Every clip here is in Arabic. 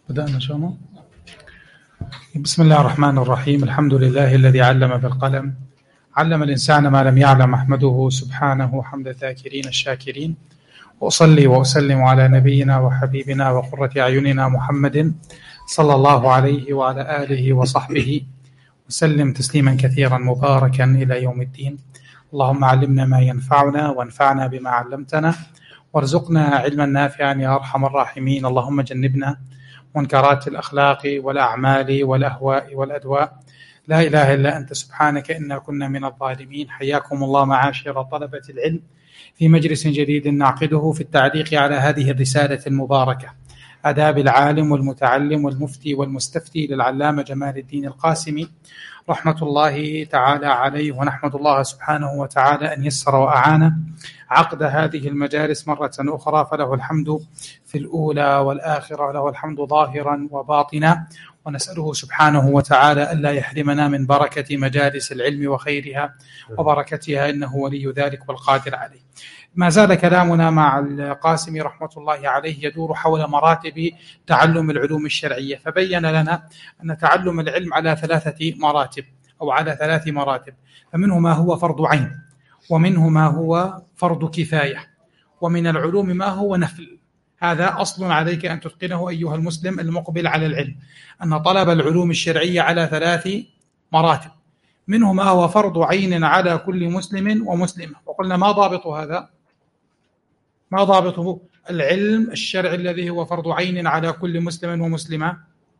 بدأنا شنو؟ بسم الله الرحمن الرحيم. الحمد لله الذي علم بالقلم، علم الإنسان ما لم يعلم. أحمده سبحانه حمد الذاكرين الشاكرين، وأصلي وأسلم على نبينا وحبيبنا وقرة أعيننا محمد صلى الله عليه وعلى آله وصحبه وسلم تسليما كثيرا مباركا إلى يوم الدين. اللهم علمنا ما ينفعنا وانفعنا بما علمتنا وارزقنا علما نافعا يا أرحم الراحمين. اللهم جنبنا منكرات الأخلاق والأعمال والأهواء والأدواء. لا إله إلا أنت سبحانك إنا كنا من الظالمين. حياكم الله معاشر طلبة العلم في مجلس جديد نعقده في التعليق على هذه الرسالة المباركة، آداب العالم والمتعلم والمفتي والمستفتي للعلامة جمال الدين القاسمي رحمة الله تعالى عليه. ونحمد الله سبحانه وتعالى أن يسر وأعان عقد هذه المجالس مرة أخرى، فله الحمد في الأولى والآخرة، له الحمد ظاهرا وباطنا، ونسأله سبحانه وتعالى ألا يحرمنا من بركة مجالس العلم وخيرها وبركتها، إنه ولي ذلك والقادر عليه. ما زال كلامنا مع القاسمي رحمة الله عليه يدور حول مراتب تعلم العلوم الشرعية، فبين لنا أن تعلم العلم على 3 مراتب أو على 3 مراتب، فمنه ما هو فرض عين، ومنه ما هو فرض كفاية، ومن العلوم ما هو نفل. هذا أصل عليك أن تتقنه أيها المسلم المقبل على العلم، أن طلب العلوم الشرعية على 3 مراتب، منه ما هو فرض عين على كل مسلم ومسلمة. وقلنا ما ضابط هذا؟ ما ضابطه؟ العلم الشرعي الذي هو فرض عين على كل مسلم ومسلمة،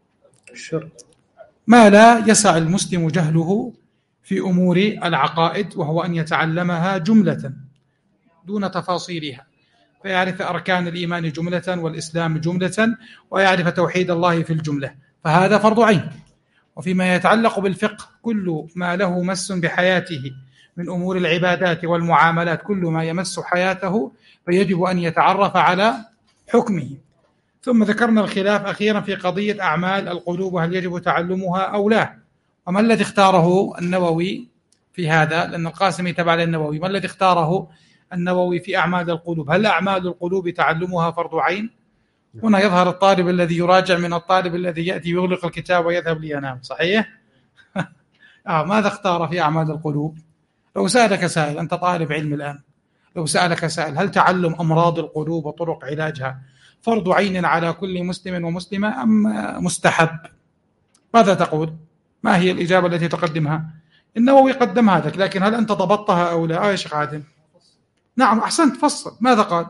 ما لا يسع المسلم جهله في أمور العقائد، وهو أن يتعلمها جملة دون تفاصيلها، فيعرف أركان الإيمان جملة والإسلام جملة، ويعرف توحيد الله في الجملة، فهذا فرض عين. وفيما يتعلق بالفقه، كل ما له مس بحياته من أمور العبادات والمعاملات، كل ما يمس حياته فيجب أن يتعرف على حكمه. ثم ذكرنا الخلاف أخيرا في قضية أعمال القلوب، هل يجب تعلمها أو لا، وما الذي اختاره النووي في هذا، لأن القاسمي تبع للنووي. ما الذي اختاره النووي في أعمال القلوب؟ هل أعمال القلوب تعلمها فرض عين؟ هنا يظهر الطالب الذي يراجع من الطالب الذي يأتي يغلق الكتاب ويذهب لينام، صحيح؟ ماذا اختار في أعمال القلوب؟ لو سألك سائل، أنت طالب علم الآن، لو سألك سائل هل تعلم أمراض القلوب وطرق علاجها فرض عين على كل مسلم ومسلمة أم مستحب؟ ماذا تقول؟ ما هي الإجابة التي تقدمها؟ النووي قدم هذا، لكن هل أنت ضبطتها أو لا؟ يا شيخ عادل. نعم أحسنت، فصل. ماذا قال؟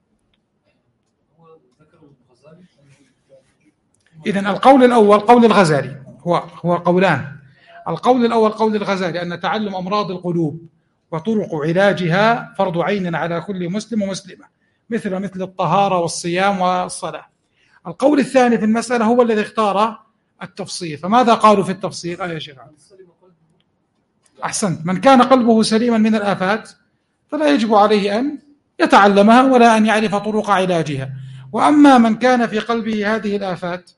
إذن القول الأول قول الغزالي، هو قولان. القول الأول قول الغزالي أن تعلم أمراض القلوب وطرق علاجها فرض عين على كل مسلم ومسلمة، مثل الطهارة والصيام والصلاة. القول الثاني في المسألة هو الذي اختار التفصيل، فماذا قالوا في التفصيل؟ يا شيخ أحسنت، من كان قلبه سليما من الآفات فلا يجب عليه أن يتعلمها ولا أن يعرف طرق علاجها. وأما من كان في قلبه هذه الآفات،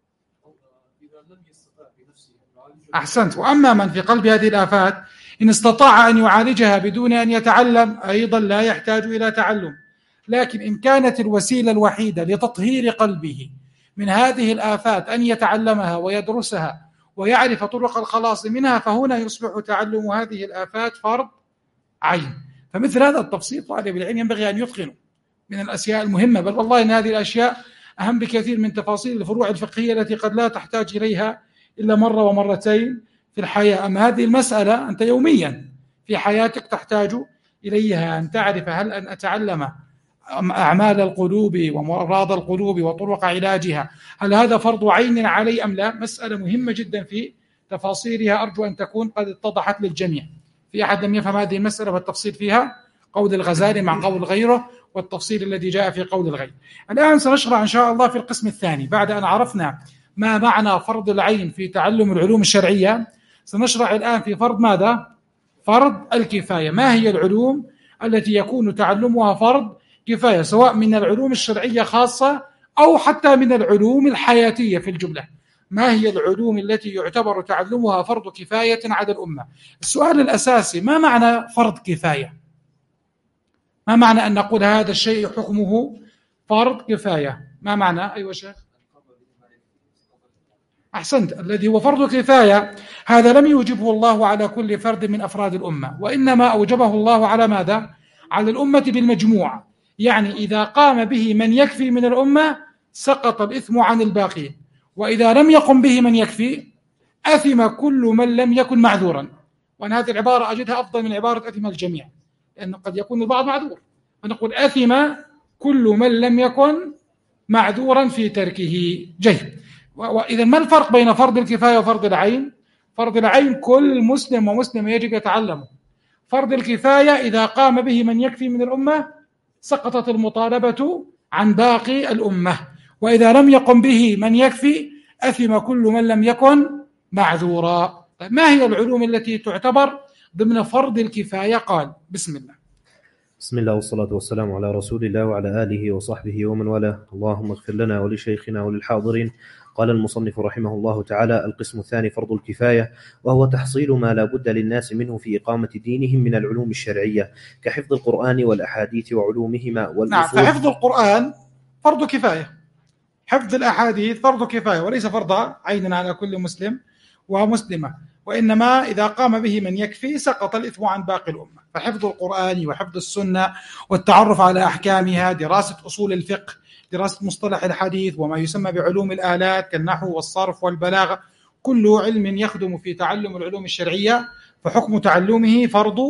أحسنت، وأما من في قلب هذه الآفات إن استطاع أن يعالجها بدون أن يتعلم أيضا لا يحتاج إلى تعلم. لكن إن كانت الوسيلة الوحيدة لتطهير قلبه من هذه الآفات أن يتعلمها ويدرسها ويعرف طرق الخلاص منها، فهنا يصبح تعلم هذه الآفات فرض عين. فمثل هذا التفصيل طالب العلم ينبغي أن يتقنه من الأشياء المهمة، بل والله إن هذه الأشياء أهم بكثير من تفاصيل الفروع الفقهية التي قد لا تحتاج إليها إلا مرة ومرتين في الحياة. أما هذه المسألة أنت يوميا في حياتك تحتاج إليها، أن تعرف هل أن أتعلم أعمال القلوب وأمراض القلوب وطرق علاجها هل هذا فرض عين علي أم لا؟ مسألة مهمة جدا في تفاصيلها، أرجو أن تكون قد اتضحت للجميع. في أحد لم يفهم هذه المسألة والتفصيل فيها؟ قول الغزالي مع قول غيره والتفصيل الذي جاء في قول الغير. الآن سنشرع إن شاء الله في القسم الثاني، بعد أن عرفنا ما معنى فرض العين في تعلم العلوم الشرعية، سنشرع الآن في فرض ماذا؟ فرض الكفاية. ما هي العلوم التي يكون تعلمها فرض كفاية، سواء من العلوم الشرعية خاصة أو حتى من العلوم الحياتية في الجملة؟ ما هي العلوم التي يعتبر تعلمها فرض كفاية على الأمة؟ السؤال الأساسي، ما معنى فرض كفاية؟ ما معنى أن نقول هذا الشيء حكمه فرض كفاية؟ ما معنى؟ أيوة شيخ. أحسنت. الذي هو فرض كفاية هذا لم يوجبه الله على كل فرد من أفراد الأمة، وإنما أوجبه الله على ماذا؟ على الأمة بالمجموع. يعني إذا قام به من يكفي من الأمة سقط الإثم عن الباقين، وإذا لم يقم به من يكفي أثم كل من لم يكن معذورا. وأنا هذه العبارة أجدها أفضل من عبارة أثم الجميع، لأن قد يكون البعض معذور، فنقول أثم كل من لم يكن معذورا في تركه. جيد. وإذا ما الفرق بين فرض الكفاية وفرض العين؟ فرض العين كل مسلم ومسلم يجب يتعلمه. فرض الكفاية إذا قام به من يكفي من الأمة سقطت المطالبة عن باقي الأمة، وإذا لم يقم به من يكفي أثم كل من لم يكن معذورا. ما هي العلوم التي تعتبر ضمن فرض الكفاية؟ قال بسم الله. بسم الله والصلاة والسلام على رسول الله وعلى آله وصحبه ومن والاه. اللهم اغفر لنا ولشيخنا وللحاضرين. قال المصنف رحمه الله تعالى: القسم الثاني فرض الكفاية، وهو تحصيل ما لا بد للناس منه في إقامة دينهم من العلوم الشرعية كحفظ القرآن والأحاديث وعلومهما والأصول. نعم، فحفظ القرآن فرض كفاية، حفظ الأحاديث فرض كفاية، وليس فرض عين على كل مسلم ومسلمة، وإنما إذا قام به من يكفي سقط الإثم عن باقي الأمة. فحفظ القرآن وحفظ السنة والتعرف على أحكامها، دراسة أصول الفقه، دراسة مصطلح الحديث وما يسمى بعلوم الآلات كالنحو والصرف والبلاغة، كل علم يخدم في تعلم العلوم الشرعية فحكم تعلمه فرض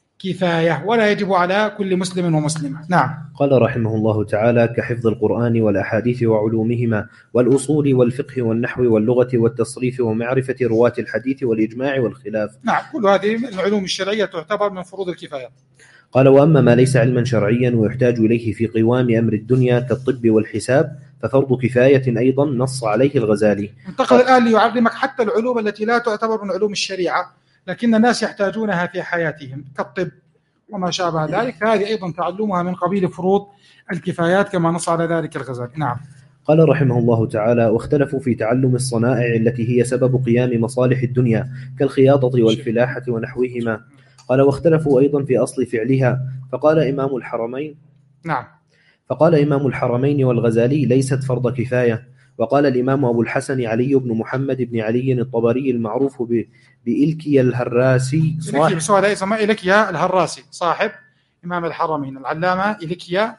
كفاية، ولا يجب على كل مسلم ومسلمة. نعم. قال رحمه الله تعالى: كحفظ القرآن والأحاديث وعلومهما والأصول والفقه والنحو واللغة والتصريف ومعرفة رواة الحديث والإجماع والخلاف. نعم، كل هذه العلوم الشرعية تعتبر من فروض الكفاية. قال: وأما ما ليس علما شرعيا ويحتاج إليه في قوام أمر الدنيا كالطب والحساب ففرض كفاية أيضا نص عليه الغزالي. انتقل الآن ليعلمك حتى العلوم التي لا تعتبر من علوم الشريعة لكن الناس يحتاجونها في حياتهم كالطب وما شابه ذلك، فهذه أيضا تعلمها من قبيل فروض الكفايات كما نص على ذلك الغزالي. نعم. قال رحمه الله تعالى: واختلفوا في تعلم الصنائع التي هي سبب قيام مصالح الدنيا كالخياطة والفلاحة ونحوهما. قال: واختلفوا أيضا في أصل فعلها، فقال إمام الحرمين. نعم. فقال إمام الحرمين والغزالي: ليست فرض كفاية. وقال الإمام أبو الحسن علي بن محمد بن علي الطبري المعروف بإلكيا الهراسي إلكيا الهراسي صاحب إمام الحرمين العلامة إلكيا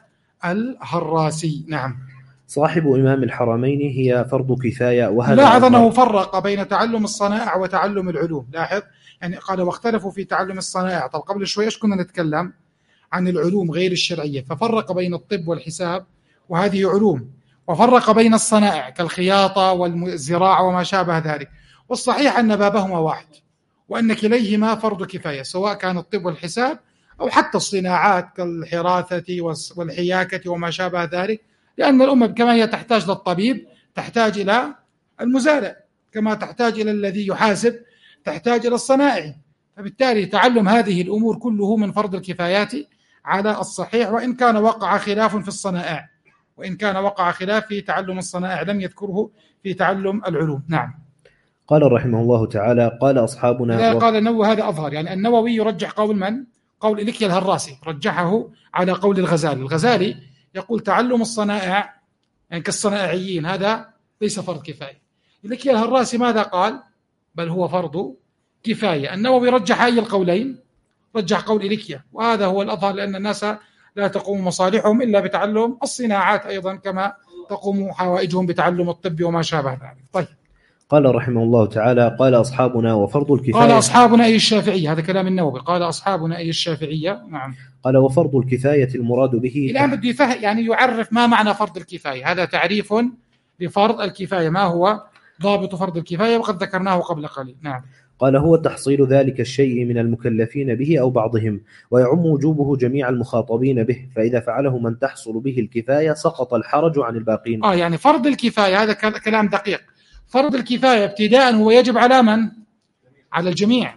الهراسي. نعم. صاحب إمام الحرمين هي فرض كفاية. وهذا لاحظ أنه فرق بين تعلم الصنائع وتعلم العلوم. لاحظ يعني قال: واختلفوا في تعلم الصنائع. طب قبل شوي إيش كنا نتكلم عن العلوم غير الشرعية، ففرق بين الطب والحساب وهذه علوم، وفرق بين الصنائع كالخياطة والزراعة وما شابه ذلك. والصحيح أن بابهما واحد، وأن كليهما فرض كفاية، سواء كان الطب والحساب أو حتى الصناعات كالحراثة والحياكة وما شابه ذلك، لأن الأمة كما هي تحتاج للطبيب تحتاج إلى المزارع، كما تحتاج إلى الذي يحاسب تحتاج إلى الصنائع. فبالتالي تعلم هذه الأمور كله من فرض الكفايات على الصحيح، وإن كان وقع خلاف في الصنائع، وإن كان وقع خلاف في تعلم الصنائع لم يذكره في تعلم العلوم. نعم. قال رحمه الله تعالى: قال أصحابنا قال النووي هذا أظهر، يعني النووي يرجح قول من؟ قول إلكيا الهراسي، رجحه على قول الغزالي. الغزالي يقول تعلم الصنائع يعني كالصنائعيين هذا ليس فرض كفاية. إلكيا الهراسي ماذا قال؟ بل هو فرض كفاية. النووي رجح أي القولين؟ رجح قول إلكيا، وهذا هو الأظهر، لأن الناس لا تقوم مصالحهم إلا بتعلم الصناعات أيضا كما تقوم حوائجهم بتعلم الطب وما شابه ذلك. طيب. قال رحمه الله تعالى: قال أصحابنا وفرض الكفاية. قال أصحابنا أي الشافعية، هذا كلام النووي. قال أصحابنا أي الشافعية. نعم. قال: وفرض الكفاية المراد به. الآن بده يفهم، يعني يعرف ما معنى فرض الكفاية. هذا تعريف لفرض الكفاية، ما هو ضابط فرض الكفاية، وقد ذكرناه قبل قليل. نعم. قال: هو تحصيل ذلك الشيء من المكلفين به أو بعضهم، ويعم وجوبه جميع المخاطبين به، فإذا فعله من تحصل به الكفاية سقط الحرج عن الباقين. يعني فرض الكفاية هذا كلام دقيق. فرض الكفاية ابتداء هو يجب على من؟ على الجميع.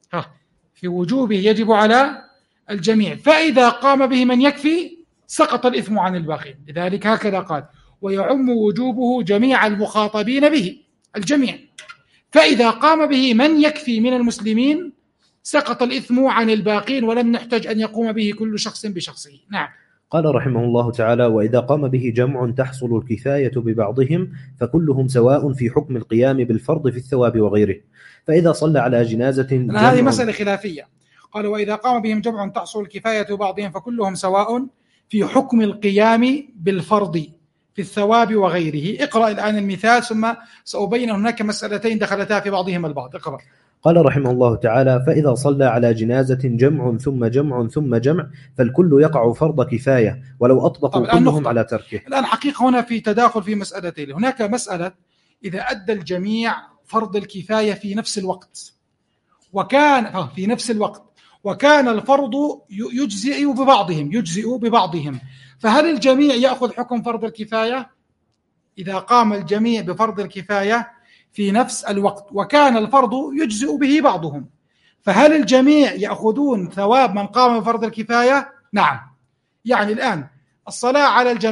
في وجوبه يجب على الجميع، فإذا قام به من يكفي سقط الإثم عن الباقين. لذلك هكذا قال: ويعم وجوبه جميع المخاطبين به، الجميع، فإذا قام به من يكفي من المسلمين سقط الإثم عن الباقين، ولم نحتج أن يقوم به كل شخص بشخصه. نعم. قال رحمه الله تعالى: وإذا قام به جمع تحصل الكفاية ببعضهم فكلهم سواء في حكم القيام بالفرض في الثواب وغيره. فإذا صلى على جنازة هذه مسألة خلافية. قال وإذا قام بهم جمع تحصل الكفاية ببعضهم فكلهم سواء في حكم القيام بالفرض في الثواب وغيره. اقرأ الآن المثال ثم سأبين هناك مسألتين دخلتا في بعضهما البعض. اقرأ. قال رحمه الله تعالى: فإذا صلى على جنازة جمع ثم جمع ثم جمع فالكل يقع فرض كفاية ولو أطبقوا كلهم على تركه. الآن حقيقة هنا في تداخل في مسألتين. هناك مسألة إذا أدى الجميع فرض الكفاية في نفس الوقت وكان الفرض يجزئ ببعضهم فهل الجميع يأخذ حكم فرض الكفاية؟ إذا قام الجميع بفرض الكفاية في نفس الوقت وكان الفرض يجزئ به بعضهم فهل الجميع يأخذون ثواب من قام بفرض الكفاية؟ نعم. يعني الآن الصلاة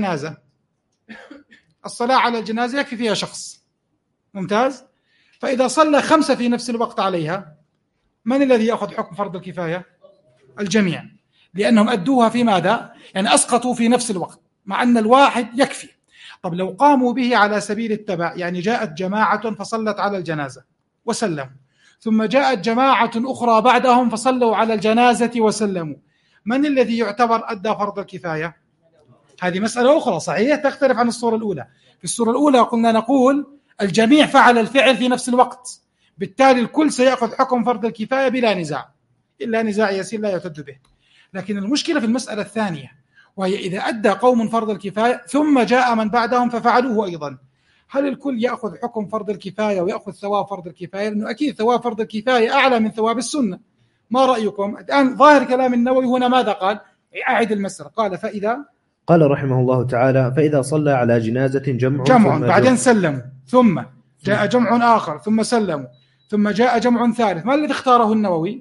على الجنازة يكفي فيها شخص، ممتاز. فإذا صلى 5 في نفس الوقت عليها من الذي يأخذ حكم فرض الكفاية؟ الجميع، لأنهم أدوها في ماذا؟ يعني أسقطوا في نفس الوقت مع أن الواحد يكفي. طب لو قاموا به على سبيل التبع، يعني جاءت جماعة فصلت على الجنازة وسلموا، ثم جاءت جماعة أخرى بعدهم فصلوا على الجنازة وسلموا، من الذي يعتبر أدى فرض الكفاية؟ هذه مسألة أخرى صحيح تختلف عن الصورة الأولى. في الصورة الأولى قلنا نقول الجميع فعل الفعل في نفس الوقت، بالتالي الكل سيأخذ حكم فرض الكفاية بلا نزاع، إلا نزاع يسير لا يعتد به. لكن المشكلة في المسألة الثانية، وهي إذا أدى قوم فرض الكفاية ثم جاء من بعدهم ففعلوه أيضا، هل الكل يأخذ حكم فرض الكفاية ويأخذ ثواب فرض الكفاية؟ لأنه أكيد ثواب فرض الكفاية أعلى من ثواب السنة. ما رأيكم؟ الآن ظاهر كلام النووي هنا ماذا قال؟ أعد المسألة. قال رحمه الله تعالى: فإذا صلى على جنازة جمع بعدين سلموا، ثم جاء جمع آخر ثم سلموا، ثم جاء جمع ثالث، ما الذي اختاره النووي؟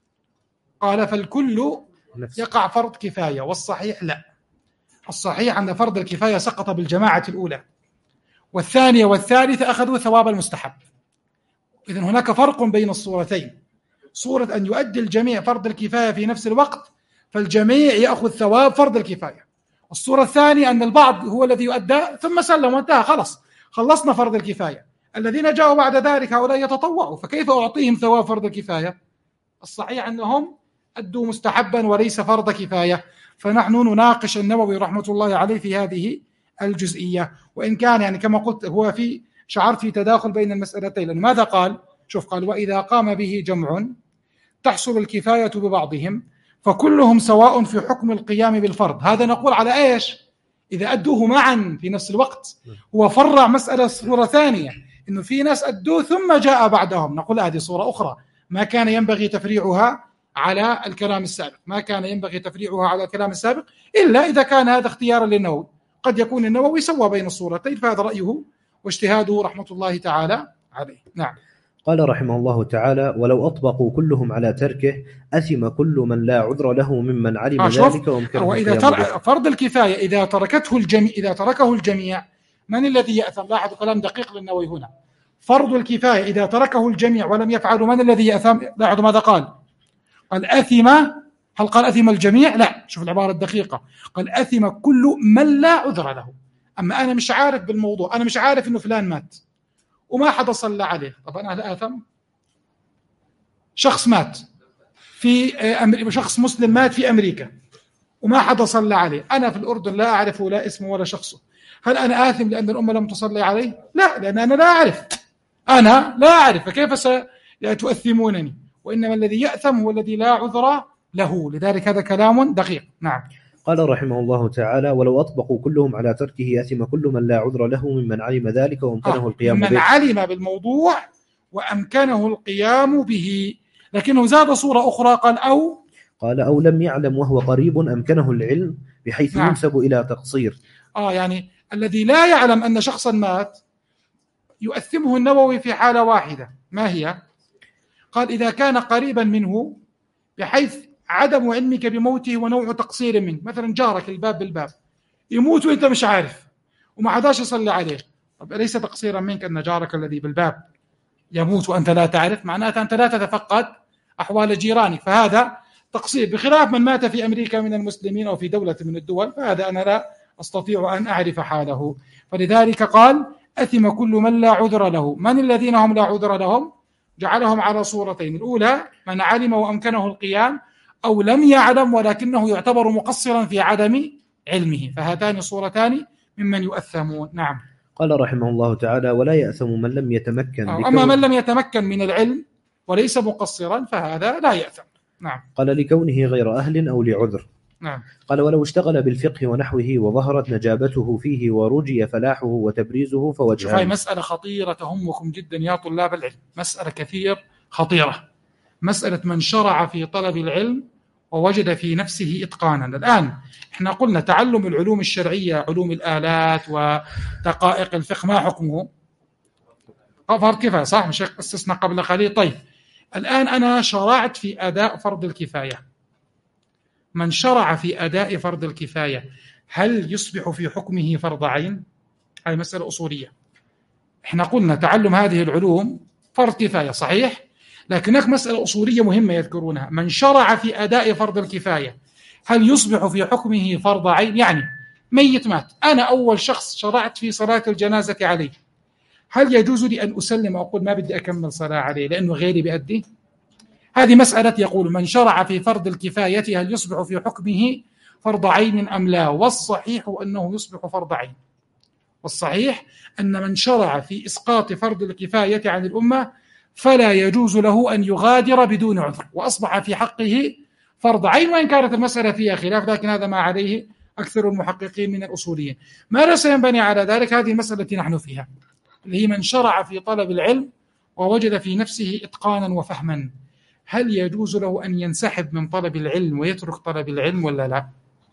قال فالكل يقع فرض كفاية. والصحيح لا، الصحيح أن فرض الكفاية سقط بالجماعة الأولى، والثانية والثالثة أخذوا ثواب المستحب. إذن هناك فرق بين الصورتين، صورة أن يؤدي الجميع فرض الكفاية في نفس الوقت فالجميع يأخذ ثواب فرض الكفاية. الصورة الثانية أن البعض هو الذي يؤدى ثم سلم وانتهى، خلص خلصنا فرض الكفاية، الذين جاءوا بعد ذلك هؤلاء يتطوعوا، فكيف أعطيهم ثواب فرض الكفاية؟ الصحيح أنهم أدوا مستحبا وليس فرض كفاية. فنحن نناقش النووي رحمة الله عليه في هذه الجزئية، وإن كان يعني كما قلت هو في شعرت في تداخل بين المسألتين. لأنه ماذا قال؟ شوف، قال وإذا قام به جمع تحصل الكفاية ببعضهم فكلهم سواء في حكم القيام بالفرض. هذا نقول على إيش؟ إذا أدوه معا في نفس الوقت. هو فرع مسألة صورة ثانية، إنه في ناس أدوه ثم جاء بعدهم، نقول هذه صورة أخرى ما كان ينبغي تفريعها على الكلام السابق، إلا إذا كان هذا اختيارا للنووي. قد يكون النووي سوى بين الصورتين، فهذا رأيه واجتهاده رحمة الله تعالى عليه. نعم. قال رحمه الله تعالى: ولو أطبقوا كلهم على تركه أثم كل من لا عذر له ممن علم ذلك وامكنه. وإذا فرض الكفاية إذا تركه الجميع من الذي يأثم؟ لاحظوا كلام دقيق للنووي هنا. فرض الكفاية إذا تركه الجميع ولم يفعلوا من الذي يأثم؟ لاحظوا ماذا قال أثم. هل قال أثم الجميع؟ لا، شوف العبارة الدقيقة، قال أثم كل من لا عذر له. أما أنا مش عارف بالموضوع، أنا مش عارف إنه فلان مات وما حدا صلى عليه، طب أنا لا آثم؟ شخص مات شخص مسلم مات في أمريكا وما حدا صلى عليه، أنا في الأردن لا أعرفه لا اسمه ولا شخصه، هل أنا آثم لأن الأمة لم تصلي عليه؟ لا، لأن أنا لا أعرف، فكيف ستؤثمونني؟ وإنما الذي يأثم هو الذي لا عذر له. لذلك هذا كلام دقيق. نعم. قال رحمه الله تعالى: ولو أطبقوا كلهم على تركه أثم كل من لا عذر له ممن علم ذلك وأمكنه القيام به. من علم بالموضوع وأمكنه القيام به. لكنه زاد صورة أخرى، قال أو لم يعلم وهو قريب أمكنه العلم بحيث ينسب إلى تقصير. يعني الذي لا يعلم أن شخصا مات يؤثمه النووي في حالة واحدة، ما هي؟ قال إذا كان قريبا منه بحيث عدم علمك بموته ونوع تقصير منه، مثلا جارك الباب بالباب يموت وانت مش عارف وما حداش يصلي عليه، طب أليس تقصيرا منك أن جارك الذي بالباب يموت وأنت لا تعرف؟ معناته أنت لا تتفقد أحوال جيرانك، فهذا تقصير، بخلاف من مات في أمريكا من المسلمين أو في دولة من الدول، فهذا أنا لا أستطيع أن أعرف حاله. فلذلك قال أثم كل من لا عذر له. من الذين هم لا عذر لهم؟ جعلهم على صورتين: الأولى من علم وأمكنه القيام، أو لم يعلم ولكنه يعتبر مقصرا في عدم علمه، فهاتان صورتان ممن يؤثمون. نعم. قال رحمه الله تعالى: ولا يأثم من لم يتمكن. أما من لم يتمكن من العلم وليس مقصرا فهذا لا يأثم. نعم. قال: لكونه غير أهل أو لعذر. نعم. قال: ولو اشتغل بالفقه ونحوه وظهرت نجابته فيه ورجي فلاحه وتبريزه فوجهان. هذه مسألة خطيرة تهمكم جدا يا طلاب العلم، مسألة كثير خطيرة، مسألة من شرع في طلب العلم ووجد في نفسه إتقانا. الآن احنا قلنا تعلم العلوم الشرعية، علوم الآلات ودقائق الفقه، ما حكمه؟ فرض كفاية، صح؟ مش استثناء قبل قليل. طيب الآن أنا شرعت في أداء فرض الكفاية. من شرع في أداء فرض الكفاية هل يصبح في حكمه فرض عين؟ هذه مسألة أصولية. احنا قلنا تعلم هذه العلوم فرض كفاية، صحيح؟ لكن هناك مسألة أصولية مهمة يذكرونها: من شرع في أداء فرض الكفاية هل يصبح في حكمه فرض عين؟ يعني ميت مات، أنا أول شخص شرعت في صلاة الجنازة عليه، هل يجوز لي أن أسلم وأقول ما بدي أكمل صلاة عليه لأنه غيري بأدي؟ هذه مسألة يقول من شرع في فرض الكفاية هل يصبح في حكمه فرض عين أم لا؟ والصحيح أنه يصبح فرض عين. والصحيح أن من شرع في إسقاط فرض الكفاية عن الأمة فلا يجوز له أن يغادر بدون عذر، وأصبح في حقه فرض عين، وإن كانت المسألة فيها خلاف، لكن هذا ما عليه أكثر المحققين من الأصوليين. ماذا سينبني على ذلك؟ هذه المسألة التي نحن فيها، اللي هي من شرع في طلب العلم ووجد في نفسه إتقانا وفهما، هل يجوز له أن ينسحب من طلب العلم ويترك طلب العلم ولا لا؟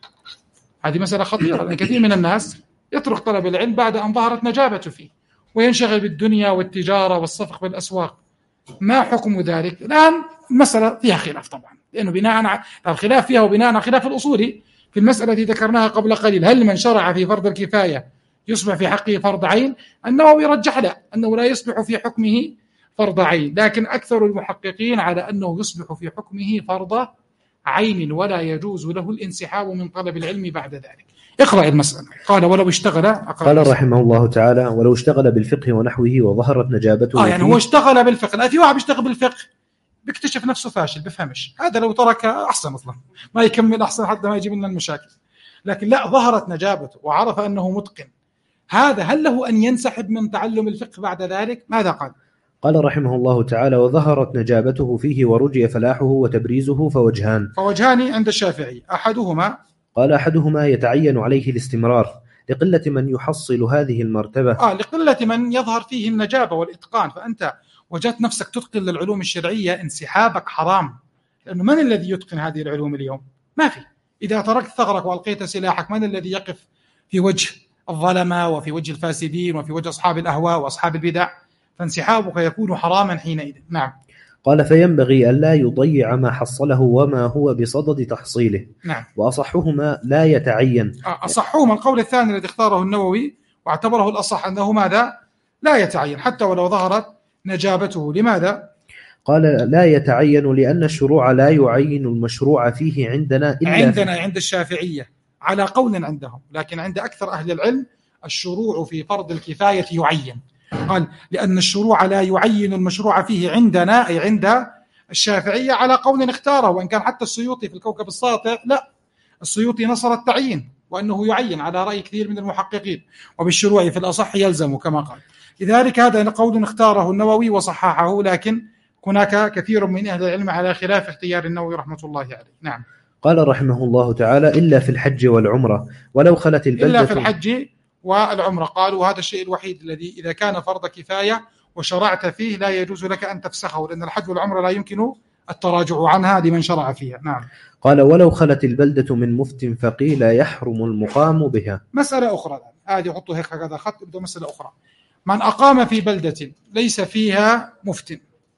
هذه مسألة خطيرة، لأن كثير من الناس يترك طلب العلم بعد أن ظهرت نجابته فيه وينشغل بالدنيا والتجارة والصفق بالأسواق. ما حكم ذلك؟ الآن المسألة فيها خلاف طبعا، لأنه بناء على الخلاف فيها وبناء على خلاف الأصولي في المسألة التي ذكرناها قبل قليل، هل من شرع في فرض الكفاية يصبح في حقه فرض عين؟ النووي يرجح لا، أنه لا يصبح في حكمه فرض عين، لكن أكثر المحققين على أنه يصبح في حكمه فرض عين ولا يجوز له الانسحاب من طلب العلم بعد ذلك. اقرأ المسألة. قال ولو اشتغل، قال رحمه الله تعالى: ولو اشتغل بالفقه ونحوه وظهرت نجابته يعني هو اشتغل بالفقه. لا، في واحد بيشتغل بالفقه بيكتشف نفسه فاشل، بفهمش، هذا لو ترك أحسن، أصلا ما يكمل أحسن حتى ما يجيب لنا المشاكل. لكن لا، ظهرت نجابته وعرف أنه متقن، هذا هل له أن ينسحب من تعلم الفقه بعد ذلك؟ ماذا قال؟ قال رحمه الله تعالى: وظهرت نجابته فيه ورجي فلاحه وتبريزه فوجهان. فوجهان عند الشافعي، أحدهما قال: أحدهما يتعين عليه الاستمرار لقلة من يحصل هذه المرتبة. لقلة من يظهر فيه النجابة والإتقان. فأنت وجدت نفسك تتقن للعلوم الشرعية، انسحابك حرام، لأنه من الذي يتقن هذه العلوم اليوم؟ ما في. إذا تركت ثغرك وألقيت سلاحك، من الذي يقف في وجه الظلمة وفي وجه الفاسدين وفي وجه أصحاب الأهواء وأصحاب البدع؟ فانسحابك يكون حراما حينئذ. نعم. قال: فينبغي ألا يضيع ما حصله وما هو بصدد تحصيله. نعم. وأصحهما لا يتعين. أصحهما القول الثاني الذي اختاره النووي واعتبره الأصح، أنه ماذا؟ لا يتعين حتى ولو ظهرت نجابته. لماذا؟ قال: لا يتعين لأن الشروع لا يعين المشروع فيه عندنا إلا عند الشافعية على قول عندهم، لكن عند أكثر أهل العلم الشروع في فرض الكفاية يعين. قال: لأن الشروع لا يعين المشروع فيه عندنا، أي عند الشافعية، على قول اختاره، وإن كان حتى السيوطي في الكوكب الساطع لا، السيوطي نصر التعيين وأنه يعين على رأي كثير من المحققين، وبالشروع في الأصح يلزم كما قال. لذلك هذا قول اختاره النووي وصححه، لكن هناك كثير من أهل العلم على خلاف اختيار النووي رحمة الله عليه. نعم. قال رحمه الله تعالى: إلا في الحج والعمرة ولو خلت البلدة. إلا في الحج والعمرة، قالوا هذا الشيء الوحيد الذي إذا كان فرض كفاية وشرعت فيه لا يجوز لك أن تفسخه، لأن الحج والعمرة لا يمكن التراجع عنها لمن شرع فيها. نعم. قال: ولو خلت البلدة من مفت فقيل يحرم المقام بها. مسألة أخرى هذه حطوا هيك هكذا خط، بدأ مسألة أخرى: من أقام في بلدة ليس فيها مفت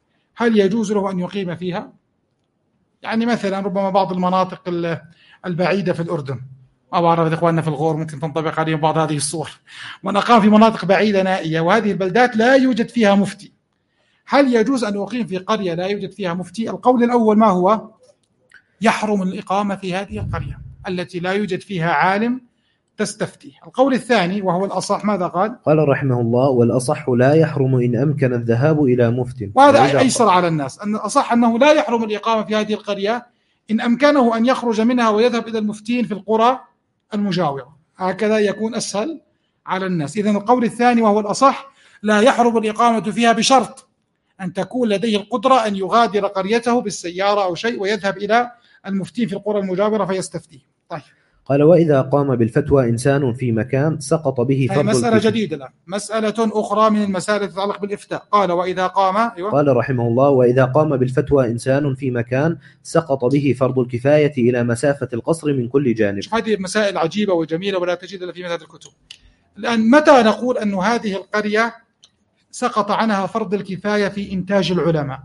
هل يجوز له أن يقيم فيها؟ يعني مثلا ربما بعض المناطق البعيدة في الأردن، ما بعرف إخواننا في الغور ممكن تنطبق عليهم بعض هذه الصور، من أقام في مناطق بعيدة نائية وهذه البلدات لا يوجد فيها مفتي، هل يجوز أن يقيم في قرية لا يوجد فيها مفتي؟ القول الأول ما هو؟ يحرم الإقامة في هذه القرية التي لا يوجد فيها عالم تستفتي. القول الثاني وهو الأصح ماذا قال؟ قال رحمه الله: والأصح لا يحرم إن أمكن الذهاب إلى مفتٍ. وهذا أيسر على الناس، أن الأصح أنه لا يحرم الإقامة في هذه القرية إن أمكنه أن يخرج منها ويذهب إلى المفتين في القرى المجاورة، هكذا يكون أسهل على الناس. إذن القول الثاني وهو الأصح: لا يحرم الإقامة فيها بشرط أن تكون لديه القدرة أن يغادر قريته بالسيارة أو شيء ويذهب إلى المفتين في القرى المجاورة فيستفتيه. طيب. قال: وإذا قام بالفتوى إنسان في مكان سقط به فرض مسألة جديدة الآن، مسألة أخرى من المسائل التي تتعلق بالإفتاء. قال: وإذا قام قال رحمه الله: وإذا قام بالفتوى إنسان في مكان سقط به فرض الكفاية إلى مسافة القصر من كل جانب. هذه مسائل عجيبة وجميلة ولا تجد إلا في مثل الكتب. الآن متى نقول أن هذه القرية سقط عنها فرض الكفاية في إنتاج العلماء؟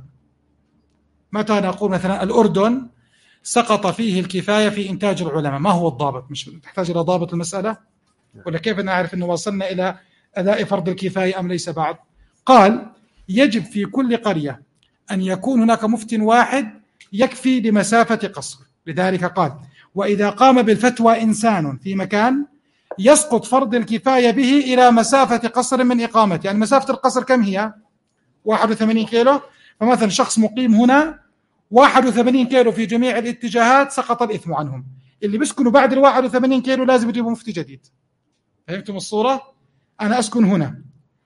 متى نقول مثلا الأردن سقط فيه الكفاية في إنتاج العلماء؟ ما هو الضابط؟ مش تحتاج إلى ضابط المسألة؟ ولا كيف نعرف أنه وصلنا إلى أداء فرض الكفاية أم ليس بعد؟ قال: يجب في كل قرية أن يكون هناك مفتٍ واحد يكفي لمسافة قصر. لذلك قال: وإذا قام بالفتوى إنسان في مكان يسقط فرض الكفاية به إلى مسافة قصر من إقامته. يعني مسافة القصر كم هي؟ 81 كيلو. فمثلا شخص مقيم هنا 81 كيلو في جميع الاتجاهات سقط الإثم عنهم. اللي بيسكنوا بعد 81 كيلو لازم يجيبوا مفتي جديد. فهمتم الصورة؟ أنا أسكن هنا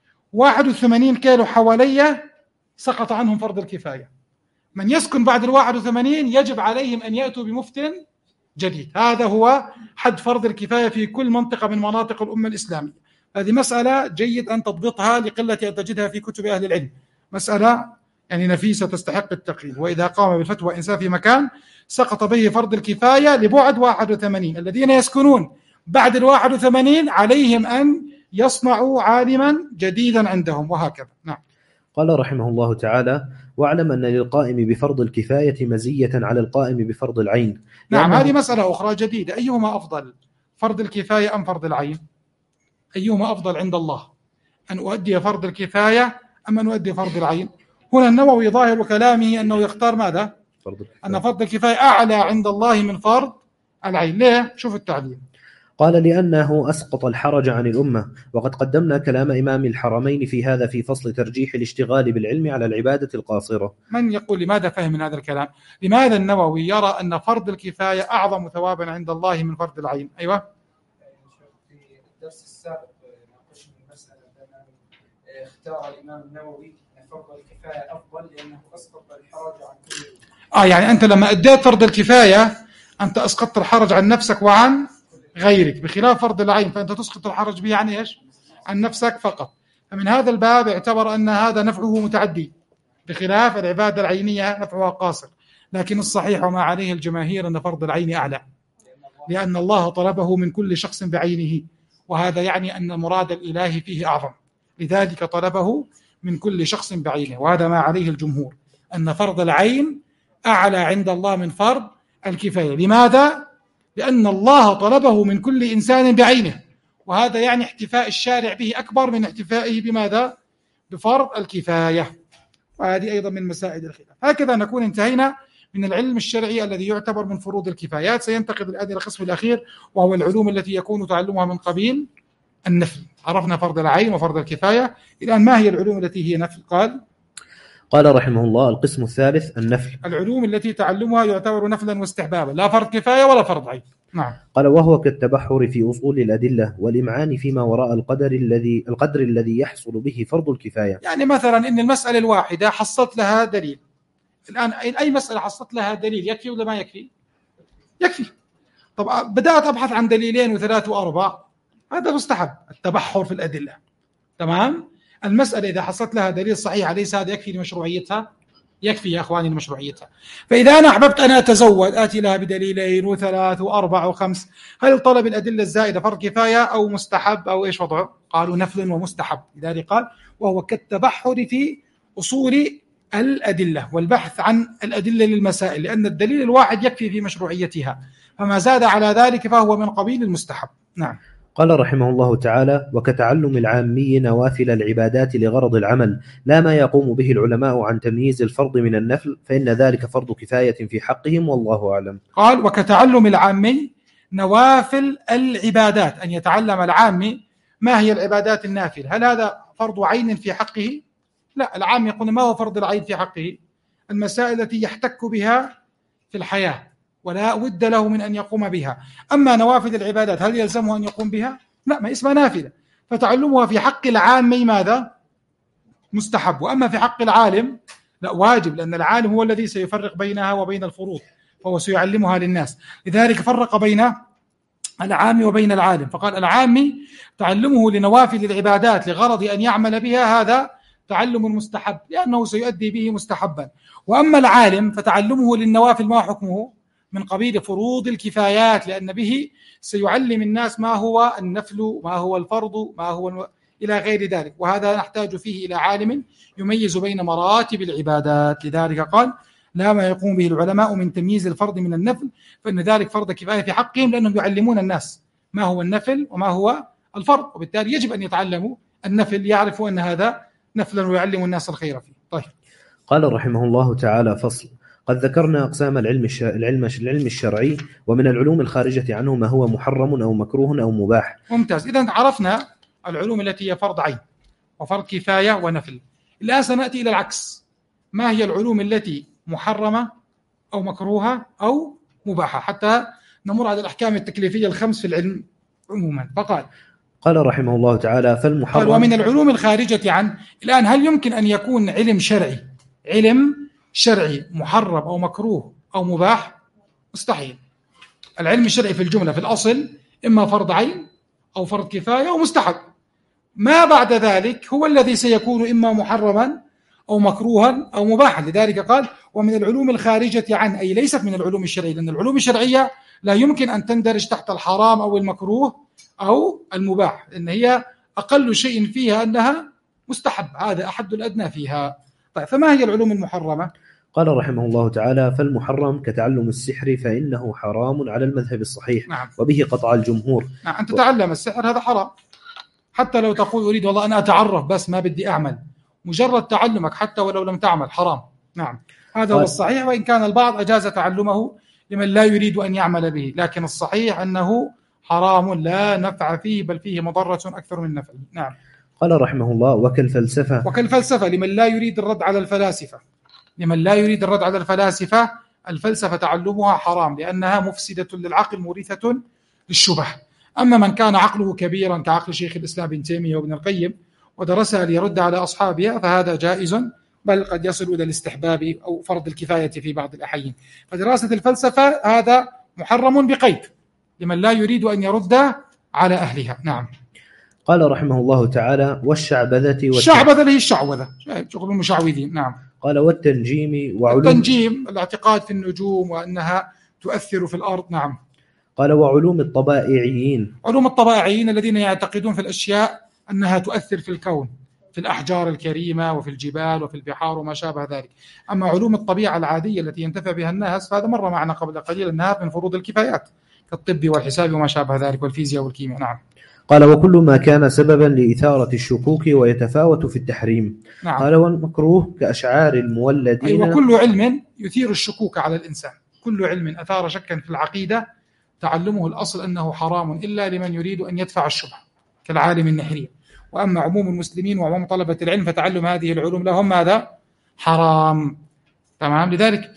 81 كيلو حوالي سقط عنهم فرض الكفاية. من يسكن بعد 81 يجب عليهم أن يأتوا بمفت جديد. هذا هو حد فرض الكفاية في كل منطقة من مناطق الأمة الإسلامية. هذه مسألة جيد أن تضبطها لقلة أن تجدها في كتب أهل العلم، مسألة يعني نفيسة تستحق التقييد. وإذا قام بالفتوى إنسان في مكان سقط به فرض الكفاية لبعد 81، الذين يسكنون بعد 81 عليهم أن يصنعوا عالما جديدا عندهم، وهكذا. نعم. قال رحمه الله تعالى: واعلم أن للقائم بفرض الكفاية مزية على القائم بفرض العين. نعم، هذه مسألة أخرى جديدة. أيهما أفضل، فرض الكفاية أم فرض العين؟ أيهما أفضل عند الله، أن أؤدي فرض الكفاية أم أن أؤدي فرض العين؟ هنا النووي ظاهر كلامه أنه يختار ماذا؟ أن فرض الكفاية أعلى عند الله من فرض العين. ليه؟ شوف التعليم. قال: لأنه أسقط الحرج عن الأمة، وقد قدمنا كلام إمام الحرمين في هذا في فصل ترجيح الاشتغال بالعلم على العبادة القاصرة. من يقول لماذا فهم من هذا الكلام؟ لماذا النووي يرى أن فرض الكفاية أعظم ثوابا عند الله من فرض العين؟ أيوة. في الدرس السابق ناقشنا المسألة بأن اختار الإمام النووي أن فرض الكفاية أفضل لأنه أسقط الحرج عن كل. يعني أنت لما أديت فرض الكفاية أنت أسقطت الحرج عن نفسك وعن غيرك، بخلاف فرض العين فأنت تسقط الحرج به عن إيش؟ عن نفسك فقط. فمن هذا الباب اعتبر أن هذا نفعه متعدي، بخلاف العبادة العينية نفعها قاصر. لكن الصحيح وما عليه الجماهير أن فرض العين أعلى، لأن الله طلبه من كل شخص بعينه، وهذا يعني أن مراد الإله فيه أعظم، لذلك طلبه من كل شخص بعينه. وهذا ما عليه الجمهور، أن فرض العين أعلى عند الله من فرض الكفاية. لماذا؟ لأن الله طلبه من كل إنسان بعينه، وهذا يعني احتفاء الشارع به أكبر من احتفائه بماذا؟ بفرض الكفاية. وهذه أيضا من مسائل الخلاف. هكذا نكون انتهينا من العلم الشرعي الذي يعتبر من فروض الكفايات. سينتقل الآن إلى القسم الأخير وهو العلوم التي يكون تعلمها من قبيل النفل. عرفنا فرض العين وفرض الكفاية، الآن ما هي العلوم التي هي نفل؟ قال رحمه الله: القسم الثالث النفل. العلوم التي تعلمها يعتبر نفلا واستحبابا، لا فرض كفاية ولا فرض عين. نعم. قال: وهو كالتبحر في أصول الأدلة والإمعان فيما وراء القدر الذي يحصل به فرض الكفاية. يعني مثلا إن المسألة الواحدة حصلت لها دليل، الآن أي مسألة حصلت لها دليل يكفي ولا ما يكفي؟ يكفي. طب بدأت أبحث عن دليلين وثلاث وأربع، هذا مستحب التبحر في الأدلة. تمام؟ المسألة إذا حصلت لها دليل صحيح ليس هذا يكفي لمشروعيتها؟ يكفي يا أخواني لمشروعيتها. فإذا أنا أحببت أن أتزود آتي لها بدليلين وثلاث وأربع وخمس، هل طلب الأدلة الزائدة فرض كفاية أو مستحب أو إيش وضعه؟ قالوا نفل ومستحب. لذلك قال: وهو كالتبحر في أصول الأدلة والبحث عن الأدلة للمسائل، لأن الدليل الواحد يكفي في مشروعيتها، فما زاد على ذلك فهو من قبيل المستحب. نعم. قال رحمه الله تعالى: وكتعلم العامي نوافل العبادات لغرض العمل لا ما يقوم به العلماء عن تمييز الفرض من النفل، فإن ذلك فرض كفاية في حقهم والله أعلم. قال: وكتعلم العامي نوافل العبادات، أن يتعلم العامي ما هي العبادات النافلة. هل هذا فرض عين في حقه؟ لا، العام يقول ما هو فرض العين في حقه؟ المسائل التي يحتك بها في الحياة ولا ود له من أن يقوم بها. أما نوافل العبادات هل يلزمه أن يقوم بها؟ لا، ما اسمها نافلة. فتعلمها في حق العام ماذا؟ مستحب. وأما في حق العالم لا، واجب، لأن العالم هو الذي سيفرق بينها وبين الفروض، فهو سيعلمها للناس. لذلك فرق بين العام وبين العالم، فقال: العام تعلمه لنوافل العبادات لغرض أن يعمل بها، هذا تعلم مستحب لأنه سيؤدي به مستحبا. وأما العالم فتعلمه للنوافل ما حكمه؟ من قبيل فروض الكفايات، لأن به سيعلم الناس ما هو النفل، ما هو الفرض، ما هو إلى غير ذلك، وهذا نحتاج فيه إلى عالم يميز بين مراتب العبادات. لذلك قال: لا ما يقوم به العلماء من تمييز الفرض من النفل، فإن ذلك فرض كفاية في حقهم، لأنهم يعلمون الناس ما هو النفل وما هو الفرض، وبالتالي يجب أن يتعلموا النفل، يعرفوا أن هذا نفلا ويعلم الناس الخير فيه. طيب. قال رحمه الله تعالى: فصل. قد ذكرنا أقسام العلم الشرعي، ومن العلوم الخارجة عنه ما هو محرم أو مكروه أو مباح. ممتاز. إذن عرفنا العلوم التي هي فرض عين وفرض كفاية ونفل. الآن سنأتي إلى العكس: ما هي العلوم التي محرمة أو مكروهة أو مباحة، حتى نمر على الأحكام التكليفية الخمس في العلم عموما. قال رحمه الله تعالى: فالمحرم. قال: ومن العلوم الخارجة عنه. الآن هل يمكن أن يكون علم شرعي محرم أو مكروه أو مباح؟ مستحيل. العلم الشرعي في الجملة في الأصل إما فرض عين أو فرض كفاية أو مستحب، ما بعد ذلك هو الذي سيكون إما محرما أو مكروها أو مباحا. لذلك قال: ومن العلوم الخارجة عنه، أي ليست من العلوم الشرعية، لأن العلوم الشرعية لا يمكن أن تندرج تحت الحرام أو المكروه أو المباح، لأن هي أقل شيء فيها أنها مستحب، هذا أحد الأدنى فيها. طيب، فما هي العلوم المحرمة؟ قال رحمه الله تعالى: فالمحرم كتعلم السحر، فإنه حرام على المذهب الصحيح. نعم. وبه قطع الجمهور. نعم. أن تتعلم السحر هذا حرام، حتى لو تقول أريد والله أنا أتعرف بس ما بدي أعمل، مجرد تعلمك حتى ولو لم تعمل حرام. نعم، هذا هو الصحيح، وإن كان البعض أجاز تعلمه لمن لا يريد أن يعمل به، لكن الصحيح أنه حرام لا نفع فيه، بل فيه مضرة أكثر من نفع. نعم. قال رحمه الله: وكالفلسفة لمن لا يريد الرد على الفلاسفة. الفلسفة تعلمها حرام، لأنها مفسدة للعقل مورثة للشبه. أما من كان عقله كبيرا كعقل شيخ الإسلام ابن تيمية وابن القيم ودرسها ليرد على أصحابها فهذا جائز، بل قد يصل إلى الاستحباب أو فرض الكفاية في بعض الأحيان. فدراسة الفلسفة هذا محرم بقيد لمن لا يريد أن يرد على أهلها. نعم. قال رحمه الله تعالى: والشعبذة الشعبذة هي الشعوذة، شغل المشعوذين. نعم. قال: والتنجيم التنجيم الاعتقاد في النجوم وأنها تؤثر في الأرض. نعم. قال: وعلوم الطبائعيين. علوم الطبائعيين الذين يعتقدون في الأشياء أنها تؤثر في الكون، في الأحجار الكريمة وفي الجبال وفي البحار وما شابه ذلك. أما علوم الطبيعة العادية التي ينتفع بها الناس فهذا مر معنا قبل قليل أنها من فروض الكفايات، كالطب والحساب وما شابه ذلك والفيزياء والكيمياء. نعم. قال: وكل ما كان سببا لإثارة الشكوك ويتفاوت في التحريم. نعم. قال: والمكروه كأشعار المولدين. وكل علم يثير الشكوك على الإنسان، كل علم أثار شكا في العقيدة تعلمه الأصل أنه حرام إلا لمن يريد أن يدفع الشبهة كالعالم النحري. وأما عموم المسلمين وعموم طلبة العلم فتعلم هذه العلوم لهم ماذا؟ حرام. تمام. لذلك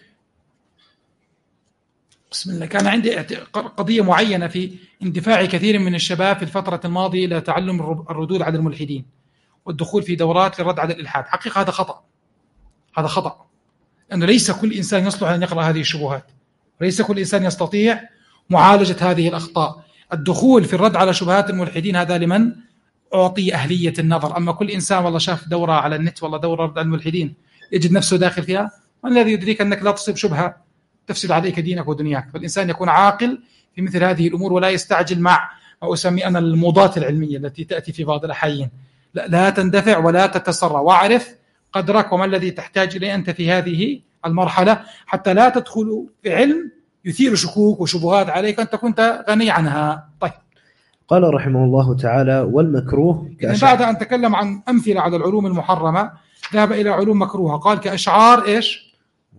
بسم الله كان عندي قضية معينة في اندفاع كثير من الشباب في الفترة الماضية إلى تعلم الردود على الملحدين والدخول في دورات للرد على الإلحاد. حقيقة هذا خطأ، لأنه ليس كل إنسان يصلح أن يقرأ هذه الشبهات، ليس كل إنسان يستطيع معالجة هذه الأخطاء. الدخول في الرد على شبهات الملحدين هذا لمن أعطي أهلية النظر. أما كل إنسان والله شاف دورة على النت والله دورة رد على الملحدين يجد نفسه داخل فيها، من الذي يدريك أنك لا تصيب شبهة تفسد عليك دينك ودنياك؟ فالإنسان يكون عاقل في مثل هذه الأمور ولا يستعجل مع ما أسمي أنا الموضات العلمية التي تأتي في بعض الأحيان. لا تندفع ولا تتسرع، واعرف قدرك وما الذي تحتاج إليه أنت في هذه المرحلة، حتى لا تدخل في علم يثير شكوك وشبهات عليك أنت كنت غني عنها. طيب. قال رحمه الله تعالى: والمكروه بعد أن تكلم عن أمثلة على العلوم المحرمة ذهب إلى علوم مكروهة، قال كأشعار إيش؟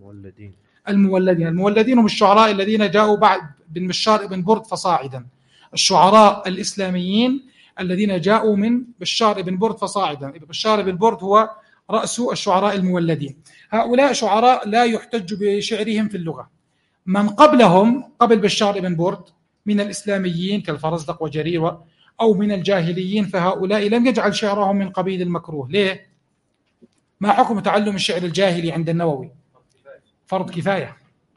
المولدين هم الشعراء الذين جاءوا بعد بن بشار بن برد فصاعدا، الشعراء الإسلاميين الذين جاءوا من بشار بن برد فصاعدا. بشار بن برد هو رأس الشعراء المولدين. هؤلاء شعراء لا يحتج بشعرهم في اللغة. من قبلهم قبل بشار بن برد من الإسلاميين كالفرزدق وجرير أو من الجاهليين، فهؤلاء لم يجعل شعرهم من قبيل المكروه. ليه؟ ما حكم تعلم الشعر الجاهلي عند النووي؟ فرض كفاية.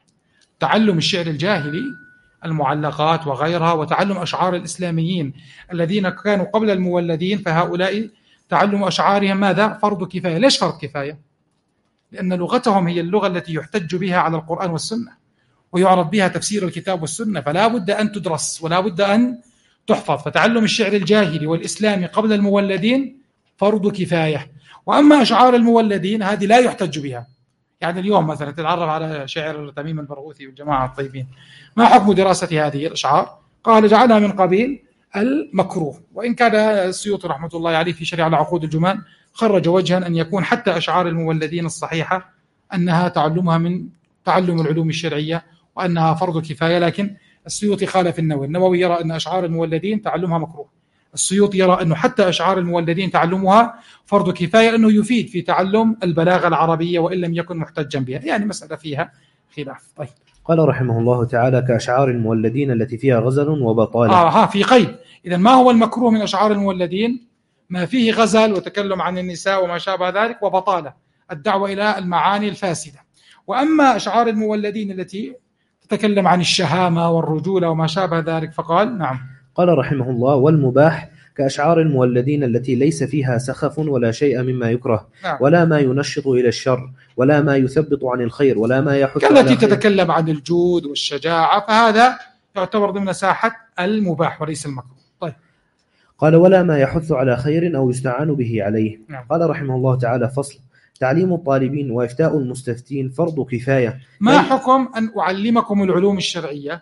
تعلم الشعر الجاهلي المعلقات وغيرها وتعلم أشعار الإسلاميين الذين كانوا قبل المولدين، فهؤلاء تعلم أشعارهم ماذا؟ فرض كفاية. ليش فرض كفاية؟ لأن لغتهم هي اللغة التي يحتج بها على القرآن والسنة ويعرض بها تفسير الكتاب والسنة، فلا بد أن تدرس ولا بد أن تحفظ. فتعلم الشعر الجاهلي والإسلامي قبل المولدين فرض كفاية. وأما أشعار المولدين هذه لا يحتج بها. يعني اليوم مثلا تتعرف على شعر تميم البرغوثي والجماعة الطيبين، ما حكم دراسة هذه الأشعار؟ قال جعلها من قبيل المكروه. وإن كان السيوطي رحمة الله عليه في شرح على عقود الجمان خرج وجها أن يكون حتى أشعار المولدين الصحيحة أنها تعلمها من تعلم العلوم الشرعية وأنها فرض كفاية، لكن السيوطي خالف النووي. النووي يرى أن أشعار المولدين تعلمها مكروه، السيوطي يرى أنه حتى أشعار المولدين تعلمها فرض كفاية لأنه يفيد في تعلم البلاغة العربية وإن لم يكن محتجا بها. يعني مسألة فيها خلاف. طيب. قال رحمه الله تعالى: كأشعار المولدين التي فيها غزل وبطالة. في قيد. إذن ما هو المكروه من أشعار المولدين؟ ما فيه غزل وتكلم عن النساء وما شابه ذلك، وبطالة الدعوة إلى المعاني الفاسدة. وأما أشعار المولدين التي تتكلم عن الشهامة والرجولة وما شابه ذلك فقال نعم. قال رحمه الله: والمباح كأشعار المولدين التي ليس فيها سخف ولا شيء مما يكره، نعم. ولا ما ينشط إلى الشر ولا ما يثبط عن الخير ولا ما يحث على التي تتكلم عن الجود والشجاعة، فهذا يعتبر ضمن ساحة المباح وليس المكروه. طيب. قال: ولا ما يحث على خير أو يستعان به عليه. نعم. قال رحمه الله تعالى: فصل: تعليم الطالبين وإفتاء المستفتين فرض كفاية. ما حكم أن أعلمكم العلوم الشرعية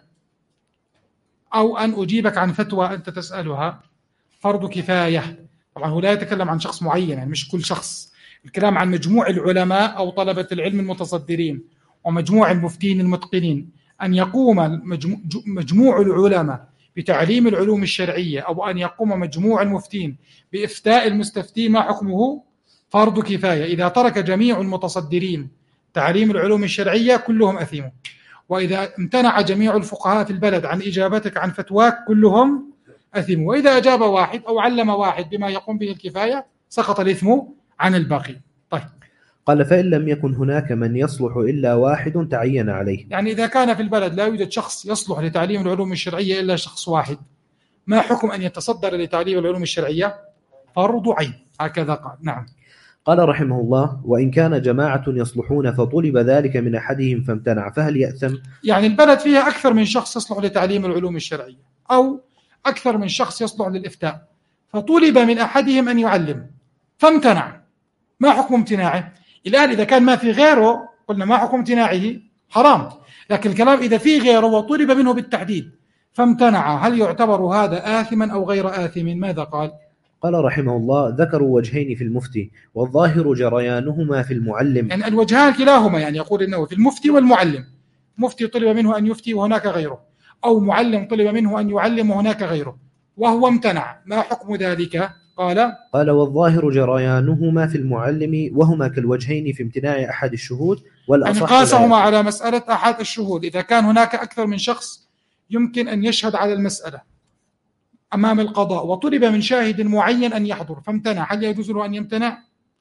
أو أن أجيبك عن فتوى أنت تسألها؟ فرض كفاية. طبعا هو لا يتكلم عن شخص معين، يعني مش كل شخص، الكلام عن مجموع العلماء أو طلبة العلم المتصدرين ومجموع المفتين المتقنين. أن يقوم مجموع العلماء بتعليم العلوم الشرعية أو أن يقوم مجموع المفتين بإفتاء المستفتين، ما حكمه؟ فرض كفاية. إذا ترك جميع المتصدرين تعليم العلوم الشرعية كلهم أثيمون، وإذا امتنع جميع الفقهاء في البلد عن إجابتك عن فتواك كلهم أثيمون، وإذا أجاب واحد أو علم واحد بما يقوم به الكفاية سقط الإثم عن الباقي. طيب. قال: فإن لم يكن هناك من يصلح إلا واحد تعين عليه. يعني إذا كان في البلد لا يوجد شخص يصلح لتعليم العلوم الشرعية إلا شخص واحد، ما حكم أن يتصدر لتعليم العلوم الشرعية؟ فرض عين. هكذا قال. نعم. قال رحمه الله: وإن كان جماعة يصلحون فطلب ذلك من أحدهم فامتنع فهل يأثم؟ يعني البلد فيها أكثر من شخص يصلح لتعليم العلوم الشرعية أو أكثر من شخص يصلح للإفتاء، فطلب من أحدهم أن يعلم فامتنع، ما حكم امتناعه؟ الآن إذا كان ما في غيره قلنا ما حكم امتناعه؟ حرام. لكن الكلام إذا في غيره وطلب منه بالتحديد فامتنع، هل يعتبر هذا آثما أو غير آثم؟ ماذا قال؟ قال رحمه الله: ذكروا وجهين في المفتي والظاهر جريانهما في المعلم. يعني الوجهان كلاهما، يعني يقول إنه في المفتي والمعلم، مفتي طلب منه أن يفتي وهناك غيره، أو معلم طلب منه أن يعلم وهناك غيره وهو امتنع، ما حكم ذلك؟ قال والظاهر جريانهما في المعلم وهما كالوجهين في امتناع أحد الشهود، والأصح يعني قاسهما على مسألة أحد الشهود. إذا كان هناك أكثر من شخص يمكن أن يشهد على المسألة أمام القضاء وطلب من شاهد معين أن يحضر فامتنع، هل يجوز له أن يمتنع؟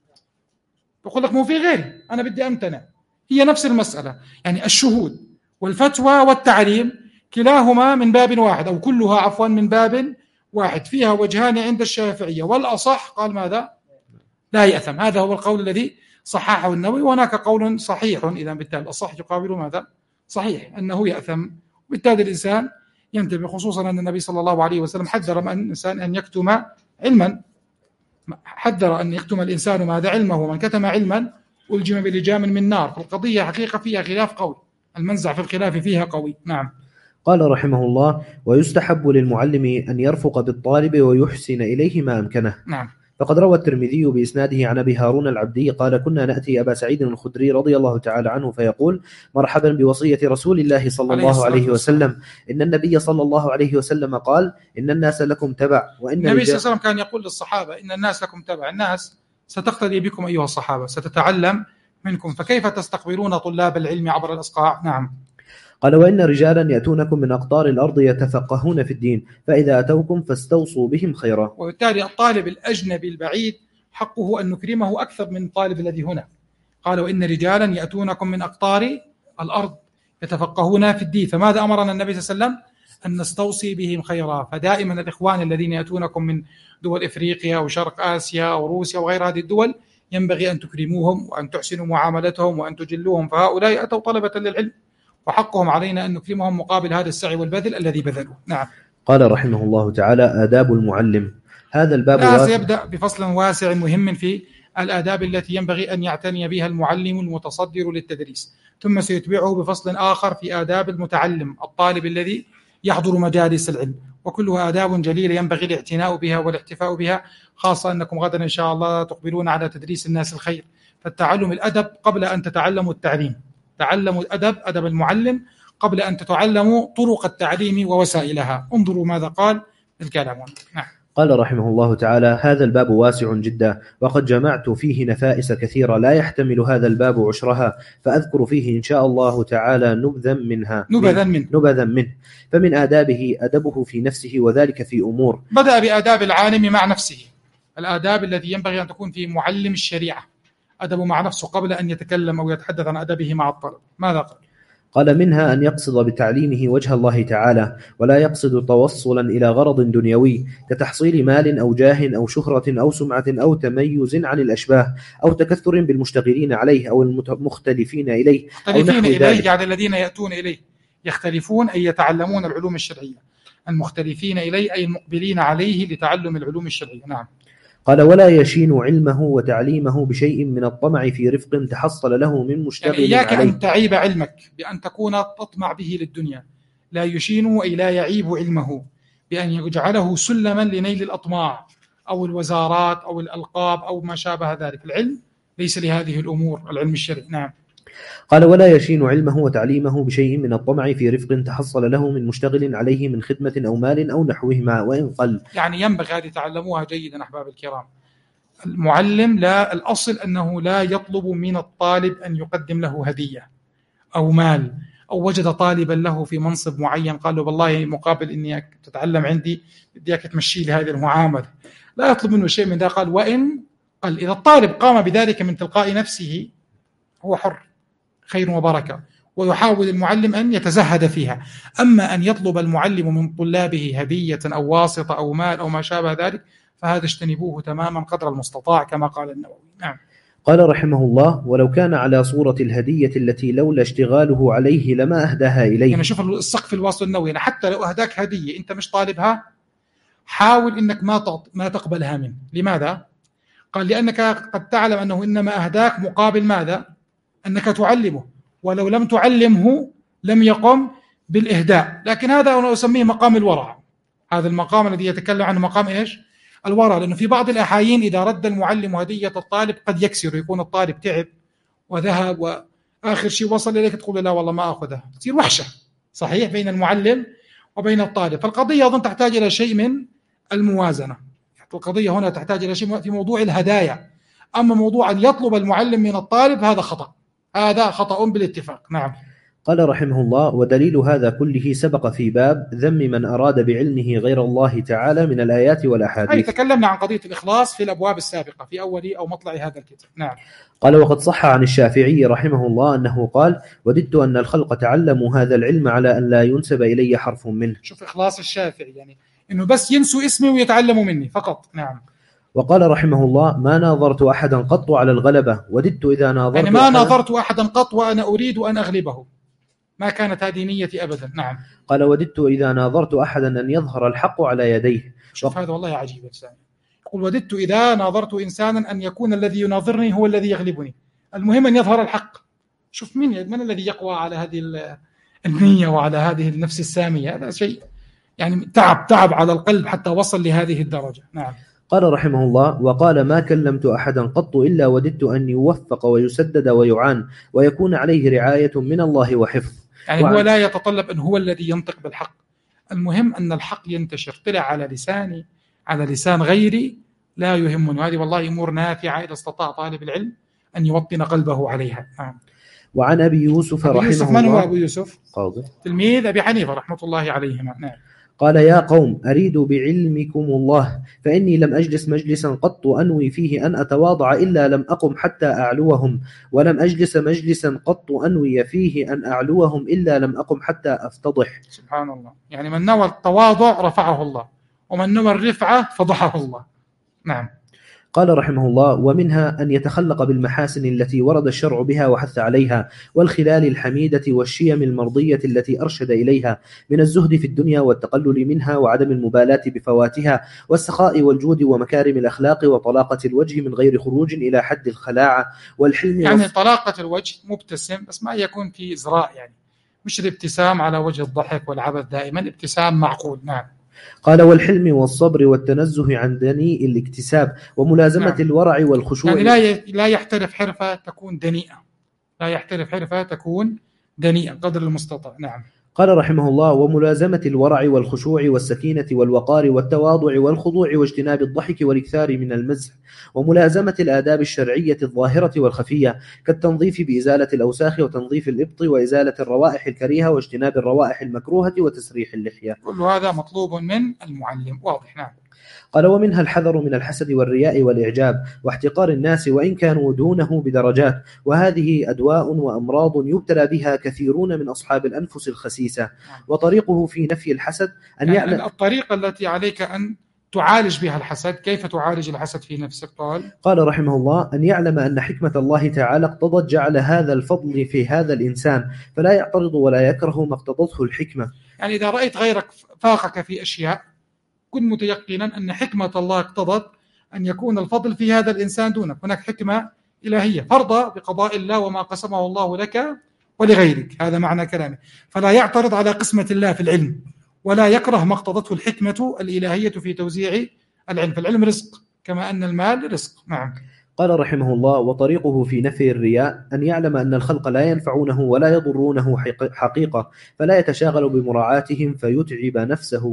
يقول لك مو في غيري أنا بدي أمتنع. هي نفس المسألة، يعني الشهود والفتوى والتعليم كلاهما من باب واحد أو كلها عفوا من باب واحد، فيها وجهان عند الشافعية، والأصح قال ماذا؟ لا يأثم. هذا هو القول الذي صححه النووي، وهناك قول صحيح إذا بالتالي الأصح يقابل ماذا؟ صحيح أنه يأثم. بالتالي الإنسان ينتبه، خصوصا أن النبي صلى الله عليه وسلم حذر من الإنسان أن يكتم علما، حذر أن يكتم الإنسان ماذا؟ علمه، ومن كتم علما ألجم بلجام من نار. فالقضية حقيقة فيها خلاف قوي، المنزع في الخلاف فيها قوي. نعم. قال رحمه الله: ويستحب للمعلم أن يرفق بالطالب ويحسن إليه ما أمكنه. نعم. فقد روى الترمذي بإسناده عن أبي هارون العبدي قال: كنا نأتي أبا سعيد الخدري رضي الله تعالى عنه فيقول: مرحبا بوصية رسول الله صلى الله عليه وسلم، إن النبي صلى الله عليه وسلم قال: إن الناس لكم تبع. وإن النبي صلى الله عليه وسلم كان يقول للصحابة: إن الناس لكم تبع، الناس ستقتدي بكم أيها الصحابة، ستتعلم منكم، فكيف تستقبلون طلاب العلم عبر الأصقاع؟ نعم. قال: وإن رجالا يأتونكم من أقطار الأرض يتفقهون في الدين، فإذا أتوكم فاستوصوا بهم خيرا. وبالتالي الطالب الأجنبي البعيد حقه أن نكرمه أكثر من الطالب الذي هنا. قال: وإن رجالا يأتونكم من أقطار الأرض يتفقهون في الدين، فماذا أمرنا النبي صلى الله عليه وسلم؟ أن نستوصي بهم خيرا. فدائما الإخوان الذين يأتونكم من دول إفريقيا وشرق آسيا وروسيا وغير هذه الدول ينبغي أن تكرموهم وأن تحسنوا معاملتهم وأن تجلوهم، فهؤلاء أتوا طلبة للعلم وحقهم علينا أن نكرمهم مقابل هذا السعي والبذل الذي بذلوه. نعم. قال رحمه الله تعالى: آداب المعلم. هذا الباب سيبدأ بفصل واسع مهم في الآداب التي ينبغي أن يعتني بها المعلم المتصدر للتدريس، ثم سيتبعه بفصل آخر في آداب المتعلم الطالب الذي يحضر مجالس العلم، وكلها آداب جليلة ينبغي الاعتناء بها والاحتفاء بها، خاصة أنكم غدا إن شاء الله تقبلون على تدريس الناس الخير، فالتعلم الأدب قبل أن تتعلموا التعليم، تعلموا الأدب، أدب المعلم، قبل أن تتعلموا طرق التعليم ووسائلها. انظروا ماذا قال الكلام. نعم. قال رحمه الله تعالى: هذا الباب واسع جدا، وقد جمعت فيه نفائس كثيرة لا يحتمل هذا الباب عشرها، فأذكر فيه إن شاء الله تعالى نبذا منه. فمن آدابه أدبه في نفسه، وذلك في أمور. بدأ بآداب العالم مع نفسه، الآداب التي ينبغي أن تكون في معلم الشريعة، أدبه مع نفسه قبل أن يتكلم أو يتحدث عن أدبه مع الطلب. ماذا قال؟ قال: منها أن يقصد بتعليمه وجه الله تعالى، ولا يقصد توصلا إلى غرض دنيوي كتحصيل مال أو جاه أو شهرة أو سمعة أو تميز عن الأشباه أو تكثر بالمشتغلين عليه أو المختلفين إليه أو نحو ذلك. يعني الذين يأتون إليه يختلفون أي يتعلمون العلوم الشرعية، المختلفين إليه أي المقبلين عليه لتعلم العلوم الشرعية. نعم. قال: ولا يشين علمه وتعليمه بشيء من الطمع في رفق تحصل له من مشتغل عليه. يعني إياك أن تعيب علمك بأن تكون تطمع به للدنيا، لا يشين أي لا يعيب علمه بأن يجعله سلما لنيل الأطماع أو الوزارات أو الألقاب أو ما شابه ذلك. العلم ليس لهذه الأمور، العلم الشرعي. نعم. قال: ولا يشين علمه وتعليمه بشيء من الطمع في رفق تحصل له من مشتغل عليه من خدمة أو مال أو نحوهما وإن قل. يعني ينبغي هذه تعلموها جيدا أحباب الكرام. المعلم لا، الأصل أنه لا يطلب من الطالب أن يقدم له هدية أو مال، أو وجد طالبا له في منصب معين قال له والله مقابل إني تتعلم عندي بدي إياك تمشي لي هذه المعاملة، لا يطلب منه شيء من ذا. قال وإن قال إذا الطالب قام بذلك من تلقاء نفسه هو حر، خير وبركة، ويحاول المعلم أن يتزهد فيها. أما أن يطلب المعلم من طلابه هدية أو واسطة أو مال أو ما شابه ذلك فهذا اجتنبوه تماما قدر المستطاع كما قال النووي. نعم. قال رحمه الله: ولو كان على صورة الهدية التي لولا اشتغاله عليه لما أهداها إليه. يعني شوف السقف الواصل النووي، يعني حتى لو أهداك هدية أنت مش طالبها حاول إنك ما تقبلها منه. لماذا؟ قال لأنك قد تعلم أنه إنما أهداك مقابل ماذا؟ أنك تعلمه، ولو لم تعلمه لم يقم بالإهداء. لكن هذا أنا أسميه مقام الورع، هذا المقام الذي يتكلم عنه مقام إيش؟ الورع. لأنه في بعض الأحايين إذا رد المعلم هدية الطالب قد يكسر، يكون الطالب تعب وذهب وآخر شيء وصل إليك تقول لا والله ما أخذها، تصير وحشة صحيح بين المعلم وبين الطالب. فالقضية أظن تحتاج إلى شيء من الموازنة، القضية هنا تحتاج إلى شيء في موضوع الهدايا. أما موضوع أن يطلب المعلم من الطالب هذا خطأ، هذا خطأ بالاتفاق. نعم. قال رحمه الله: ودليل هذا كله سبق في باب ذم من أراد بعلمه غير الله تعالى من الآيات والأحاديث. أي تكلمنا عن قضية الإخلاص في الأبواب السابقة في أول أو مطلع هذا الكتاب. نعم. قال: وقد صح عن الشافعي رحمه الله أنه قال: وددت أن الخلق تعلموا هذا العلم على أن لا ينسب إلي حرف منه. شوف إخلاص الشافعي، يعني إنه بس ينسوا اسمي ويتعلموا مني فقط. نعم. وقال رحمه الله: ما ناظرت أحدا قط على الغلبة، وددت إذا ناظرت يعني ما ناظرت أحدا قط وأنا أريد أن أغلبه، ما كانت هذه نيتي أبدا. نعم. قال: وددت إذا ناظرت أحدا أن يظهر الحق على يديه. شوف هذا والله عجيب الإنسان، يقول وددت إذا ناظرت إنسانا أن يكون الذي يناظرني هو الذي يغلبني، المهم أن يظهر الحق. شوف من الذي يقوى على هذه النية وعلى هذه النفس السامية، هذا شيء يعني تعب على القلب حتى وصل لهذه الدرجة. نعم. قال رحمه الله: وقال: ما كلمت أحدا قط إلا وددت أن يوفق ويسدد ويعان ويكون عليه رعاية من الله وحفظ. يعني هو لا يتطلب أن هو الذي ينطق بالحق، المهم أن الحق ينتشر، طلع على لساني على لسان غيري لا يهمني. هذه والله أمور نافعة إذا استطاع طالب العلم أن يوطن قلبه عليها. نعم. وعن أبي يوسف رحمه الله. من هو أبو يوسف؟ قاضي تلميذ أبي حنيفة رحمة الله عليهما. نعم. قال: يا قوم، أريد بعلمكم الله، فإني لم أجلس مجلسا قط أنوي فيه أن أتواضع إلا لم أقم حتى أعلوهم، ولم أجلس مجلسا قط أنوي فيه أن أعلوهم إلا لم أقم حتى أفتضح. سبحان الله. يعني من نوى التواضع رفعه الله، ومن نوى الرفعة فضحه الله. نعم. قال رحمه الله: ومنها أن يتخلق بالمحاسن التي ورد الشرع بها وحث عليها، والخلال الحميدة والشيم المرضية التي أرشد إليها، من الزهد في الدنيا والتقلل منها وعدم المبالاة بفواتها، والسخاء والجود ومكارم الأخلاق وطلاقة الوجه من غير خروج إلى حد الخلاعة، والحلم. يعني طلاقة الوجه، مبتسم بس ما يكون في إزراء، يعني مش الابتسام على وجه الضحك والعبث، دائما ابتسام معقول. نعم. قال: والحلم والصبر والتنزه عن دنيء الاكتساب، وملازمة نعم. الورع والخشوع. يعني لا يحترف حرفة تكون دنيئة، لا يحترف حرفة تكون دنيئة قدر المستطاع. نعم. قال رحمه الله: وملازمة الورع والخشوع والسكينة والوقار والتواضع والخضوع واجتناب الضحك والإكثار من المزح، وملازمة الآداب الشرعية الظاهرة والخفية، كالتنظيف بإزالة الأوساخ وتنظيف الإبط وإزالة الروائح الكريهة واجتناب الروائح المكروهة وتسريح اللحية. كل هذا مطلوب من المعلم. واضح. نعم. قال: ومنها الحذر من الحسد والرياء والإعجاب واحتقار الناس وإن كانوا دونه بدرجات، وهذه أدواء وأمراض يبتلى بها كثيرون من أصحاب الأنفس الخسيسة. وطريقه في نفي الحسد أن يعلم الطريقة التي عليك أن تعالج بها الحسد. كيف تعالج الحسد في نفسك؟ قال رحمه الله: أن يعلم أن حكمة الله تعالى اقتضت جعل هذا الفضل في هذا الإنسان، فلا يعترض ولا يكره ما اقتضته الحكمة. يعني إذا رأيت غيرك فاقك في أشياء، كن متيقنا أن حكمة الله اقتضت أن يكون الفضل في هذا الإنسان دونك. هناك حكمة إلهية فرض بقضاء الله وما قسمه الله لك ولغيرك، هذا معنى كلامه. فلا يعترض على قسمة الله في العلم، ولا يكره ما اقتضته الحكمة الإلهية في توزيع العلم. فالعلم رزق كما أن المال رزق. نعم. قال رحمه الله: وطريقه في نفي الرياء أن يعلم أن الخلق لا ينفعونه ولا يضرونه حقيقة، فلا يتشاغل بمراعاتهم فيتعب نفسه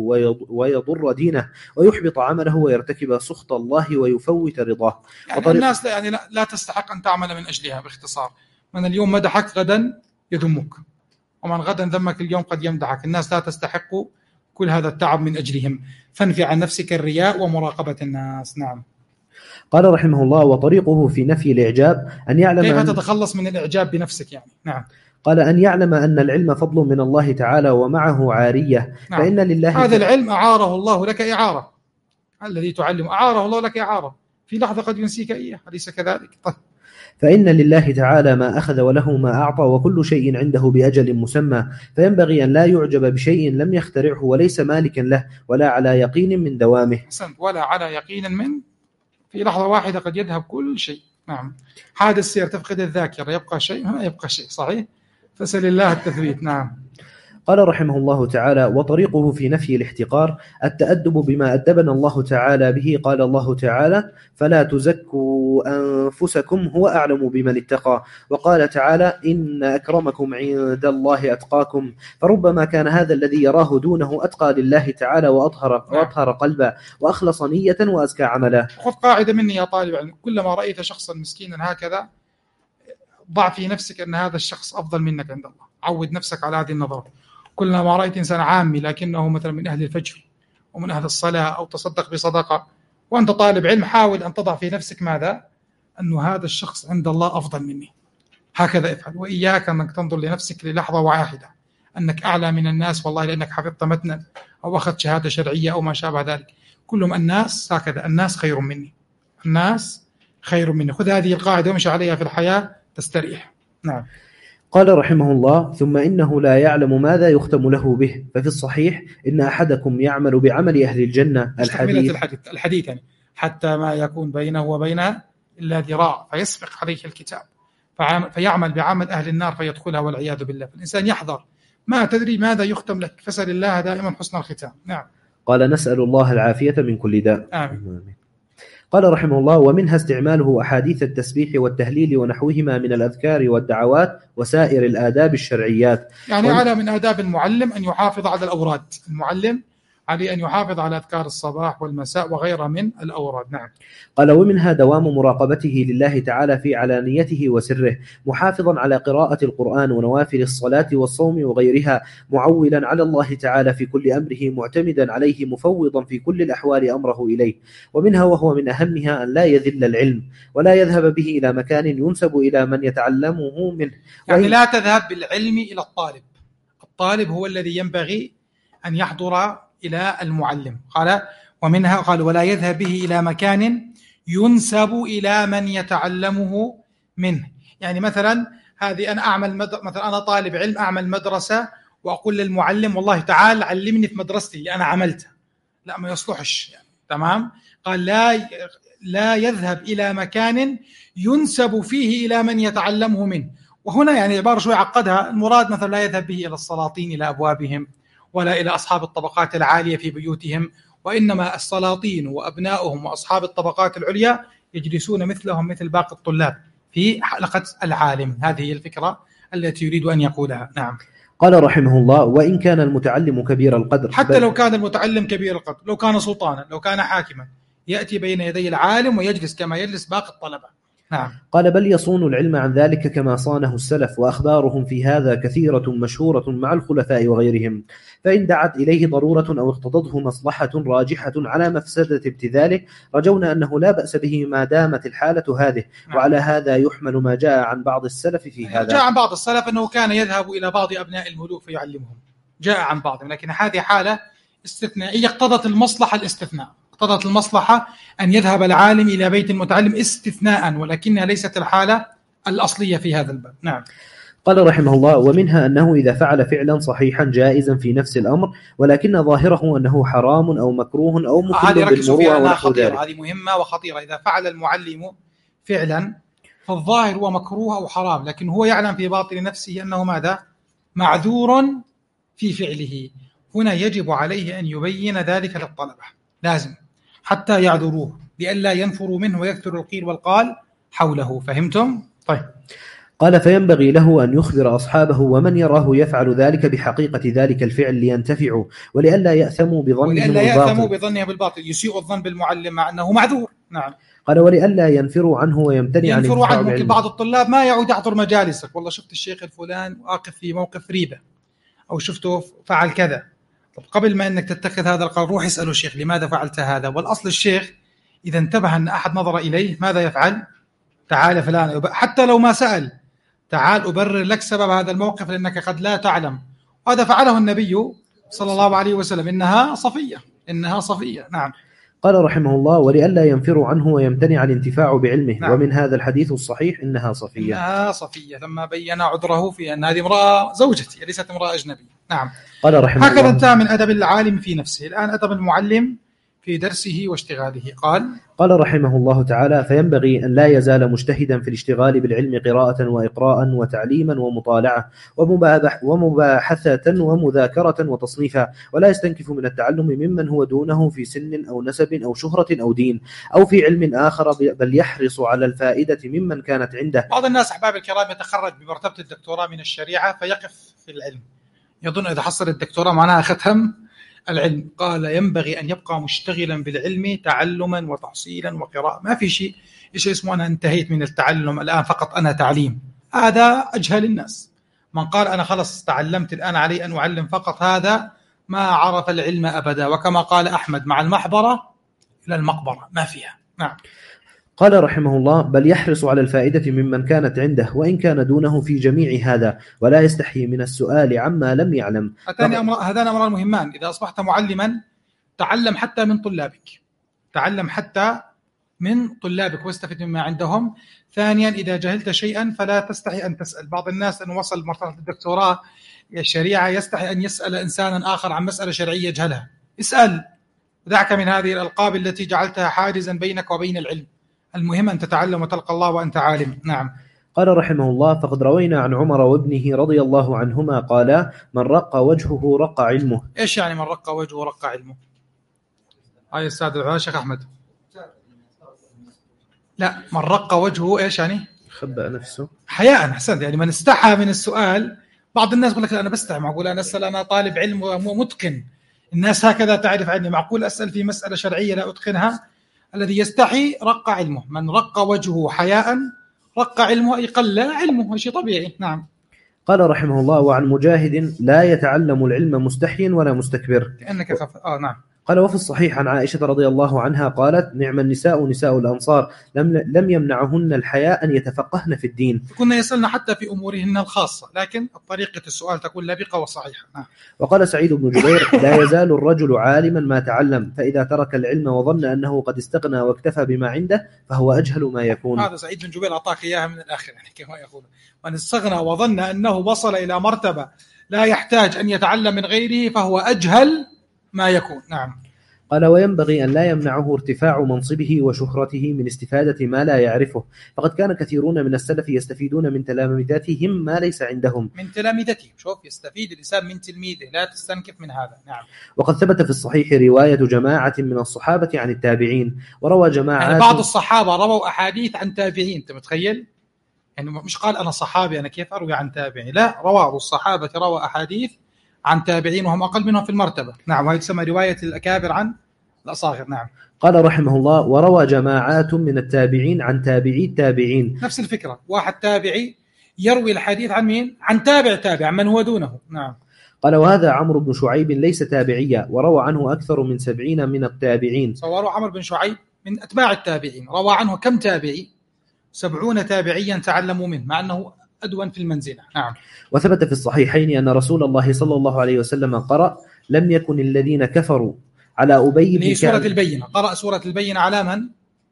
ويضر دينه ويحبط عمله ويرتكب سخط الله ويفوت رضاه. يعني الناس لا تستحق أن تعمل من أجلها. باختصار، من اليوم مدحك غدا يذمك، ومن غدا ذمك اليوم قد يمدحك. الناس لا تستحق كل هذا التعب من أجلهم، فانفي عن نفسك الرياء ومراقبة الناس. نعم. قال رحمه الله: وطريقه في نفي الإعجاب أن يعلم كيف تتخلص من الإعجاب بنفسك يعني. نعم. قال: أن يعلم أن العلم فضل من الله تعالى ومعه عارية. نعم. فإن لله هذا العلم أعاره الله لك إعارة، الذي تعلم أعاره الله لك إعارة، في لحظة قد ينسيك إياه، أليس كذلك؟ طيب. فإن لله تعالى ما أخذ وله ما أعطى، وكل شيء عنده بأجل مسمى، فينبغي أن لا يعجب بشيء لم يخترعه وليس مالكا له ولا على يقين من دوامه. حسنت. ولا على يقين من، في لحظة واحدة قد يذهب كل شيء. نعم. حادث السير تفقد الذاكرة، يبقى شيء ما يبقى شيء. صحيح. فسأل الله التثبيت. نعم. قال رحمه الله تعالى: وطريقه في نفي الاحتقار التأدب بما أدبنا الله تعالى به. قال الله تعالى: فلا تزكوا أنفسكم هو أعلم بمن اتقى. وقال تعالى: إن أكرمكم عند الله أتقاكم. فربما كان هذا الذي يراه دونه أتقى لله تعالى وأطهر قلبا وأخلص نية وأزكى عملا. خذ قاعدة مني يا طالب علم: كلما رأيت شخصا مسكينا هكذا ضع في نفسك أن هذا الشخص أفضل منك عند الله. عود نفسك على هذه النظرة. كلما رأيت إنسان عامي لكنه مثلا من أهل الفجر ومن أهل الصلاة أو تصدق بصدقة وأنت طالب علم، حاول أن تضع في نفسك ماذا؟ أن هذا الشخص عند الله أفضل مني. هكذا افعل. وإياك أنك تنظر لنفسك للحظة واحدة أنك أعلى من الناس، والله لأنك حفظت متنا أو أخذت شهادة شرعية أو ما شابه ذلك. كلهم الناس هكذا، الناس خير مني، الناس خير مني. خذ هذه القاعدة وامشي عليها في الحياة تستريح. نعم. قال رحمه الله: ثم إنه لا يعلم ماذا يختم له به. ففي الصحيح: إن أحدكم يعمل بعمل أهل الجنة. الحديث يعني حتى ما يكون بينه وبينها إلا ذراع فيسبق عليه الكتاب فيعمل بعمل أهل النار فيدخلها والعياذ بالله. فالإنسان يحذر ما تدري ماذا يختم لك، فسأل الله دائما حسن الختام. نعم. قال نسأل الله العافية من كل داء. آمين. قال رحمه الله: ومنها استعماله أحاديث التسبيح والتهليل ونحوهما من الأذكار والدعوات وسائر الآداب الشرعيات. يعني على من آداب المعلم أن يحافظ على الأوراد، المعلم عليه أن يحافظ على أذكار الصباح والمساء وغيرها من الأوراد. نعم. قال: ومنها دوام مراقبته لله تعالى في علانيته وسره، محافظا على قراءة القرآن ونوافل الصلاة والصوم وغيرها، معولا على الله تعالى في كل أمره، معتمدا عليه، مفوضا في كل الأحوال أمره إليه. ومنها وهو من أهمها أن لا يذل العلم ولا يذهب به إلى مكان ينسب إلى من يتعلمه منه. يعني لا تذهب بالعلم إلى الطالب، الطالب هو الذي ينبغي أن يحضر إلى المعلم. قال: ومنها، قال: ولا يذهب به إلى مكان ينسب إلى من يتعلمه منه. يعني مثلا هذه أنا مثلا أنا طالب علم أعمل مدرسة وأقول للمعلم: والله تعال علمني في مدرستي اللي أنا عملتها. لا، ما يصلحش يعني. تمام. قال: لا يذهب إلى مكان ينسب فيه إلى من يتعلمه منه. وهنا يعني عبارة شوي عقدها، المراد مثلا لا يذهب به إلى السلاطين إلى أبوابهم، ولا إلى أصحاب الطبقات العالية في بيوتهم، وإنما السلاطين وأبنائهم وأصحاب الطبقات العليا يجلسون مثلهم مثل باقي الطلاب في حلقة العالم. هذه هي الفكرة التي يريد أن يقولها. نعم. قال رحمه الله: وإن كان المتعلم كبير القدر، حتى لو كان المتعلم كبير القدر، لو كان سلطانا، لو كان حاكما، يأتي بين يدي العالم ويجلس كما يجلس باقي الطلبة. نعم. قال: بل يصون العلم عن ذلك كما صانه السلف، وأخبارهم في هذا كثيرة مشهورة مع الخلفاء وغيرهم. فإن دعت إليه ضرورة أو اقتضته مصلحة راجحة على مفسدة ابتذاله، رجونا أنه لا بأس به ما دامت الحالة هذه. نعم. وعلى هذا يحمل ما جاء عن بعض السلف في هذا. جاء عن بعض السلف أنه كان يذهب إلى بعض أبناء الملوك فيعلمهم، جاء عن بعضهم، لكن هذه حالة استثنائية اقتضت المصلحة الاستثناء، اقتضت المصلحة أن يذهب العالم إلى بيت المتعلم استثناء، ولكنها ليست الحالة الأصلية في هذا الباب. نعم. قال رحمه الله: ومنها أنه إذا فعل فعلا صحيحا جائزا في نفس الأمر، ولكن ظاهره أنه حرام أو مكروه أو مخل بالمروءة ونحو ذلك. هذه مهمة وخطيرة. إذا فعل المعلم فعلا فالظاهر هو مكروه أو حرام، لكن هو يعلم في باطن نفسه أنه ماذا؟ معذور في فعله. هنا يجب عليه أن يبين ذلك للطلبة، لازم، حتى يعذروه، لئلا ينفروا منه ويكثر القيل والقال حوله. فهمتم؟ طيب. قال: فينبغي له أن يخبر أصحابه ومن يراه يفعل ذلك بحقيقة ذلك الفعل لينتفعوا، ولئلا يأثموا بظنهم بالباطل، يسيء الظن بالمعلم مع أنه معذور. نعم. قال: ولئلا ينفروا عنه ويمتنع عن ينفروا عنه. ممكن بعض الطلاب ما يعود يحضر مجالسك، والله شفت الشيخ الفلان واقف في موقف ريبة، أو شفته فعل كذا. طب قبل ما أنك تتخذ هذا القرار روح اسأله: الشيخ لماذا فعلت هذا؟ والأصل الشيخ إذا انتبه أن أحد نظر إليه ماذا يفعل؟ تعال فلان، حتى لو ما سأل، تعال أبرر لك سبب هذا الموقف لأنك قد لا تعلم. وهذا فعله النبي صلى الله عليه وسلم. إنها صفية. نعم. قال رحمه الله: ولئلا ينفروا عنه ويمتنع الانتفاع بعلمه. نعم. ومن هذا الحديث الصحيح إنها صفية لما بين عذره في أن هذه امرأة زوجتي ليست امرأة أجنبية. نعم. قال رحمه الله: هكذا انتهى من أدب العالم في نفسه. الآن أدب المعلم في درسه واشتغاله. قال رحمه الله تعالى: فينبغي أن لا يزال مجتهدا في الاشتغال بالعلم قراءة وإقراء وتعليما ومطالعة ومباحثة ومذاكرة وتصنيفا، ولا يستنكف من التعلم ممن هو دونه في سن أو نسب أو شهرة أو دين أو في علم آخر، بل يحرص على الفائدة ممن كانت عنده. بعض الناس أحباب الكرام يتخرج بمرتبة الدكتوراه من الشريعة فيقف في العلم، يظن إذا حصل الدكتوراه معناها ختم العلم. قال: ينبغي أن يبقى مشتغلا بالعلم تعلما وتحصيلا وقراءة. ما في شيء اسمه أنا انتهيت من التعلم الآن فقط أنا تعليم، هذا أجهل الناس. من قال أنا خلص تعلمت الآن علي أن أعلم فقط، هذا ما عرف العلم أبدا. وكما قال أحمد: مع المحبرة إلى المقبرة، ما فيها. نعم. قال رحمه الله: بل يحرص على الفائدة ممن كانت عنده وإن كان دونه في جميع هذا، ولا يستحي من السؤال عما لم يعلم. هذان أمران مهمان. إذا أصبحت معلما تعلم حتى من طلابك واستفد مما عندهم. ثانيا، إذا جهلت شيئا فلا تستحي أن تسأل. بعض الناس أن وصل مرحلة الدكتوراه الشريعة يستحي أن يسأل إنسانا آخر عن مسألة شرعية يجهلها. اسأل، دعك من هذه الألقاب التي جعلتها حاجزا بينك وبين العلم. المهم أن تتعلم وتلقى الله وأنت عالم. نعم. قال رحمه الله: فقد روينا عن عمر وابنه رضي الله عنهما قالا: من رق وجهه رق علمه. إيش يعني من رق وجهه رق علمه؟ هاي السادة العلماء. شيخ أحمد. لا، من رق وجهه إيش يعني؟ خبأ نفسه حياء. أحسنت. يعني من استحى من السؤال. بعض الناس يقول لك أنا بستحي، معقول أنا أسأل، أنا طالب علم ومتقن، الناس هكذا تعرف عني، معقول أسأل في مسألة شرعية لا أتقنها؟ الذي يستحي رق علمه. من رق وجهه حياء رق علمه، أي قل علمه، شيء طبيعي. نعم. قال رحمه الله: وعن مجاهد: لا يتعلم العلم مستحي ولا مستكبر. كأنك خف. نعم. قال: وفي الصحيح عن عائشة رضي الله عنها قالت: نعم النساء نساء الأنصار لم يمنعهن الحياء أن يتفقهن في الدين. كنا يسألن حتى في أمورهن الخاصة، لكن طريقة السؤال تكون لبقة وصحيحة. نعم. وقال سعيد بن جبير: لا يزال الرجل عالما ما تعلم، فإذا ترك العلم وظن أنه قد استغنى واكتفى بما عنده فهو أجهل ما يكون. هذا سعيد بن جبير أعطاك إياها من الآخر، يعني كما يقول: من استغنى وظن أنه وصل إلى مرتبة لا يحتاج أن يتعلم من غيره فهو أجهل ما يكون. نعم. قال: وينبغي أن لا يمنعه ارتفاع منصبه وشهرته من استفادة ما لا يعرفه، فقد كان كثيرون من السلف يستفيدون من تلامذتهم ما ليس عندهم. من تلامذتهم. شوف، يستفيد الإنسان من تلميذه، لا تستنكف من هذا. نعم. وقد ثبت في الصحيح رواية جماعة من الصحابة عن التابعين، وروى جماعة يعني بعض الصحابة رووا أحاديث عن تابعين. أنت متخيل؟ يعني مش قال أنا صحابي أنا كيف أروي عن تابعين، لا، رواه الصحابة روى أحاديث عن تابعين وهم أقل منهم في المرتبة. نعم. وهي تسمى رواية الأكابر عن الأصاغر. نعم. قال رحمه الله: وروى جماعات من التابعين عن تابعي التابعين. نفس الفكرة، واحد تابعي يروي الحديث عن مين؟ عن تابع من هو دونه. نعم. قال: وهذا عمرو بن شعيب ليس تابعيا، وروى عنه أكثر من 70 من التابعين. صوروا عمرو بن شعيب من أتباع التابعين، روى عنه كم تابعي؟ 70 تابعيا تعلموا منه، مع أنه أدون في المنزلة. نعم. وثبت في الصحيحين أن رسول الله صلى الله عليه وسلم قرأ: لم يكن الذين كفروا على أبي بن سورة كعب. البينة. قرأ سورة البينة على من؟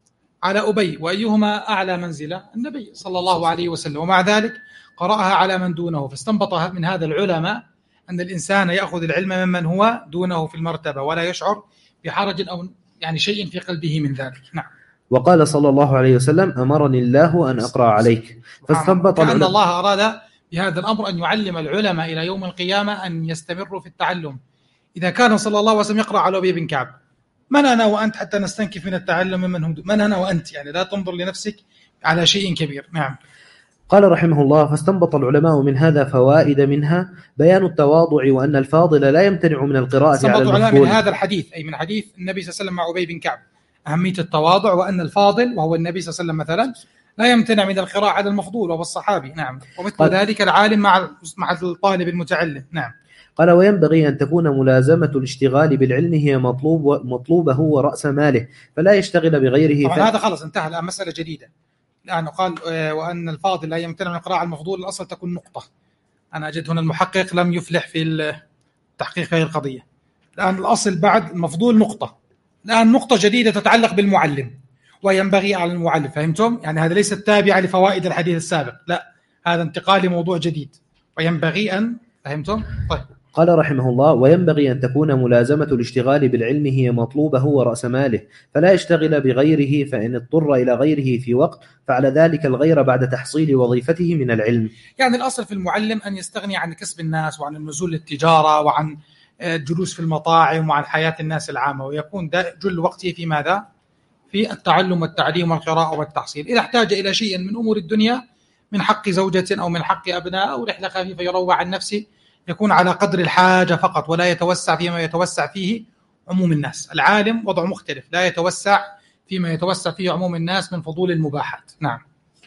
على أبي. وأيهما أعلى منزلة؟ النبي صلى الله عليه وسلم. ومع ذلك قرأها على من دونه. فاستنبط من هذا العلماء أن الإنسان يأخذ العلم ممن هو دونه في المرتبة، ولا يشعر بحرج أو يعني شيء في قلبه من ذلك. نعم. وقال صلى الله عليه وسلم: أمرني الله أن أقرأ عليك. فاستنبط كأن الله أراد بهذا الأمر أن يعلم العلماء إلى يوم القيامة أن يستمروا في التعلم. إذا كان صلى الله عليه وسلم يقرأ على أبي بن كعب، من أنا وأنت حتى نستنكف من التعلم ممن هم من أنا وأنت؟ يعني لا تنظر لنفسك على شيء كبير. نعم. قال رحمه الله: فاستنبط العلماء من هذا فوائد، منها بيان التواضع وأن الفاضل لا يمتنع من القراءة على المفضول. من هذا الحديث، أي من حديث النبي صلى الله عليه وسلم مع أبي بن كعب، أهمية التواضع، وأن الفاضل وهو النبي صلى الله عليه وسلم مثلا لا يمتنع من القراءة على المفضول وهو الصحابي. نعم. ومثل ذلك العالم مع الطالب المتعلم. نعم. قال: وينبغي أن تكون ملازمة الاشتغال بالعلم هي مطلوبه ورأس ماله، فلا يشتغل بغيره. هذا خلص انتهى. الآن مسألة جديدة. الآن قال وأن الفاضل لا يمتنع من القراءة على المفضول، الأصل تكون نقطة. أنا أجد هنا المحقق لم يفلح في تحقيق هذه القضية. الآن الأصل بعد المفضول نقطة، الآن نقطة جديدة تتعلق بالمعلم، وينبغي على المعلم. فهمتم؟ يعني هذا ليس تابعا لفوائد الحديث السابق، لا، هذا انتقال لموضوع جديد. وينبغي أن. فهمتم؟ طيب. قال رحمه الله: وينبغي أن تكون ملازمة الاشتغال بالعلم هي مطلوبه ورأس ماله، فلا يشتغل بغيره، فإن اضطر إلى غيره في وقت فعل ذلك الغير بعد تحصيل وظيفته من العلم. يعني الأصل في المعلم أن يستغني عن كسب الناس وعن النزول للتجارة وعن الجلوس في المطاعم وعن حياة الناس العامة، ويكون جل وقته في ماذا؟ في التعلم والتعليم والقراءة والتحصيل. إذا احتاج إلى شيء من أمور الدنيا من حق زوجة أو من حق أبناء أو رحلة خفيفة يروى عن نفسه، يكون على قدر الحاجة فقط، ولا يتوسع فيما يتوسع فيه عموم الناس. العالم وضع مختلف، لا يتوسع فيما يتوسع فيه عموم الناس من فضول المباحات. نعم.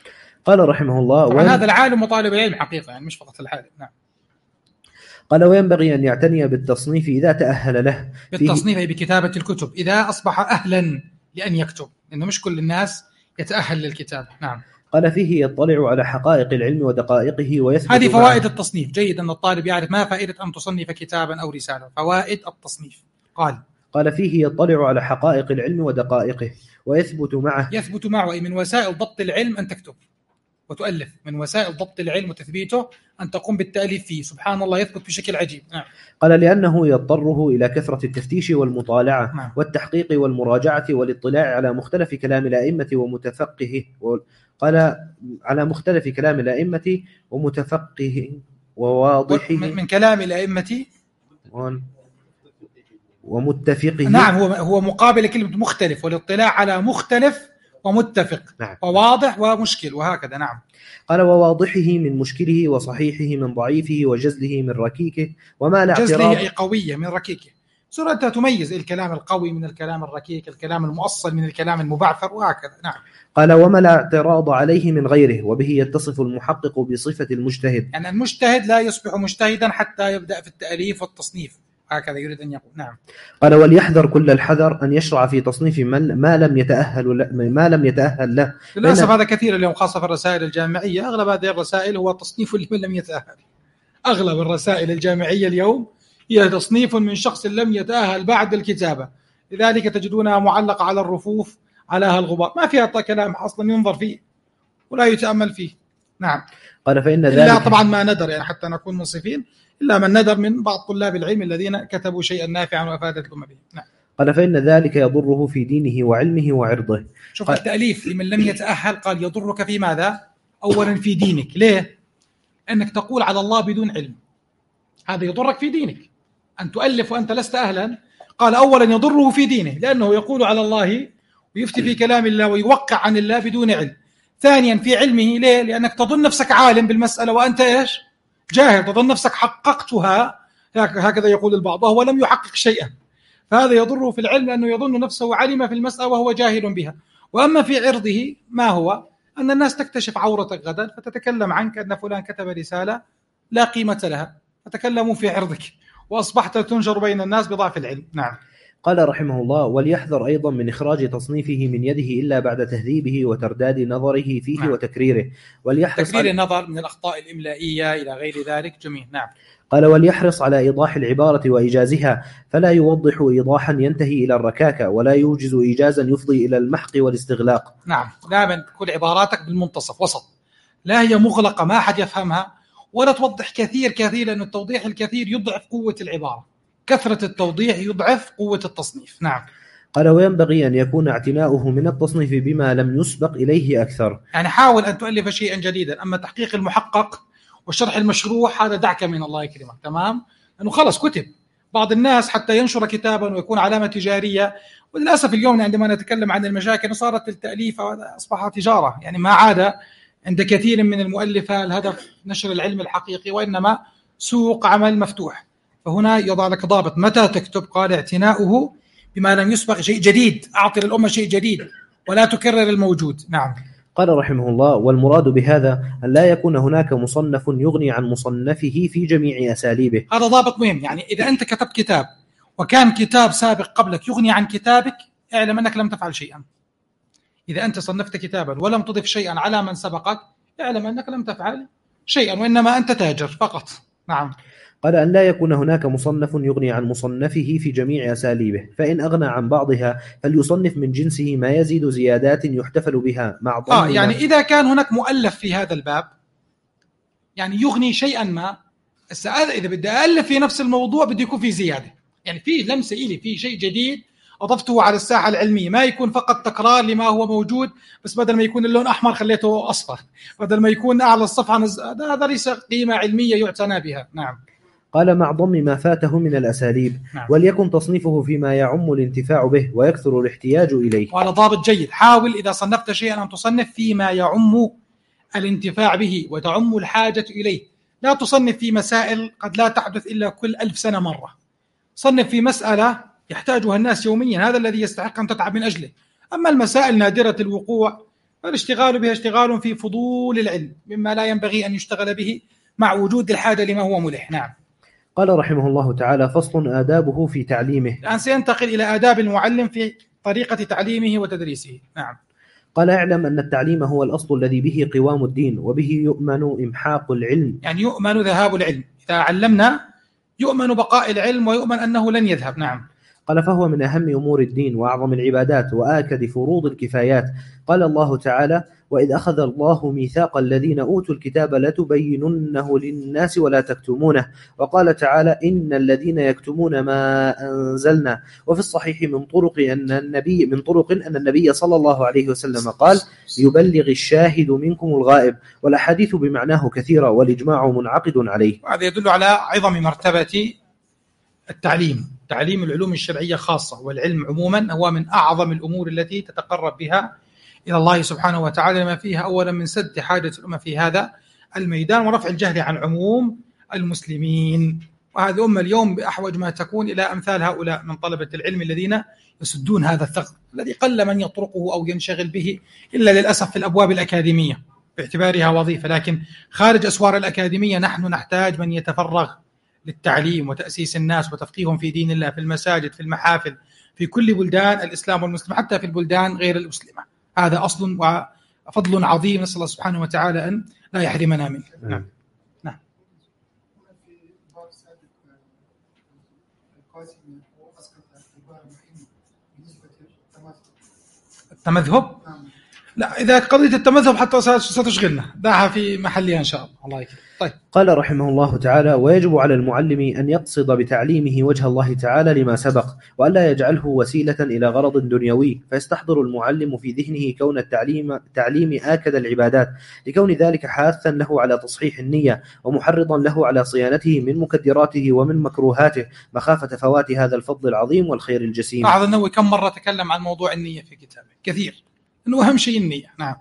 قال رحمه الله: هذا العالم وطالب العلم حقيقة، يعني مش فقط العالم. نعم. قال: وينبغي أن يعتني بالتصنيف إذا تأهل له. بالتصنيف أي بكتابة الكتب، إذا أصبح أهلا لأن يكتب، لأنه مش كل الناس يتأهل للكتابة. نعم. قال: فيه يطلع على حقائق العلم ودقائقه ويثبت. هذه فوائد التصنيف. جيد أن الطالب يعرف ما فائدة أن تصنف كتابا أو رسالة. فوائد التصنيف. قال: فيه يطلع على حقائق العلم ودقائقه ويثبت معه. يثبت معه أي من وسائل ضبط العلم أن تكتب. وتؤلف. من وسائل ضبط العلم وتثبيته أن تقوم بالتأليف فيه. سبحان الله يثبت بشكل عجيب. نعم. قال لأنه يضطره إلى كثرة التفتيش والمطالعة نعم. والتحقيق والمراجعة والاطلاع على مختلف كلام الأئمة ومتفقه. قال على مختلف كلام الأئمة ومتفقه وواضحه من كلام الأئمة ومتفقه. نعم، هو مقابل كلمة مختلف، والاطلاع على مختلف ومتفق. نعم. وواضح ومشكل وهكذا. نعم. قال وواضحه من مشكله وصحيحه من ضعيفه وجزله من ركيكه وما لا اعتراض. جزله أي قوية من ركيكه. سورة أنت تميز الكلام القوي من الكلام الركيك، الكلام المؤصل من الكلام المبعثر وهكذا. نعم. قال وما لا اعتراض عليه من غيره وبه يتصف المحقق بصفة المجتهد. يعني المجتهد لا يصبح مجتهدا حتى يبدأ في التأليف والتصنيف، هكذا يريد أن يقول. نعم. قال وليحذر كل الحذر أن يشرع في تصنيف ما لم يتأهل له. للأسف هذا كثير اليوم، خاصة في الرسائل الجامعية. أغلب هذه الرسائل هو تصنيف لمن لم يتأهل. أغلب الرسائل الجامعية اليوم هي تصنيف من شخص لم يتأهل بعد الكتابة، لذلك تجدونها معلقة على الرفوف علىها الغبار، ما فيها كلام أصلا ينظر فيه ولا يتأمل فيه. نعم. قال فإن ذلك إلا طبعا ما ندر، يعني حتى نكون منصفين، إلا من ندر من بعض طلاب العلم الذين كتبوا شيئا نافعا وأفادت الأمة به. نعم. قال فإن ذلك يضره في دينه وعلمه وعرضه. شوف التأليف لمن لم يتأهل قال يضرك في ماذا؟ أولا في دينك. ليه؟ أنك تقول على الله بدون علم، هذا يضرك في دينك. أن تؤلف وأنت لست أهلا، قال أولا يضره في دينه لأنه يقول على الله ويفتي في كلام الله ويوقع عن الله بدون علم. ثانيا في علمه. ليه؟ لأنك تظن نفسك عالم بالمسألة وأنت إيش؟ جاهل، تظن نفسك حققتها، هكذا يقول البعض، وهو لم يحقق شيئا. فهذا يضره في العلم لأنه يظن نفسه علم في المسألة وهو جاهل بها. وأما في عرضه ما هو؟ أن الناس تكتشف عورتك غدا فتتكلم عنك أن فلان كتب رسالة لا قيمة لها، فتكلموا في عرضك وأصبحت تنشر بين الناس بضعف العلم. نعم. قال رحمه الله وليحذر أيضا من إخراج تصنيفه من يده إلا بعد تهذيبه وترداد نظره فيه. نعم. وتكريره. تكرير النظر من الأخطاء الإملائية إلى غير ذلك. جميل. نعم. قال وليحرص على إيضاح العبارة وإيجازها، فلا يوضح إيضاحا ينتهي إلى الركاكة ولا يوجز إيجازا يفضي إلى المحق والاستغلاق. نعم. دائما كل عباراتك بالمنتصف وسط، لا هي مغلقة ما أحد يفهمها، ولا توضح كثير لأن التوضيح الكثير يضعف قوة العبارة، كثرة التوضيح يضعف قوة التصنيف. نعم. قال وينبغي أن يكون اعتناؤه من التصنيف بما لم يسبق إليه أكثر. يعني حاول أن تؤلف شيئا جديدا، أما تحقيق المحقق والشرح المشروح هذا دعك من الله يكرمك. تمام. لأنه خلص كتب. بعض الناس حتى ينشر كتابا ويكون علامة تجارية، وللأسف اليوم عندما نتكلم عن المشاكل صارت التأليف أصبح تجارة، يعني ما عاد عند كثير من المؤلفة الهدف نشر العلم الحقيقي، وإنما سوق عمل مفتوح. فهنا يضع لك ضابط متى تكتب. قال اعتناؤه بما لم يسبق، شيء جديد، أعطي للأمة شيء جديد ولا تكرر الموجود. نعم. قال رحمه الله والمراد بهذا أن لا يكون هناك مصنف يغني عن مصنفه في جميع أساليبه. هذا ضابط مهم. يعني إذا أنت كتبت كتاب وكان كتاب سابق قبلك يغني عن كتابك، اعلم أنك لم تفعل شيئا. إذا أنت صنفت كتابا ولم تضف شيئا على من سبقك، اعلم أنك لم تفعل شيئا، وإنما أنت تاجر فقط. نعم. قال أن لا يكون هناك مصنف يغني عن مصنفه في جميع أساليبه، فإن أغنى عن بعضها فليصنف من جنسه ما يزيد زيادات يحتفل بها مع ضمن. يعني إذا كان هناك مؤلف في هذا الباب يعني يغني شيئا ما، إذا بدي ألف في نفس الموضوع بدي يكون في زيادة، يعني في لمسة إلي، في شيء جديد أضفته على الساحة العلمية، ما يكون فقط تكرار لما هو موجود، بس بدل ما يكون اللون أحمر خليته أصفر، بدل ما يكون أعلى الصفحة هذا ليس قيمة علمية يعتنى بها. نعم. قال مع ضم ما فاته من الأساليب. نعم. وليكن تصنيفه فيما يعم الانتفاع به ويكثر الاحتياج إليه. وهذا ضابط جيد. حاول إذا صنفت شيئا أن تصنف فيما يعم الانتفاع به وتعم الحاجة إليه. لا تصنف في مسائل قد لا تحدث إلا كل 1000 سنة مرة. صنف في مسألة يحتاجها الناس يوميا، هذا الذي يستحق أن تتعب من أجله. أما المسائل نادرة الوقوع فالاشتغال بها اشتغال في فضول العلم مما لا ينبغي أن يشتغل به مع وجود الحاجة لما هو ملح. نعم. قال رحمه الله تعالى فصل آدابه في تعليمه. الآن سينتقل إلى آداب المعلم في طريقة تعليمه وتدريسه. نعم. قال اعلم أن التعليم هو الأصل الذي به قوام الدين وبه يؤمن إمحاق العلم، يعني يؤمن ذهاب العلم. إذا علمنا يؤمن بقاء العلم ويؤمن أنه لن يذهب. نعم. قال فهو من أهم أمور الدين وأعظم العبادات وآكد فروض الكفايات. قال الله تعالى: وإذ أخذ الله ميثاق الذين أوتوا الكتاب لتبيننه للناس ولا تكتمونه. وقال تعالى: إن الذين يكتمون ما أنزلنا. وفي الصحيح من طرق أن النبي صلى الله عليه وسلم قال: يبلغ الشاهد منكم الغائب. والأحاديث بمعناه كثيرة والإجماع منعقد عليه. وهذا يدل على عظم مرتبة تعليم العلوم الشرعية خاصة، والعلم عموما هو من أعظم الأمور التي تتقرب بها إلى الله سبحانه وتعالى، ما فيها أولا من سد حاجة الأمة في هذا الميدان ورفع الجهل عن عموم المسلمين. وهذه الأمة اليوم بأحوج ما تكون إلى أمثال هؤلاء من طلبة العلم الذين يسدون هذا الثغر الذي قل من يطرقه أو ينشغل به إلا للأسف في الأبواب الأكاديمية باعتبارها وظيفة، لكن خارج أسوار الأكاديمية نحن نحتاج من يتفرغ للتعليم وتأسيس الناس وتفقيههم في دين الله، في المساجد، في المحافل، في كل بلدان الإسلام والمسلم، حتى في البلدان غير المسلمة. هذا أصل وفضل عظيم، نسأل الله سبحانه وتعالى أن لا يحرمنا منه. نعم. التمذهب؟ لا، إذا قضية التمذهب حتى ستشغلنا، دعها في محلها إن شاء الله. طيب. قال رحمه الله تعالى: ويجب على المعلم أن يقصد بتعليمه وجه الله تعالى لما سبق، وألا يجعله وسيلة إلى غرض دنيوي، فيستحضر المعلم في ذهنه كون التعليم آكد العبادات، لكون ذلك حاثا له على تصحيح النية ومحرضا له على صيانته من مكدراته ومن مكروهاته، مخافة فوات هذا الفضل العظيم والخير الجسيم. لاحظ النووي كم مرة تكلم عن موضوع النية في كتابه، كثير، إنه أهم شيء النية. نعم.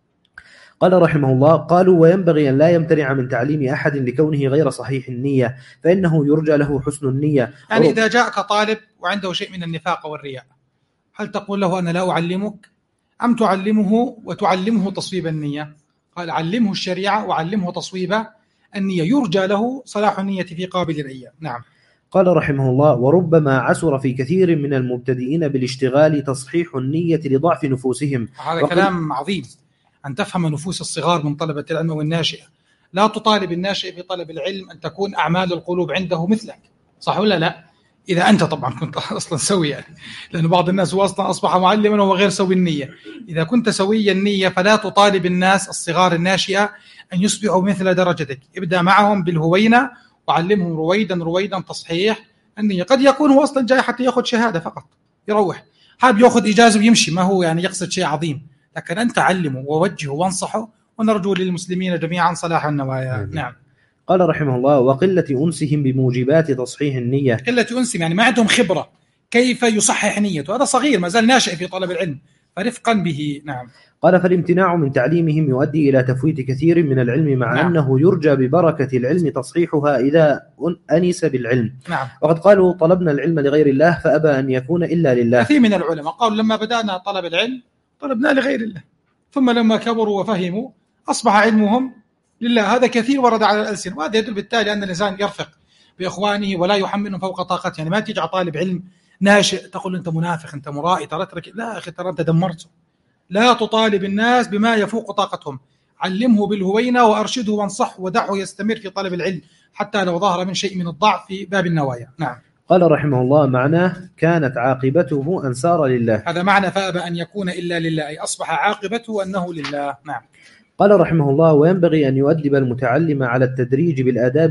قال رحمه الله: قالوا: وينبغي أن لا يمتنع من تعليم أحد لكونه غير صحيح النية، فإنه يرجى له حسن النية. يعني إذا جاءك طالب وعنده شيء من النفاق والرياء، هل تقول له أنا لا أعلمك، أم تعلمه وتعلمه تصويب النية؟ قال: علمه الشريعة وعلمه تصويب النية، يرجى له صلاح النية في قابل الأيام. نعم. قال رحمه الله: وربما عسر في كثير من المبتدئين بالاشتغال تصحيح النية لضعف نفوسهم. هذا كلام عظيم، أن تفهم نفوس الصغار من طلبة العلم والناشئة. لا تطالب الناشئ في طلب العلم أن تكون أعمال القلوب عنده مثلك، صح ولا لا؟ إذا أنت طبعا كنت أصلا سوي، يعني لأن بعض الناس هو أصلا أصبح معلما وهو غير سوي النية. إذا كنت سوي النية فلا تطالب الناس الصغار الناشئة أن يصبحوا مثل درجتك، ابدأ معهم بالهوينة وعلمهم رويدا تصحيح النية. قد يكون هو أصلا جاي حتى يأخذ شهادة فقط يروح، حاب يأخذ إجازة ويمشي، ما هو يعني يقصد شيء عظيم، لكن أنت علمه ووجهه وانصحه، ونرجو للمسلمين جميعا صلاح النوايا. نعم. قال رحمه الله: وقلة أنسهم بموجبات تصحيح النية. قلة أنسهم يعني ما عندهم خبرة كيف يصحح نيته، هذا صغير ما زال ناشئ في طلب العلم، فرفقا به. نعم. قال: فالامتناع من تعليمهم يؤدي إلى تفويت كثير من العلم، مع نعم. أنه يرجى ببركة العلم تصحيحها إذا أنس بالعلم. نعم. وقد قالوا: طلبنا العلم لغير الله فأبى أن يكون إلا لله. كثير من العلماء قالوا لما بدأنا طلب العلم طلبنا لغير الله، ثم لما كبروا وفهموا أصبح علمهم لله. هذا كثير ورد على الألسنة، وهذا يدل بالتالي أن الإنسان يرفق بإخوانه ولا يحملهم فوق طاقته. يعني ما تيجي على طالب علم ناشئ تقول أنت منافق، أنت مرائي، ترى اترك، لا أخي، ترى أنت دمرته. لا تطالب الناس بما يفوق طاقتهم، علمه بالهوينة وأرشده وانصحه ودعه يستمر في طلب العلم حتى لو ظهر من شيء من الضعف في باب النوايا. نعم. قال رحمه الله: معناه كانت عاقبته أن سار لله. هذا معنى فأبى أن يكون إلا لله، أي أصبح عاقبته أنه لله. نعم. قال رحمه الله: وينبغي أن يؤدب المتعلم على التدريج بالآداب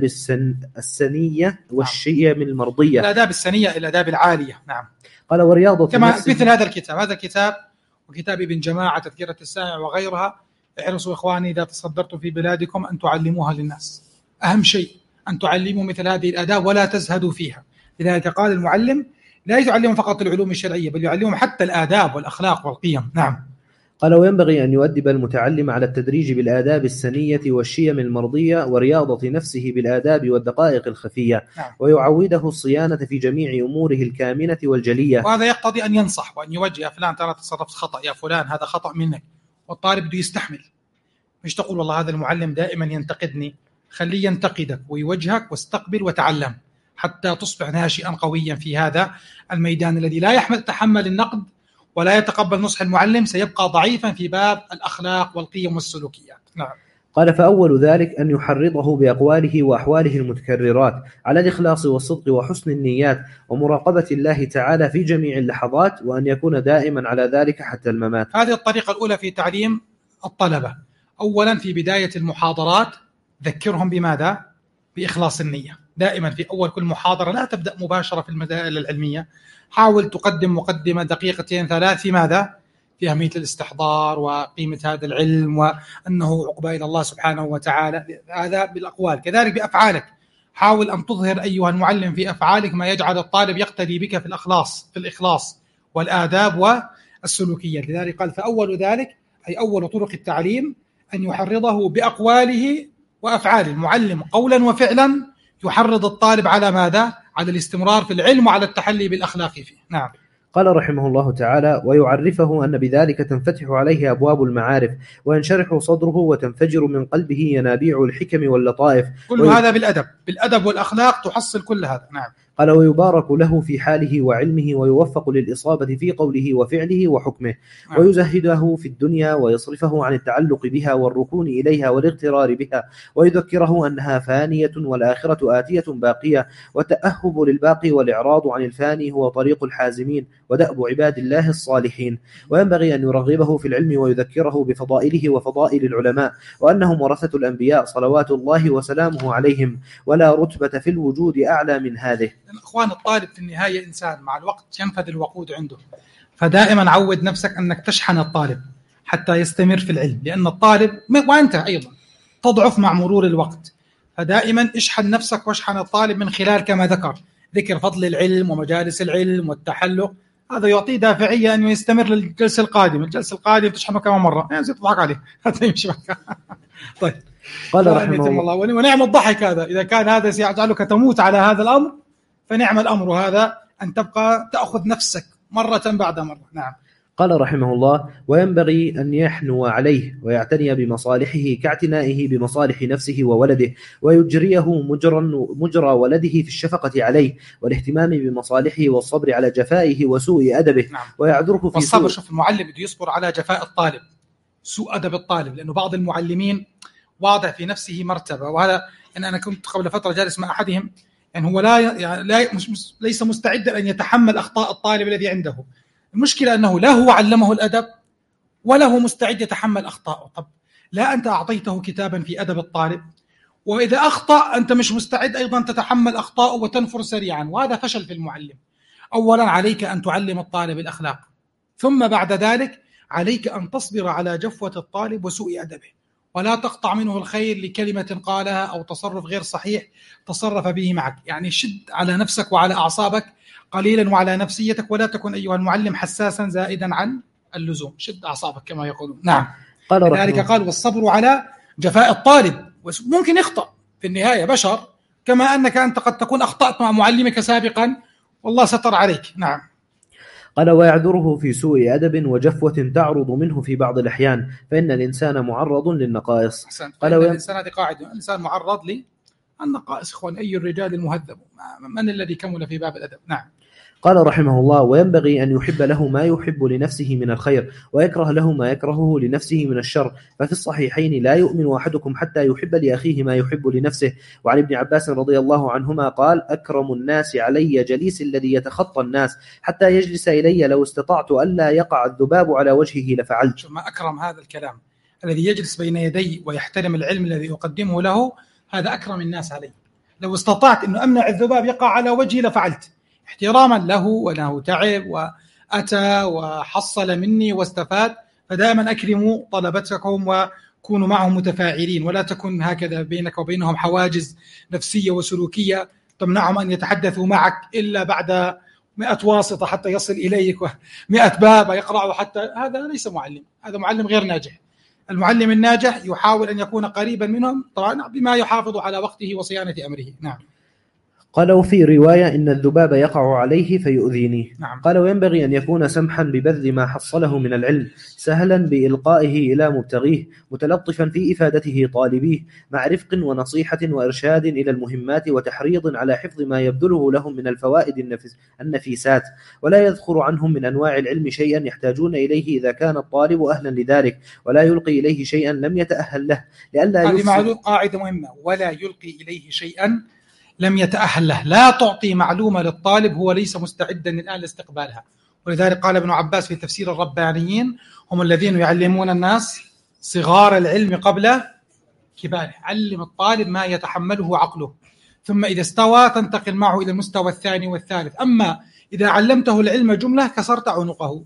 السنية والشيم المرضية. الآداب السنية إلى الآداب العالية. نعم. قال: ورياضة كما مثل هذا الكتاب وكتاب ابن جماعة تذكرة السامع وغيرها. احرصوا إخواني إذا تصدرتم في بلادكم أن تعلموها للناس، أهم شيء أن تعلموا مثل هذه الآداب ولا تزهدوا فيها. لذلك قال المعلم: لا يعلمهم فقط العلوم الشرعية، بل يعلمهم حتى الآداب والأخلاق والقيم. نعم. قال: وينبغي أن يؤدب المتعلم على التدريج بالآداب السنية والشيم المرضية ورياضة نفسه بالآداب والدقائق الخفية. نعم. ويعوده الصيانة في جميع أموره الكامنة والجلية. وهذا يقتضي أن ينصح وأن يوجه: يا فلان ترى تصرفت خطأ، يا فلان هذا خطأ منك. والطالب بده يستحمل، مش تقول والله هذا المعلم دائما ينتقدني، خليه ينتقدك ويوجهك واستقبل وتعلم حتى تصبح ناشئا قويا في هذا الميدان الذي لا يتحمل النقد ولا يتقبل نصح المعلم، سيبقى ضعيفا في باب الأخلاق والقيم والسلوكيات. نعم. قال فأول ذلك أن يحرضه بأقواله وأحواله المتكررات على الإخلاص والصدق وحسن النيات ومراقبة الله تعالى في جميع اللحظات، وأن يكون دائما على ذلك حتى الممات. هذه الطريقة الأولى في تعليم الطلبة. أولا في بداية المحاضرات ذكرهم بماذا؟ بإخلاص النية. دائما في أول كل محاضرة لا تبدأ مباشرة في المسائل العلمية، حاول تقدم مقدمة دقيقتين ثلاث في ماذا؟ في أهمية الاستحضار وقيمة هذا العلم وأنه عقبى إلى الله سبحانه وتعالى. هذا بالأقوال. كذلك بأفعالك، حاول أن تظهر أيها المعلم في أفعالك ما يجعل الطالب يقتدي بك في الإخلاص والآداب والسلوكيات. لذلك قال فأول ذلك أي أول طرق التعليم أن يحرضه بأقواله وأفعاله. المعلم قولا وفعلا يحرض الطالب على ماذا؟ على الاستمرار في العلم وعلى التحلي بالأخلاق فيه. نعم. قال رحمه الله تعالى ويعرفه أن بذلك تنفتح عليه أبواب المعارف وينشرح صدره وتنفجر من قلبه ينابيع الحكم واللطائف. كل هذا بالأدب والأخلاق تحصل كل هذا. نعم. قال ويبارك له في حاله وعلمه ويوفق للإصابة في قوله وفعله وحكمه. ويزهده في الدنيا ويصرفه عن التعلق بها والركون إليها والاغترار بها، ويذكره أنها فانية والآخرة آتية باقية، والتأهب للباقي والإعراض عن الفاني هو طريق الحازمين ودأب عباد الله الصالحين. وينبغي أن يرغبه في العلم ويذكره بفضائله وفضائل العلماء، وأنهم ورثة الأنبياء صلوات الله وسلامه عليهم، ولا رتبة في الوجود أعلى من هذه. أخوان، الطالب في النهاية إنسان، مع الوقت ينفذ الوقود عنده، فدائما عود نفسك أنك تشحن الطالب حتى يستمر في العلم، لأن الطالب وأنت أيضا تضعف مع مرور الوقت، فدائما اشحن نفسك واشحن الطالب من خلال كما ذكر فضل العلم ومجالس العلم والتحلق. هذا يعطيه دافعية أن يستمر للجلسة القادمة. تشحنه كمان مرة يعني تضحك عليه هذا يمشي معك. طيب قال رحمه الله ونعم الضحك هذا. إذا كان هذا سيجعلك تموت على هذا الأمر فنعم الأمر هذا، أن تبقى تأخذ نفسك مرة بعد مرة. نعم. قال رحمه الله وينبغي أن يحنو عليه ويعتني بمصالحه كاعتنائه بمصالح نفسه وولده، ويجريه مجرى ولده في الشفقة عليه والاهتمام بمصالحه والصبر على جفائه وسوء أدبه. نعم. ويعذره في والصبر. شوف، المعلم بده يصبر على جفاء الطالب، سوء أدب الطالب، لأنه بعض المعلمين واضع في نفسه مرتبة. وهذا أنا كنت قبل فترة جالس مع أحدهم، يعني هو ليس مستعدا أن يتحمل أخطاء الطالب الذي عنده. المشكلة أنه لا هو علمه الأدب ولا هو مستعد يتحمل أخطاءه. طب لا أنت أعطيته كتابا في أدب الطالب، وإذا أخطأ أنت مش مستعد أيضا تتحمل أخطاءه وتنفر سريعا، وهذا فشل في المعلم. أولا عليك أن تعلم الطالب الأخلاق، ثم بعد ذلك عليك أن تصبر على جفوة الطالب وسوء أدبه، ولا تقطع منه الخير لكلمة قالها أو تصرف غير صحيح تصرف به معك. يعني شد على نفسك وعلى أعصابك قليلا وعلى نفسيتك، ولا تكن أيها المعلم حساسا زائدا عن اللزوم. شد أعصابك كما يقولون. نعم. لذلك قال والصبر على جفاء الطالب، وممكن يخطأ في النهاية، بشر، كما أنك أنت قد تكون أخطأت مع معلمك سابقا والله ستر عليك. نعم. قال ويعذره في سوء أدب وجفوة تعرض منه في بعض الأحيان، فإن الإنسان معرض للنقائص. قال الإنسان، هذه قاعدة، الإنسان معرض للنقائص. إخوان، أي الرجال المهذب؟ من الذي كمل في باب الأدب؟ نعم. قال رحمه الله وينبغي أن يحب له ما يحب لنفسه من الخير، ويكره له ما يكرهه لنفسه من الشر. ففي الصحيحين لا يؤمن أحدكم حتى يحب لأخيه ما يحب لنفسه. وعن ابن عباس رضي الله عنهما قال أكرم الناس علي جليس الذي يتخطى الناس حتى يجلس إلي، لو استطعت ألا يقع الذباب على وجهه لفعلت. ما أكرم هذا الكلام، الذي يجلس بين يدي ويحترم العلم الذي أقدمه له، هذا أكرم الناس علي. لو استطعت أنه أمنع الذباب يقع على وجهي لفعلت، احتراما له وله تعب وأتى وحصل مني واستفاد. فدائما أكرموا طلبتكم وكونوا معهم متفاعلين، ولا تكن هكذا بينك وبينهم حواجز نفسية وسلوكية تمنعهم أن يتحدثوا معك إلا بعد 100 واسطة حتى يصل إليك، و100 باب يقرأه حتى. هذا ليس معلم، هذا معلم غير ناجح. المعلم الناجح يحاول أن يكون قريبا منهم طبعا بما يحافظ على وقته وصيانة أمره. نعم. قال وفي رواية إن الذباب يقع عليه فيؤذيني. نعم. قال وينبغي أن يكون سمحا ببذل ما حصله من العلم، سهلا بإلقائه إلى مبتغيه، متلطفا في إفادته طالبيه، مع رفق ونصيحة وإرشاد إلى المهمات، وتحريض على حفظ ما يبذله لهم من الفوائد النفيسات، ولا يذخر عنهم من أنواع العلم شيئا يحتاجون إليه إذا كان الطالب أهلا لذلك، ولا يلقي إليه شيئا لم يتأهل له، لئلا هذه معلومة قاعدة مهمة: ولا يلقي إليه شيئا لم يتأهل له. لا تعطي معلومة للطالب هو ليس مستعدا الآن لاستقبالها. ولذلك قال ابن عباس في تفسير: الربانيين هم الذين يعلمون الناس صغار العلم قبل كباره. علم الطالب ما يتحمله عقله، ثم إذا استوى تنتقل معه إلى المستوى الثاني والثالث. أما إذا علمته العلم جملة كسرت عنقه،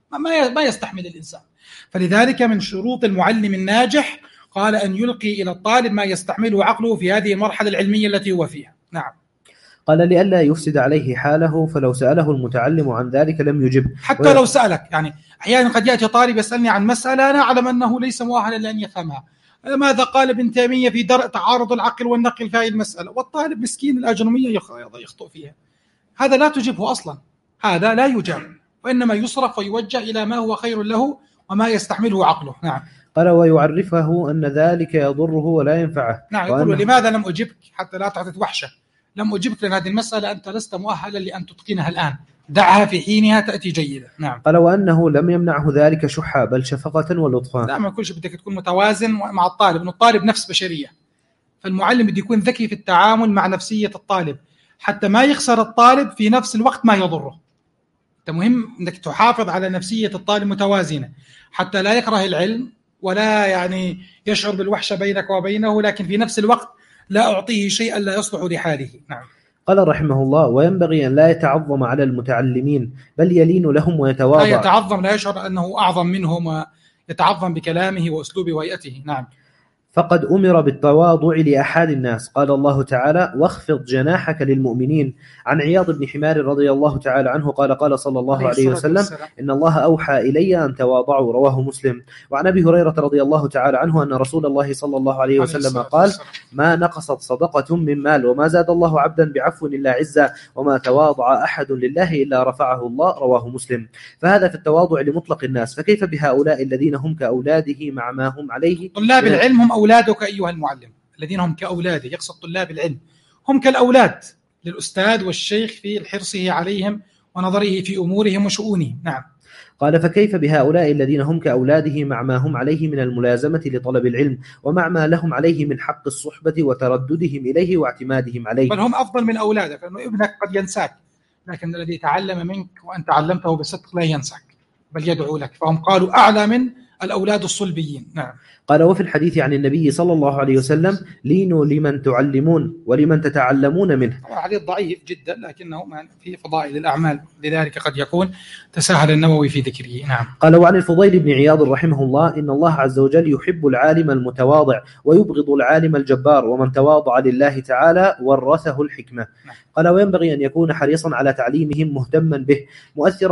ما يستحمل الإنسان. فلذلك من شروط المعلم الناجح قال أن يلقي إلى الطالب ما يستحمله عقله في هذه المرحلة العلمية التي هو فيها. نعم. قال لئلا يفسد عليه حاله، فلو سأله المتعلم عن ذلك لم يجب. حتى لو سألك، يعني أحيانا قد يأتي طالب يسألني عن مسألة أنا أعلم أنه ليس مؤهلا لأن يفهمها. ماذا قال ابن تيمية في درء تعارض العقل والنقل في هذه المسألة؟ والطالب مسكين الأجنمية يخطئ فيها. هذا لا تجبه أصلا، هذا لا يجاب، وإنما يصرف ويوجه إلى ما هو خير له وما يستحمله عقله. نعم. قال ويعرفه أن ذلك يضره ولا ينفعه. نعم. يقول لماذا لم أجبك؟ حتى لا تعطي وحشة. لم أجبك لأن هذه المسألة أنت لست مؤهلا لأن تتقنها الآن، دعها في حينها تأتي جيدة. نعم. قال وأنه لم يمنعه ذلك شحا بل شفقة ولطفا. لا، ما كل شيء بدك تكون متوازن مع الطالب، إنه الطالب نفس بشرية، فالمعلم بده يكون ذكي في التعامل مع نفسية الطالب حتى ما يخسر الطالب في نفس الوقت ما يضره. أنت مهم أنك تحافظ على نفسية الطالب متوازنة حتى لا يكره العلم ولا يعني يشعر بالوحشة بينك وبينه، لكن في نفس الوقت لا أعطيه شيئا لا يصلح لحاله. نعم. قال رحمه الله وينبغي أن لا يتعظم على المتعلمين بل يلين لهم ويتواضع. لا يتعظم، لا يشعر أنه أعظم منهم، يتعظم بكلامه وأسلوبه وهيئته. نعم. فقد أمر بالتواضع لأحد الناس. قال الله تعالى واخفض جناحك للمؤمنين. عن عياض بن حمار رضي الله تعالى عنه قال قال صلى الله عليه وسلم إن الله أوحى إلي أن تواضعوا، رواه مسلم. وعن أبي هريرة رضي الله تعالى عنه أن رسول الله صلى الله عليه وسلم قال ما نقصت صدقة من مال وما زاد الله عبدا بعفو إلا عزا وما تواضع أحد لله إلا رفعه الله، رواه مسلم. فهذا في التواضع لمطلق الناس، فكيف بهؤلاء الذين هم كأولاده مع ما هم عليه؟ طلاب العلم هم أولادك أيها المعلم، الذين هم كأولاده، يقصد طلاب العلم هم كالأولاد للأستاذ والشيخ في حرصه عليهم ونظره في أمورهم وشؤونهم. نعم. قال فكيف بهؤلاء الذين هم كأولاده مع ما هم عليه من الملازمة لطلب العلم ومع ما لهم عليه من حق الصحبة وترددهم إليه واعتمادهم عليه. بل هم أفضل من أولادك، لأنه ابنك قد ينساك، لكن الذي تعلم منك وأنت علمته بصدق لا ينساك بل يدعو لك، فهم قالوا أعلى من الأولاد الصلبيين. نعم. قال وفي الحديث عن النبي صلى الله عليه وسلم لينوا لمن تعلمون ولمن تتعلمون منه. حديث ضعيف جدا لكنه في فضائل الأعمال، لذلك قد يكون تساهل النووي في ذكره. نعم. قال وعن الفضيل بن عياض رحمه الله إن الله عز وجل يحب العالم المتواضع ويبغض العالم الجبار، ومن تواضع لله تعالى ورثه الحكمة. نعم. قال وينبغي أن يكون حريصا على تعليمهم مهتما به مؤثرا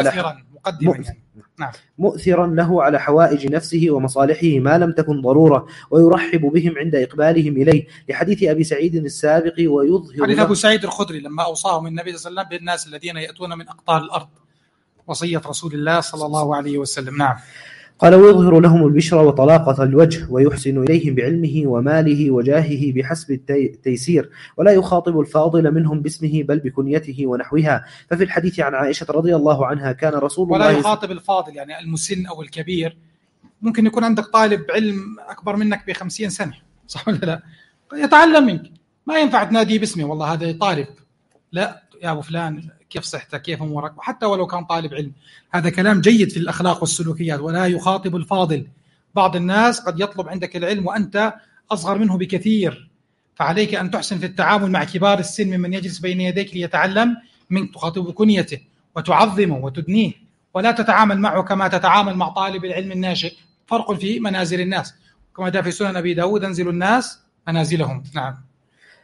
له على حوائج نفسه ومصالحه ما لم تكن ضرورة، ويرحب بهم عند إقبالهم إليه، لحديث أبي سعيد السابق. ويظهر حديث أبو سعيد الخدري لما أوصاهم النبي صلى الله عليه وسلم بالناس الذين يأتون من أقطار الأرض، وصية رسول الله صلى الله عليه وسلم. نعم. قال ويظهر لهم البشر وطلاقة الوجه ويحسن إليهم بعلمه وماله وجاهه بحسب التيسير، ولا يخاطب الفاضل منهم باسمه بل بكنيته ونحوها. ففي الحديث عن عائشة رضي الله عنها كان رسول الله ولا يخاطب الفاضل يعني المسن أو الكبير. ممكن يكون عندك طالب علم أكبر منك ب50 سنة، صح ولا لا؟ يتعلم منك، ما ينفع تناديه باسمه والله هذا طالب، لا يا أبو فلان كيف صحتك كيف أمورك، وحتى ولو كان طالب علم. هذا كلام جيد في الأخلاق والسلوكيات. ولا يخاطب الفاضل. بعض الناس قد يطلب عندك العلم وأنت أصغر منه بكثير، فعليك أن تحسن في التعامل مع كبار السن ممن يجلس بين يديك ليتعلم منك، تخاطب بكنيته وتعظمه وتدنيه، ولا تتعامل معه كما تتعامل مع طالب العلم الناشئ. فرق في منازل الناس، كما جاء في سنن أبي داود انزلوا الناس منازلهم. نعم.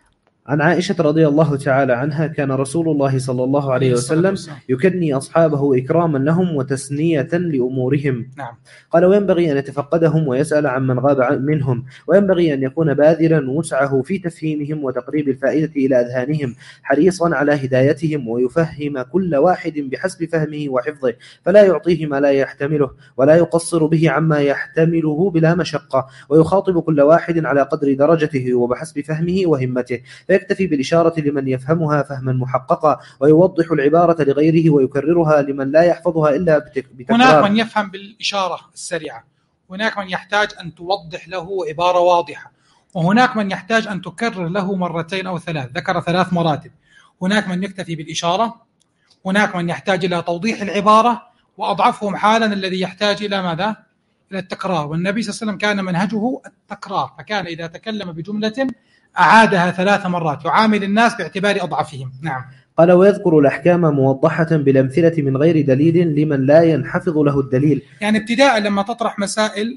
عن عائشة رضي الله تعالى عنها كان رسول الله صلى الله عليه وسلم يكني أصحابه إكراما لهم وتسنية لأمورهم. نعم. قال وينبغي أن يتفقدهم ويسأل عمن غاب منهم، وينبغي أن يكون باذلا وسعه في تفهيمهم وتقريب الفائدة إلى أذهانهم، حريصا على هدايتهم، ويفهم كل واحد بحسب فهمه وحفظه، فلا يعطيه ما لا يحتمله، ولا يقصر به عما يحتمله بلا مشقة، ويخاطب كل واحد على قدر درجته وبحسب فهمه وهمته، فيكتفي بالإشارة لمن يفهمها فهما محققا، ويوضح العبارة لغيره ويكررها لمن لا يحفظها إلا بتكرار. هناك من يفهم بالإشارة السريعة، هناك من يحتاج أن توضح له عبارة واضحة، وهناك من يحتاج أن تكرر له مرتين أو ثلاث، ذكر 3 مراتب. هناك من يكتفي بالإشارة، هناك من يحتاج إلى توضيح العبارة، وأضعفهم حالا الذي يحتاج إلى ماذا؟ إلى التكرار. والنبي صلى الله عليه وسلم كان منهجه التكرار، فكان إذا تكلم بجملة أعادها 3 مرات، يعامل الناس باعتبار أضعفهم. نعم. قال ويذكر الأحكام موضحة بالأمثلة من غير دليل لمن لا ينحفظ له الدليل. يعني ابتداء لما تطرح مسائل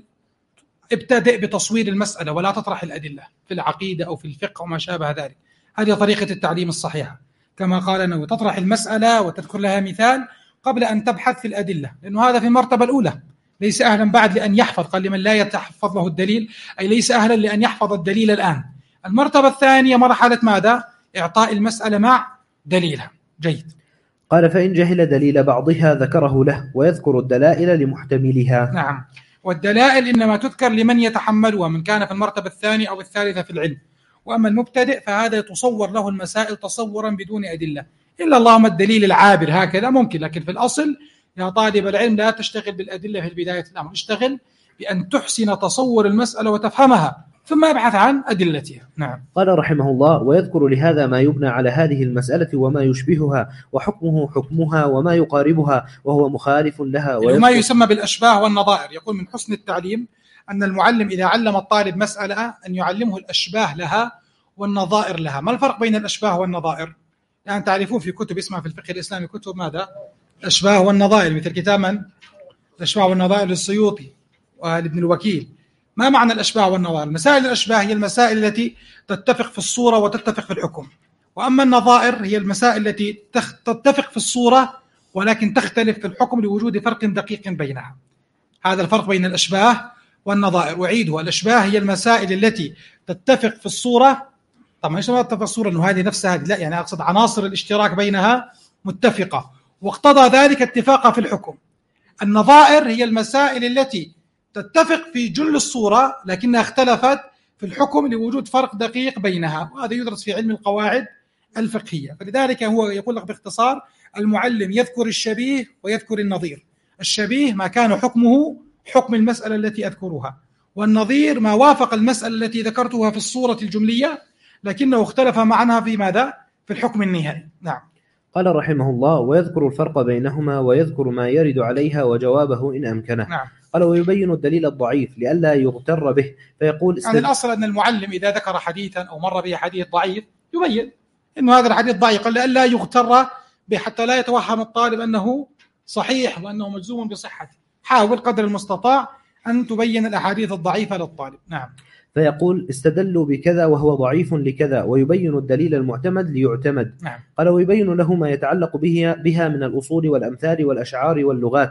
ابتدئ بتصوير المسألة ولا تطرح الأدلة في العقيدة أو في الفقه وما شابه ذلك. هذه طريقة التعليم الصحيحة، كما قال أنه تطرح المسألة وتذكر لها مثال قبل أن تبحث في الأدلة، لأنه هذا في المرتبة الأولى، ليس أهلا بعد لأن يحفظ. قال لمن لا يتحفظ له الدليل، أي ليس أهلا لأن يحفظ الدليل الآن. المرتبة الثانية مرحلة ماذا؟ إعطاء المسألة مع دليلها. جيد. قال فإن جهل دليل بعضها ذكره له، ويذكر الدلائل لمحتملها. نعم. والدلائل إنما تذكر لمن يتحملها، من كان في المرتبة الثانية أو الثالثة في العلم. وأما المبتدئ فهذا يتصور له المسائل تصورا بدون أدلة، إلا اللهم الدليل العابر هكذا ممكن، لكن في الأصل يا طالب العلم لا تشتغل بالأدلة في بداية الأمر، اشتغل بأن تحسن تصور المسألة وتفهمها ثم ابحث عن أدلتها. نعم. قال رحمه الله ويذكر لهذا ما يبنى على هذه المسألة وما يشبهها، وحكمه حكمها وما يقاربها وهو مخالف لها، وما يسمى بالأشباه والنظائر. يقول من حسن التعليم أن المعلم إذا علم الطالب مسألة أن يعلمه الأشباه لها والنظائر لها. ما الفرق بين الأشباه والنظائر؟ يعني تعرفون في كتب اسمها في الفقه الإسلامي كتب ماذا؟ الأشباه والنظائر، مثل كتاب من؟ الأشباه والنظائر للسيوطي وابن الوكيل. ما معنى الأشباه والنظائر؟ مسائل الأشباه هي المسائل التي تتفق في الصورة وتتفق في الحكم، وأما النظائر هي المسائل التي تتفق في الصورة ولكن تختلف في الحكم لوجود فرق دقيق بينها. هذا الفرق بين الأشباه والنظائر. وعيده، الأشباه هي المسائل التي تتفق في الصورة، طبعا ايش تتفق في الصورة انه هذه نفس هذه، لا، يعني اقصد عناصر الاشتراك بينها متفقة واقتضى ذلك اتفاقها في الحكم. النظائر هي المسائل التي تتفق في جل الصورة لكنها اختلفت في الحكم لوجود فرق دقيق بينها، وهذا يدرس في علم القواعد الفقهية. فلذلك هو يقول لك باختصار المعلم يذكر الشبيه ويذكر النظير. الشبيه ما كان حكمه حكم المسألة التي أذكرها، والنظير ما وافق المسألة التي ذكرتها في الصورة الجملية لكنه اختلف معناها في ماذا؟ في الحكم النهائي. نعم. قال رحمه الله ويذكر الفرق بينهما ويذكر ما يرد عليها وجوابه إن أمكنه. نعم. قال ويبين الدليل الضعيف لئلا يغتر به، فيقول يعني الأصل أن المعلم إذا ذكر حديثا أو مر به حديث ضعيف يبين إنه هذا الحديث ضعيف، قال لئلا يغتر به حتى لا يتوهم الطالب أنه صحيح وأنه مجزوم بصحته. حاول قدر المستطاع أن تبين الأحاديث الضعيفة للطالب. نعم. فيقول استدلوا بكذا وهو ضعيف لكذا، ويبين الدليل المعتمد ليعتمد. نعم. قال ويبين له ما يتعلق بها من الأصول والأمثال والأشعار واللغات،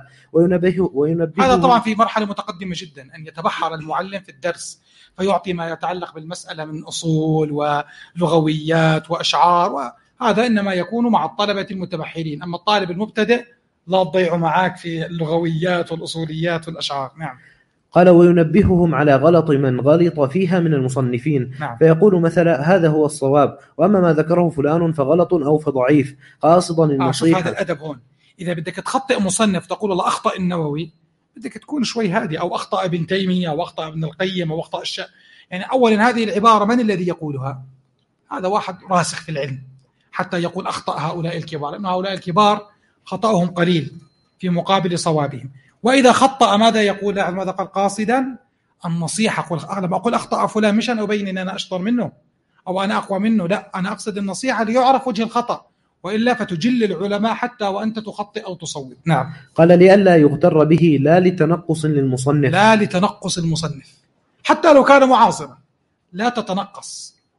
وينبه هذا طبعا في مرحلة متقدمة جدا أن يتبحر المعلم في الدرس فيعطي ما يتعلق بالمسألة من أصول ولغويات وأشعار، وهذا إنما يكون مع الطلبة المتبحرين. أما الطالب المبتدئ لا تضيع معك في اللغويات والأصوليات والأشعار. نعم. قال وينبههم على غلط من غلط فيها من المصنفين. نعم. فيقول مثلا هذا هو الصواب، وأما ما ذكره فلان فغلط أو فضعيف، قاصدا النصيحة. هذا الأدب هون. إذا بدك تخطئ مصنف تقول الله أخطأ النووي، بدك تكون شوي هادي، أو أخطأ ابن تيمية أو أخطأ ابن القيم أو أخطأ يعني أولا هذه العبارة من الذي يقولها؟ هذا واحد راسخ في العلم حتى يقول أخطأ هؤلاء الكبار، لأن هؤلاء الكبار خطأهم قليل في مقابل صوابهم. وإذا خطأ ماذا يقول؟ ماذا قال؟ قاصدا النصيحة. لما أقول أخطأ فلان مش أن أبين أن أنا أشطر منه أو أنا أقوى منه، لا، أنا أقصد النصيحة ليعرف وجه الخطأ، وإلا فتجل العلماء حتى وأنت تخطئ أو تصوب. نعم. قال لئلا يغتر به لا لتنقص للمصنف، لا لتنقص المصنف، حتى لو كان معاصرا لا تتنقص،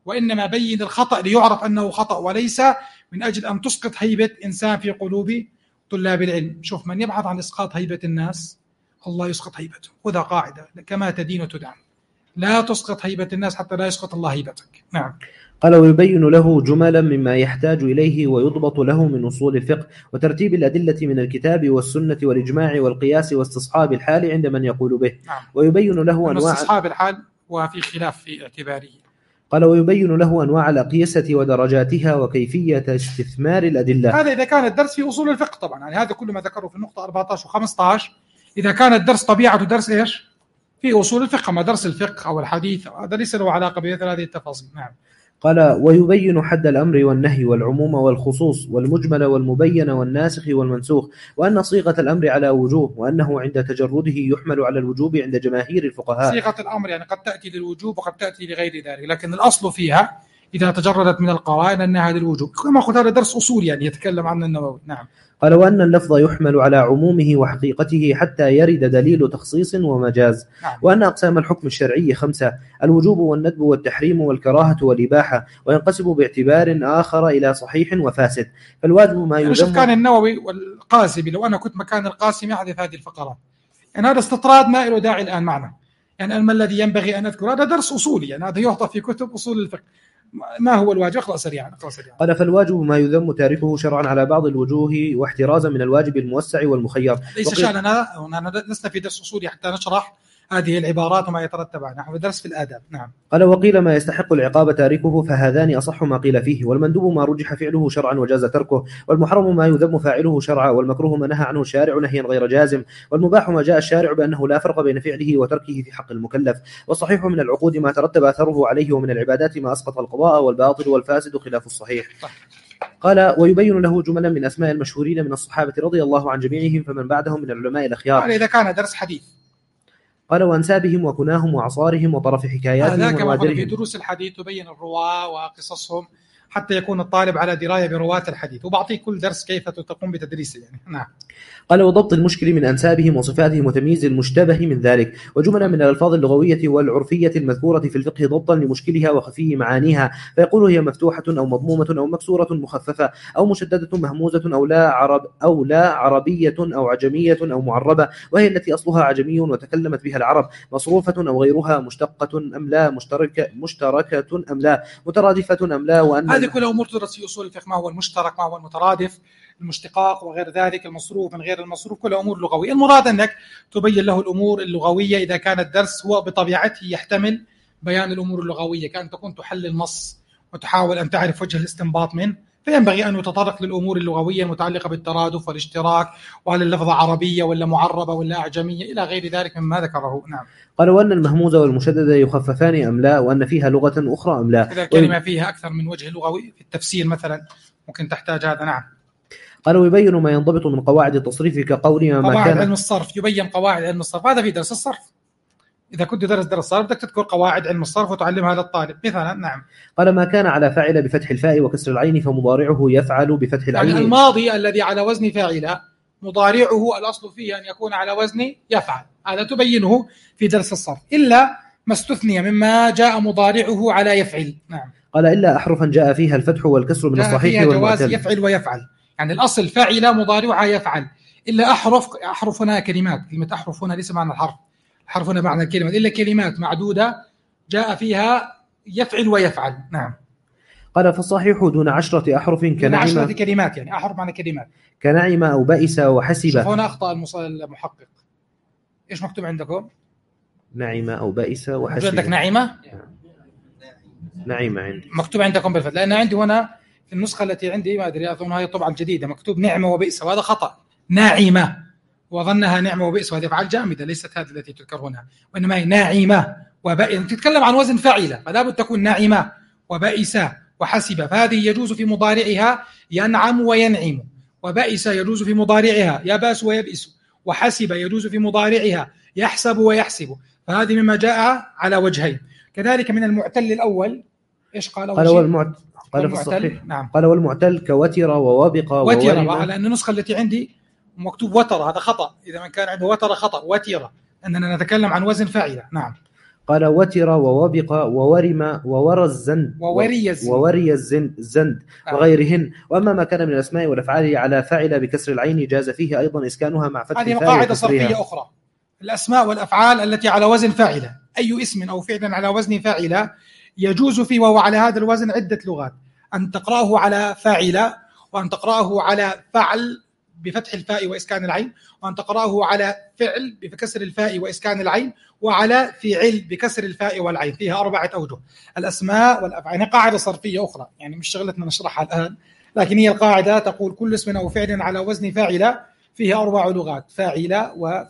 وإنما بين الخطأ ليعرف أنه خطأ، وليس من أجل أن تسقط هيبة إنسان في قلوب طلاب العلم. شوف، من يبحث عن إسقاط هيبة الناس الله يسقط هيبته، وذا قاعدة كما تدين تدان، لا تسقط هيبة الناس حتى لا يسقط الله هيبتك. نعم. قال ويبين له جملا مما يحتاج إليه ويضبط له من أصول الفقه وترتيب الأدلة من الكتاب والسنة والإجماع والقياس واستصحاب الحال عند من يقول به. نعم. ويبين له أنواع استصحاب الحال وفي خلاف في اعتباره. قال ويبين له أنواع الأقيسة ودرجاتها وكيفية استثمار الأدلة. هذا إذا كان الدرس في أصول الفقه طبعا، يعني هذا كل ما ذكره في النقطة 14 و15 إذا كان الدرس طبيعة درس إيش؟ في أصول الفقه، ما درس الفقه أو الحديث هذا ليس له علاقة بمثل هذه التفاصيل. نعم. قال ويبين حد الأمر والنهي والعموم والخصوص والمجمل والمبين والناسخ والمنسوخ، وأن صيغة الأمر على وجوه، وأنه عند تجرده يحمل على الوجوب عند جماهير الفقهاء. صيغة الأمر يعني قد تأتي للوجوب وقد تأتي لغير ذلك، لكن الأصل فيها إذا تجردت من القرائن أنها للوجوب. كما قلت هذا درس أصول يعني يتكلم عنه النووي. نعم. قال وأن اللفظ يحمل على عمومه وحقيقته حتى يرد دليل تخصيص ومجاز. نعم. وأن أقسام الحكم الشرعي 5: الوجوب والندب والتحريم والكراهة والإباحة، وينقسم باعتبار آخر إلى صحيح وفاسد. فالواجب ما يذم. شوف كان النووي والقاسمي، لو أنا كنت مكان القاسمي أحذف هذه الفقرات، يعني هذا استطراد ما له داعي الآن معنا، يعني ما الذي ينبغي أن أذكر؟ هذا درس أصولي، يعني هذا يعطى في كتب أصول الفقه. ما هو الواجب؟ اقرأ سريعا. قال فالواجب ما يذم تاركه شرعا على بعض الوجوه واحترازا من الواجب الموسع والمخير. ليس شأننا لسنا في درس أصولي حتى نشرح هذه العبارات وما يترتب عنها، نحن درس في الآداب. نعم. قال وقيل ما يستحق العقاب تاركه، فهذان أصح ما قيل فيه. والمندوب ما رجح فعله شرعا وجاز تركه، والمحرم ما يذم فاعله شرعا، والمكروه ما نهى عنه الشارع نهيا غير جازم، والمباح ما جاء الشارع بأنه لا فرق بين فعله وتركه في حق المكلف. والصحيح من العقود ما ترتب أثره عليه، ومن العبادات ما أسقط القضاء، والباطل والفاسد خلاف الصحيح. قال ويبين له جملا من أسماء المشهورين من الصحابة رضي الله عن جميعهم فمن بعدهم من العلماء الأخيار. قال إذا كان درس حديث. قال وأنسابهم وكناهم وأعصارهم وطرف حكاياتهم وموادرهم. في دروس الحديث تبين الرواة وقصصهم حتى يكون الطالب على دراية برواة الحديث، وبعطيه كل درس كيف تقوم بتدريسه يعني. نعم. قال وضبط المشكل من أنسابهم وصفاتهم وتمييز المشتبه من ذلك، وجمل من الألفاظ اللغوية والعرفية المذكورة في الفقه ضبطا لمشكلها وخفي معانيها، فيقول هي مفتوحة أو مضمومة أو مكسورة مخففة أو مشددة مهموزة أو لا عربية أو عجمية أو معربة، وهي التي أصلها عجمي وتكلمت بها العرب، مصروفة أو غيرها، مشتقة أم لا، مشتركة أم لا، مترادفة أم لا. وأن هذه كلها أمور تدرس في أصول الفقه، ما هو المشترك، ما هو المترادف، المشتقاق وغير ذلك، المصروف من غير المصروف، كلها أمور لغوية. المراد أنك تبين له الأمور اللغوية إذا كان الدرس هو بطبيعته يحتمل بيان الأمور اللغوية، كأن تكون تحل النص وتحاول أن تعرف وجه الاستنباط منه، فينبغي أن يتطرق للأمور اللغوية المتعلقة بالترادف والاشتراك، وهل اللفظة عربية ولا معربة ولا أعجمية إلى غير ذلك مما ذكره. نعم. قال وأن المهموزة والمشددة يخففان أم لا، وأن فيها لغة أخرى أم لا. إذا الكلمة فيها أكثر من وجه لغوي في التفسير مثلا ممكن تحتاج هذا. نعم. قال ويبين ما ينضبط من قواعد التصريف كقول ما قواعد كان علم الصرف، يبين قواعد علم الصرف، هذا في درس الصرف. إذا كنت درس الصرف بدك تذكر قواعد علم الصرف وتعلمها للطالب مثلا. نعم. قال ما كان على فاعل بفتح الفاء وكسر العين فمضارعه يفعل بفتح العين. يعني الماضي الذي على وزن فاعل مضارعه الأصل فيه أن يكون على وزن يفعل، هذا تبينه في درس الصرف، إلا ما استثني مما جاء مضارعه على يفعل. نعم. قال إلا أحرفا جاء فيها الفتح والكسر من الصحيح والمعتل. جواز يفعل ويفعل، يعني الأصل فاعل مضارعها يفعل، إلا أحرف هنا كلمات، كلمة أحرف هنا ليس معنى الحرف هنا معنى الكلمة، إلا كلمات معدودة جاء فيها يفعل ويفعل. نعم. قال فالصحيح دون 10 أحرف كنعمة، 10 كلمات، يعني أحرف معنى كلمات، كنعمة أو بائس وحسب. شوف هنا أخطأ المحقق، إيش مكتوب عندكم؟ نعمة أو بائس وحسب. عندك نعمة؟ نعمة عندي مكتوب عندكم بالفتح، لأن عندي هنا في النسخة التي عندي ما أدري أظن هي طبعا جديدة مكتوب نعمة وبئس، وهذا خطأ. ناعمة وظنها نعمة وبئس، وهذه أفعال جامدة ليست هذه التي تذكر هنا، وإنما هي ناعمة وبئس، تتكلم عن وزن فاعلة، فلا بد تكون ناعمة وبئس وحسب، فهذه يجوز في مضارعها ينعم وينعم، وبئس يجوز في مضارعها يبأس ويبئس، وحسب يجوز في مضارعها يحسب ويحسب، فهذه مما جاء على وجهين. كذلك من المعتل الأول إيش قال؟ قال في الصحيح. نعم. قال والمعتل كوتر ووبق وتر، على أن النسخة التي عندي مكتوب وتر، هذا خطأ، إذا من كان عنده وتر خطأ، وتر أننا نتكلم عن وزن فاعلة. نعم. قال وتر ووبق وورم ووري الزند وغيرهن. وأما ما كان من الأسماء والأفعال على فاعل بكسر العين جاز فيه أيضا إسكانها مع فتح الفاء. هذه قاعدة صرفية أخرى. الأسماء والأفعال التي على وزن فاعلة، أي اسم أو فعل على وزن فاعلة يجوز فيه وهو على هذا الوزن عدة لغات: أن تقرأه على فاعلة، وأن تقرأه على فعل بفتح الفاء وإسكان العين، وأن تقرأه على فعل بكسر الفاء وإسكان العين، وعلى فعل بكسر الفاء والعين. فيها 4 أوجه الأسماء والأفعال. يعني قاعدة صرفية أخرى، يعني مش شغلتنا نشرحها الآن، لكن هي القاعدة تقول كل اسم أو فعل على وزن فاعلة فيه 4 لغات: فاعلة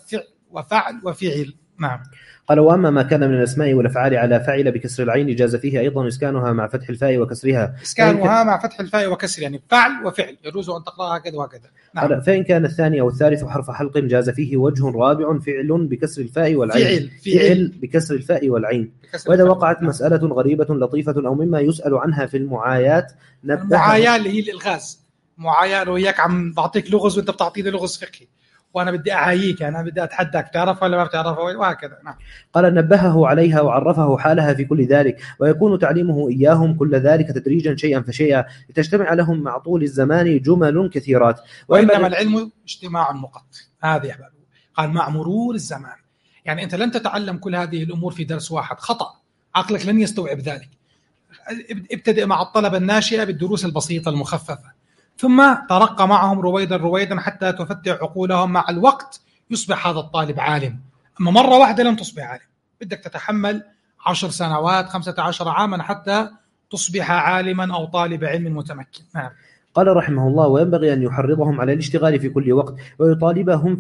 وفعل وفعل. نعم. قال وأما ما كان من الأسماء والأفعال على فعل بكسر العين جاز فيه أيضا إسكانها مع فتح الفاء وكسرها. إسكانها مع فتح الفاء وكسر، يعني فعل وفعل يجوز أن تقرأها هكذا وهكذا. نعم. فإن كان الثاني أو الثالث حرف حلق جاز فيه وجه رابع: فعل بكسر الفاء والعين. فعل بكسر الفاء والعين. وإذا وقعت مسألة غريبة لطيفة أو مما يسأل عنها في المعايات المعايا اللي هي الإلغاز، معايا لو إياك عم بعطيك لغز وأنت بتعطيني لغز فقهي وأنا بدي أعاييك، أنا بدي أتحداك تعرفها ولا ما بتعرفها وهكذا. نعم. قال نبهه عليها وعرفه حالها في كل ذلك، ويكون تعليمه إياهم كل ذلك تدريجا شيئا فشيئا لتجتمع لهم مع طول الزمان جمل كثيرات. وإنما العلم اجتماع النقط، هذه يا حبيبي. قال مع مرور الزمان، يعني أنت لن تتعلم كل هذه الأمور في درس واحد، خطأ، عقلك لن يستوعب ذلك. ابتدئ مع الطلبة الناشئة بالدروس البسيطة المخففة، ثم ترقى معهم رويدا حتى تفتح عقولهم. مع الوقت يصبح هذا الطالب عالم، أما مرة واحدة لن تصبح عالم، بدك تتحمل 10 سنوات 15 عاما حتى تصبح عالما أو طالب علم متمكن. نعم. قال رحمه الله وينبغي أن يحرضهم على الاشتغال في كل وقت، ويطالبهم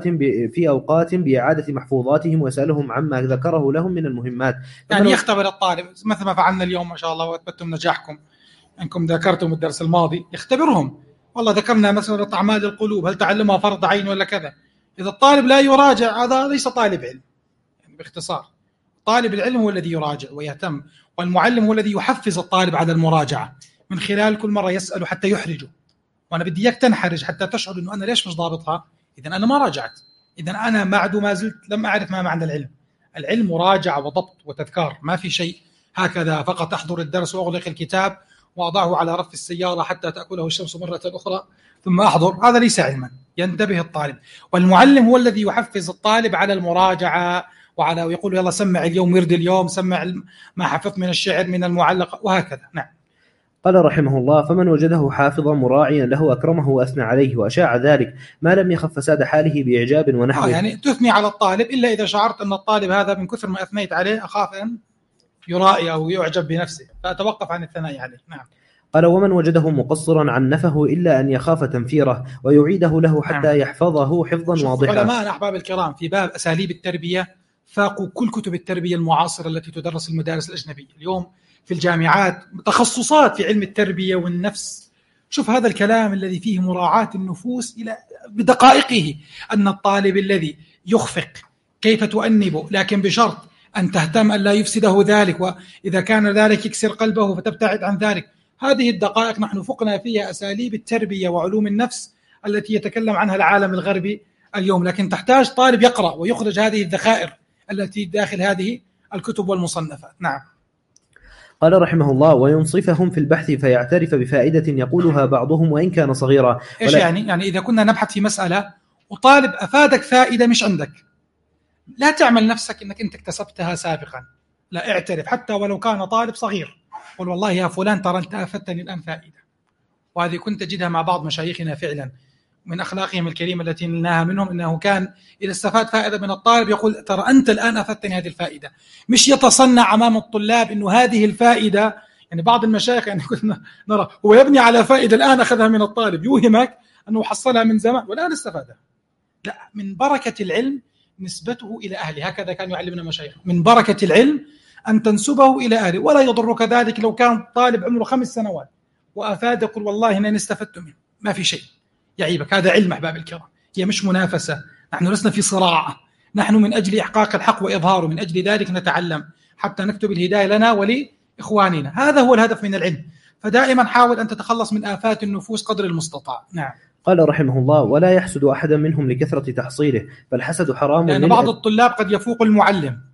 في أوقات بإعادة محفوظاتهم، ويسألهم عما ذكره لهم من المهمات. يعني يختبر الطالب مثل ما فعلنا اليوم ما شاء الله وأثبتم نجاحكم أنكم ذكرتم الدرس الماضي، يختبرهم. والله ذكرنا مسألة أعمال القلوب، هل تعلمها فرض عين ولا كذا؟ إذا الطالب لا يراجع هذا ليس طالب علم. يعني باختصار طالب العلم هو الذي يراجع ويهتم، والمعلم هو الذي يحفز الطالب على المراجعة من خلال كل مرة يسأله حتى يحرجه. وأنا بدي إياك تنحرج حتى تشعر إنه أنا ليش مش ضابطها، إذا أنا ما راجعت، إذا أنا ما زلت لم أعرف ما معنى العلم. العلم مراجعة وضبط وتذكار، ما في شيء هكذا فقط أحضر الدرس وأغلق الكتاب وأضعه على رف السيارة حتى تأكله الشمس مرة أخرى ثم أحضر، هذا ليس علما. ينتبه الطالب، والمعلم هو الذي يحفز الطالب على المراجعة ويقول يلا سمع اليوم ورد اليوم، سمع ما حفظت من الشعر من المعلق وهكذا. نعم. قال رحمه الله فمن وجده حافظا مراعيا له أكرمه وأثنى عليه وأشاع ذلك ما لم يخف فساد حاله بإعجاب ونحوه. يعني تثني على الطالب إلا إذا شعرت أن الطالب هذا من كثر ما أثنيت عليه أخاف أن يرائي أو يعجب بنفسه فأتوقف عن الثناء عليه. نعم. قال ومن وجده مقصرا عنفه إلا أن يخاف تنفيره ويعيده له حتى يحفظه حفظا واضحا. علماء أحباب الكرام في باب أساليب التربية فاقوا كل كتب التربية المعاصرة التي تدرس المدارس الأجنبية اليوم في الجامعات، تخصصات في علم التربية والنفس. شوف هذا الكلام الذي فيه مراعاة النفوس إلى بدقائقه، أن الطالب الذي يخفق كيف تؤنبه، لكن بشرط أن تهتم أن لا يفسده ذلك، وإذا كان ذلك يكسر قلبه فتبتعد عن ذلك. هذه الدقائق نحن فقنا فيها أساليب التربية وعلوم النفس التي يتكلم عنها العالم الغربي اليوم، لكن تحتاج طالب يقرأ ويخرج هذه الذخائر التي داخل هذه الكتب والمصنفات. نعم. قال رحمه الله وينصفهم في البحث فيعترف بفائدة يقولها بعضهم وإن كان صغيرا. إيش يعني إذا كنا نبحث في مسألة وطالب أفادك فائدة مش عندك، لا تعمل نفسك إنك أنت اكتسبتها سابقا، لا اعترف حتى ولو كان طالب صغير، قل والله يا فلان ترى أنت أفدتني الآن فائدة. وهذه كنت تجدها مع بعض مشايخنا فعلا من أخلاقهم الكريمة التي نلناها منهم، إنه كان إذا استفاد فائدة من الطالب يقول ترى أنت الآن أفدتني هذه الفائدة، مش يتصنع أمام الطلاب إنه هذه الفائدة. يعني بعض المشايخ يعني كنا نرى هو يبني على فائدة الآن أخذها من الطالب، يوهمك أنه حصلها من زمان والآن استفادها. لا، من بركة العلم نسبته إلى أهله، هكذا كانوا يعلمنا مشايخ، من بركة العلم أن تنسبه إلى أهله، ولا يضرك ذلك لو كان طالب عمره 5 سنوات وأفاد يقول والله أنا استفدت منه، ما في شيء يعيبك، هذا علم أحباب الكرام، هي مش منافسة، نحن لسنا في صراع، نحن من أجل إحقاق الحق وإظهاره، من أجل ذلك نتعلم حتى نكتب الهداية لنا ولإخواننا، هذا هو الهدف من العلم. فدائما حاول أن تتخلص من آفات النفوس قدر المستطاع. نعم. قال رحمه الله ولا يحسد أحدا منهم لكثرة تحصيله، فالحسد حرام، لأن بعض الطلاب قد يفوق المعلم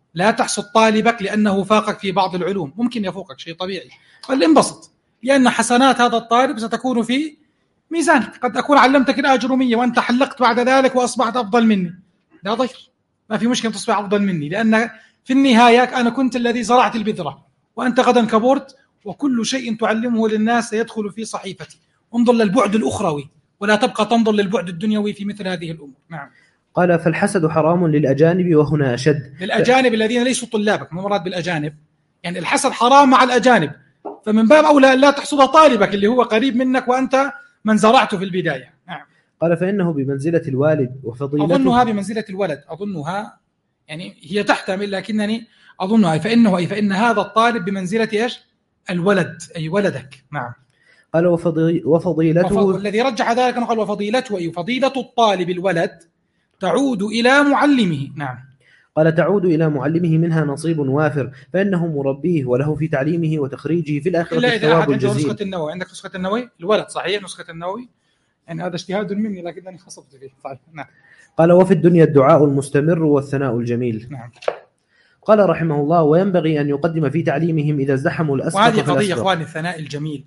لا تحسد طالبك لأنه فاقك في بعض العلوم، ممكن يفوقك شيء طبيعي، بل انبسط لأن حسنات هذا الطالب ستكون في ميزانك. قد أكون علمتك الآجرومية وأنت حلقت بعد ذلك وأصبحت أفضل مني، لا ضير، ما في مشكلة تصبح أفضل مني، لأن في النهاية أنا كنت الذي زرعت البذرة وأنت غدا كبرت، وكل شيء تعلمه للناس سيدخل في صحيفتي. انظر للبعد الأخروي ولا تبقى تنظر للبعد الدنيوي في مثل هذه الأمور. نعم. قال فالحسد حرام للأجانب، وهنا أشد للأجانب الذين ليسوا طلابك، ما مراد بالأجانب؟ يعني الحسد حرام مع الأجانب، فمن باب أولى لا تحسد طالبك اللي هو قريب منك وأنت من زرعته في البداية. نعم. قال فإنه بمنزلة الوالد وفضيلته. أظنها بمنزلة الولد، أظنها يعني هي تحتمل لكنني أظنها فإن هذا الطالب بمنزلة إيش؟ الولد، أي ولدك. نعم. قال وفضيلته الذي رجح ذلك قال وفضيلته أي فضيلة الطالب الولد تعود إلى معلمه. نعم. قال تعود إلى معلمه منها نصيب وافر، فإنه مربيه وله في تعليمه وتخريجه في الآخرة الثواب الجزيل. نسخة النووي، عندك نسخة النووي الولد صحيح، نسخة النووي يعني هذا اجتهاد مني لكنني خصفت فيه. صحيح. نعم. قال وفي الدنيا الدعاء المستمر والثناء الجميل. نعم. قال رحمه الله وينبغي أن يقدم في تعليمهم إذا ازدحموا الأسبق. وهذه قضية إخواني الثناء الجميل،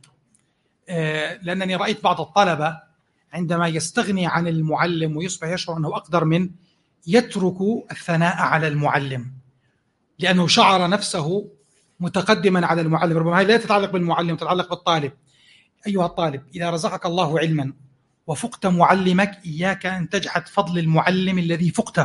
لأنني رأيت بعض الطلبة عندما يستغني عن المعلم ويصبح يشعر أنه أقدر من يترك الثناء على المعلم لأنه شعر نفسه متقدما على المعلم. ربما هذه لا تتعلق بالمعلم، تتعلق بالطالب. أيها الطالب، إذا رزقك الله علما وفقت معلمك، إياك أن تجحد فضل المعلم الذي فقته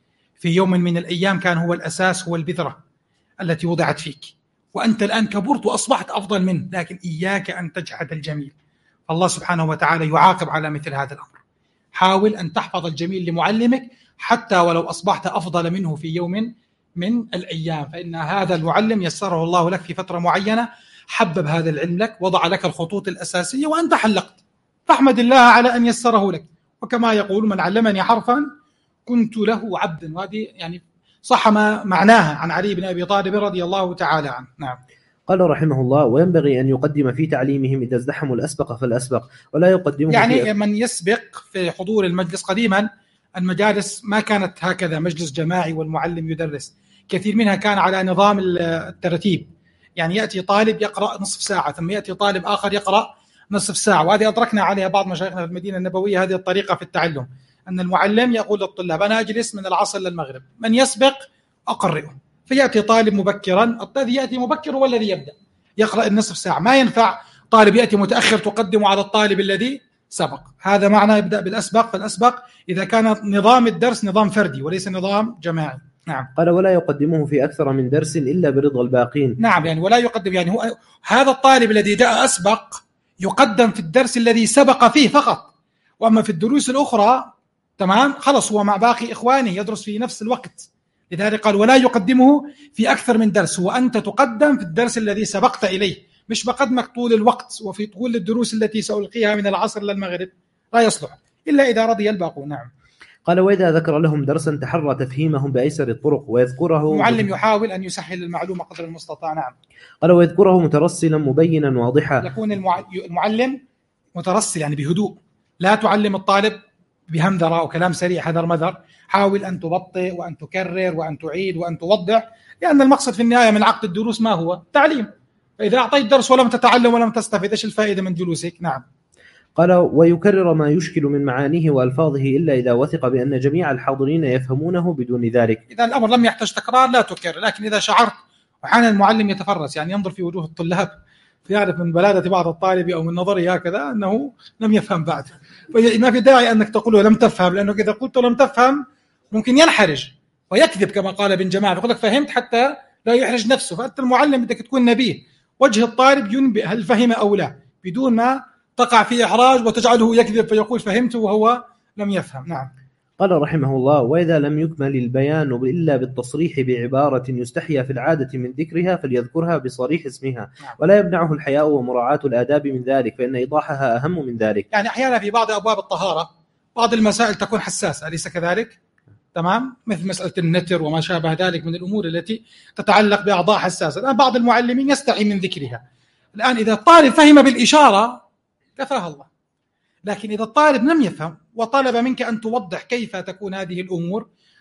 في يوم من الأيام كان هو الأساس، هو البذرة التي وضعت فيك، وأنت الآن كبرت وأصبحت أفضل منه، لكن إياك أن تجحد الجميل. الله سبحانه وتعالى يعاقب على مثل هذا الأمر. حاول أن تحفظ الجميل لمعلمك حتى ولو أصبحت أفضل منه في يوم من الأيام، فإن هذا المعلم يسره الله لك في فترة معينة، حبب هذا العلم لك، وضع لك الخطوط الأساسية وأنت حلقت، فاحمد الله على أن يسره لك. وكما يقول من علمني حرفا كنت له عبدا، وهذه يعني صح ما معناها عن علي بن أبي طالب رضي الله تعالى عنه. نعم. قال رحمه الله وينبغي أن يقدم في تعليمهم إذا ازدحموا الأسبق فالأسبق، ولا يقدمه يعني من يسبق في حضور المجلس. قديما المجالس ما كانت هكذا مجلس جماعي والمعلم يدرس، كثير منها كان على نظام الترتيب، يعني يأتي طالب يقرأ نصف ساعة ثم يأتي طالب آخر يقرأ نصف ساعة، وهذه أدركنا عليها بعض مشايخنا في المدينة النبوية هذه الطريقة في التعلم، أن المعلم يقول للطلاب أنا أجلس من العصر للمغرب، من يسبق أقرئه، فيأتي طالب مبكرا، الذي يأتي مبكر هو الذي يبدأ يقرأ النصف ساعة، ما ينفع طالب يأتي متأخر تقدم على الطالب الذي سبق. هذا معنى يبدأ بالأسبق، فالأسبق إذا كان نظام الدرس نظام فردي وليس نظام جماعي. نعم. قال ولا يقدمه في أكثر من درس إلا برضا الباقين. نعم، يعني ولا يقدم، يعني هو هذا الطالب الذي جاء أسبق يقدم في الدرس الذي سبق فيه فقط، وأما في الدروس الأخرى تمام خلص هو مع باقي إخوانه يدرس في نفس الوقت. لذلك قال ولا يقدمه في أكثر من درس، وأنت تقدم في الدرس الذي سبقت إليه، مش بقدمك طول الوقت وفي طول الدروس التي سألقيها من العصر للمغرب، لا يصلح إلا إذا رضي الباقون. نعم. قال وإذا ذكر لهم درسا تحرى تفهيمهم بأيسر الطرق ويذكره المعلم يحاول أن يسهل المعلومة قدر المستطاع. نعم. قال ويذكره مترسلا مبينا واضحا، يكون المعلم مترسل يعني بهدوء، لا تعلم الطالب بهمذرة وكلام سريع هذر مذر، حاول أن تبطئ وأن تكرر وأن تعيد وأن توضح، لأن المقصد في النهاية من عقد الدروس ما هو؟ تعليم. فإذا أعطيت درس ولم تتعلم ولم تستفيد إيش الفائدة من جلوسك؟ نعم. قال ويكرر ما يشكل من معانيه وألفاظه إلا إذا وثق بأن جميع الحاضرين يفهمونه بدون ذلك. إذا الأمر لم يحتاج تكرار لا تكرر، لكن إذا شعرت، وحانا المعلم يتفرس يعني ينظر في وجوه الطلاب فيعرف من بلادة بعض الطالب أو من نظره هكذا أنه لم يفهم بعد، فما في داعي أنك تقول له لم تفهم، لأنه إذا قلت لم تفهم ممكن ينحرج ويكذب كما قال ابن جماعة، يقول لك فهمت حتى لا يحرج نفسه. فأنت المعلم بدك تكون نبيه، وجه الطالب ينبئ هل فهم أو لا، بدون ما تقع في إحراج وتجعله يكذب فيقول فهمت وهو لم يفهم. نعم. قال رحمه الله وإذا لم يكمل البيان إلا بالتصريح بعبارة يستحيا في العادة من ذكرها فليذكرها بصريح اسمها، ولا يمنعه الحياء ومراعاة الآداب من ذلك، فإن إيضاحها أهم من ذلك. يعني أحيانا في بعض أبواب الطهارة بعض المسائل تكون حساسة، أليس كذلك؟ تمام، مثل مسألة النتر وما شابه ذلك من الأمور التي تتعلق بأعضاء حساسة. الآن بعض المعلمين يستحي من ذكرها. الآن إذا الطالب فهم بالإشارة كفاها الله، لكن إذا الطالب لم يفهم وطلب منك أن توضح كيف تكون هذه الأمور،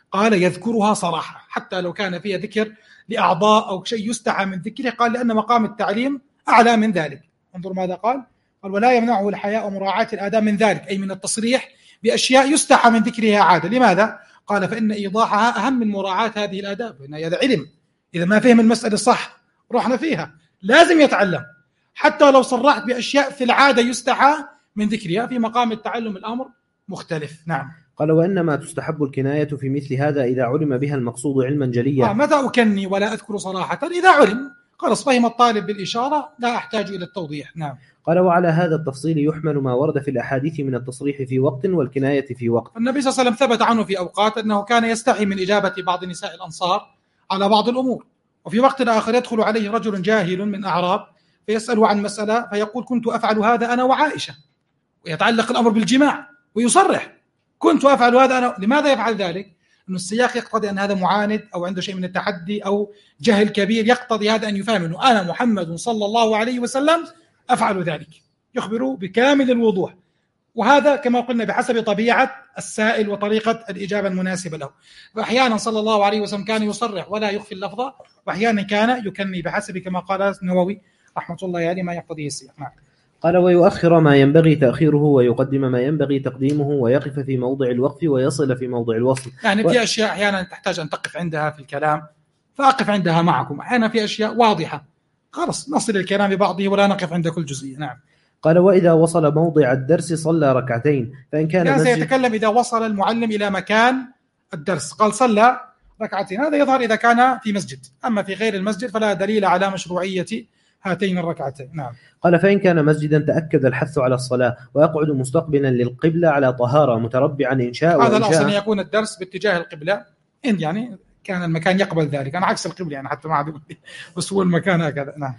قال يذكرها صراحة حتى لو كان فيها ذكر لأعضاء أو شيء يستحى من ذكره، قال لأن مقام التعليم أعلى من ذلك. انظر ماذا قال ولا يمنعه الحياء ومراعاة الآداب من ذلك، أي من التصريح بأشياء يستحى من ذكرها عادة. لماذا؟ قال فإن إيضاحها أهم من مراعاة هذه الآداب، لأن هذا علم، إذا ما فهم المسألة صح رحنا فيها، لازم يتعلم حتى لو صرحت بأشياء في العادة يستحى من ذكرها. في مقام التعلم الأمر مختلف. نعم. قال وإنما تستحب الكناية في مثل هذا إذا علم بها المقصود علما جليا. متى أكني ولا أذكر صراحة؟ إذا علم، خلص فهم الطالب بالإشارة، لا أحتاج إلى التوضيح. نعم. قال وعلى هذا التفصيل يحمل ما ورد في الأحاديث من التصريح في وقت والكناية في وقت. النبي صلى الله عليه وسلم ثبت عنه في أوقات أنه كان يستحي من إجابة بعض نساء الأنصار على بعض الأمور، وفي وقت آخر يدخل عليه رجل جاهل من أعراب فيسأل عن مسألة فيقول كنت أفعل هذا أنا وعائشة، ويتعلق الأمر بالجماع ويصرح كنت أفعل هذا أنا. لماذا يفعل ذلك؟ أن السياق يقتضي أن هذا معاند أو عنده شيء من التحدي أو جهل كبير، يقتضي هذا أن يفهم أنه أنا محمد صلى الله عليه وسلم أفعل ذلك، يخبره بكامل الوضوح. وهذا كما قلنا بحسب طبيعة السائل وطريقة الإجابة المناسبة له. فأحيانا صلى الله عليه وسلم كان يصرح ولا يخفي اللفظة، وأحيانا كان يكني بحسب كما قال النووي رحمة الله عليه ما يقتضيه السياق. نعم. قال ويؤخر ما ينبغي تأخيره ويقدم ما ينبغي تقديمه ويقف في موضع الوقف ويصل في موضع الوصل. يعني في أشياء أحيانا تحتاج أن تقف عندها في الكلام فأقف عندها معكم، أحيانا في أشياء واضحة خلص نصل الكلام ببعضه ولا نقف عند كل جزئية. نعم. قال وإذا وصل موضع الدرس صلى ركعتين، فإن كان سيتكلم إذا وصل المعلم إلى مكان الدرس قال صلى ركعتين، هذا يظهر إذا كان في مسجد، أما في غير المسجد فلا دليل على مشروعية هاتين الركعتين. نعم. قال فإن كان مسجدا تأكد الحث على الصلاة ويقعد مستقبلا للقبلة على طهارة متربعا إن شاء. هذا الأصل أن يكون الدرس باتجاه القبلة إن يعني كان المكان يقبل ذلك، أنا عكس القبلة يعني حتى ما عاد بس هو المكان هكذا. نعم.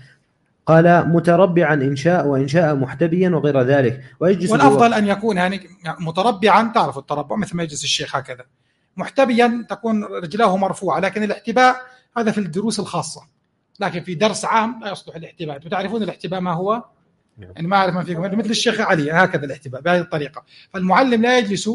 قال متربعا إن شاء وإن شاء محتبيا وغير ذلك، ويجلس والأفضل أن يكون يعني متربعا، تعرف التربع مثل ما يجلس الشيخ هكذا، محتبيا تكون رجلاه مرفوعة، لكن الاحتباء هذا في الدروس الخاصة، لكن في درس عام لا يصلح الاحتباء. وتعرفون الاحتباء ما هو؟ يعني ما أعرف من فيكم مثل الشيخ علي هكذا الاحتباء بهذه الطريقة. فالمعلم لا يجلس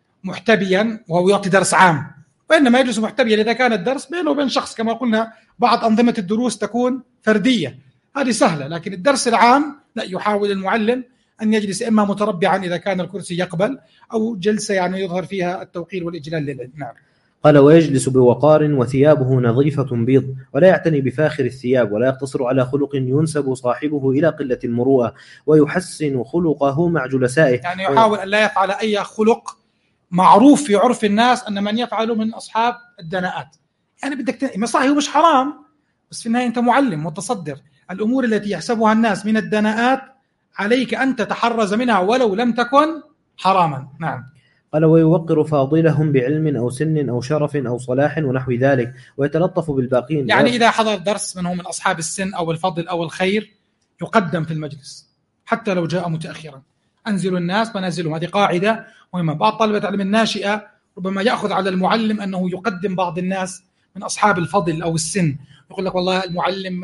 محتبيا وهو يعطي درس عام، وإنما يجلس محتبيا إذا كان الدرس بينه وبين شخص. كما قلنا بعض أنظمة الدروس تكون فردية، هذه سهلة، لكن الدرس العام لا، يحاول المعلم أن يجلس إما متربعا إذا كان الكرسي يقبل، أو جلسة يعني يظهر فيها التوقير والإجلال للعلم. نعم. قال ويجلس بوقار وثيابه نظيفة بيض، ولا يعتني بفاخر الثياب، ولا يقتصر على خلق ينسب صاحبه إلى قلة المروءة، ويحسن خلقه مع جلسائه، يعني يحاول أن لا يفعل أي خلق معروف في عرف الناس أن من يفعله من أصحاب الدناءات. يعني بدك ما صحيح مش حرام، بس في النهاية أنت معلم متصدر، الأمور التي يحسبها الناس من الدناءات عليك أن تتحرز منها ولو لم تكن حراما. نعم. قال ويوقر فاضلهم بعلم أو سن أو شرف أو صلاح ونحو ذلك، ويتلطف بالباقين. يعني إذا حضر درس من أصحاب السن أو الفضل أو الخير يقدم في المجلس حتى لو جاء متأخرا. أنزل الناس منازلهم، هذه قاعدة مهمة. بعض طلبة العلم الناشئة ربما يأخذ على المعلم أنه يقدم بعض الناس من أصحاب الفضل أو السن، يقول لك والله المعلم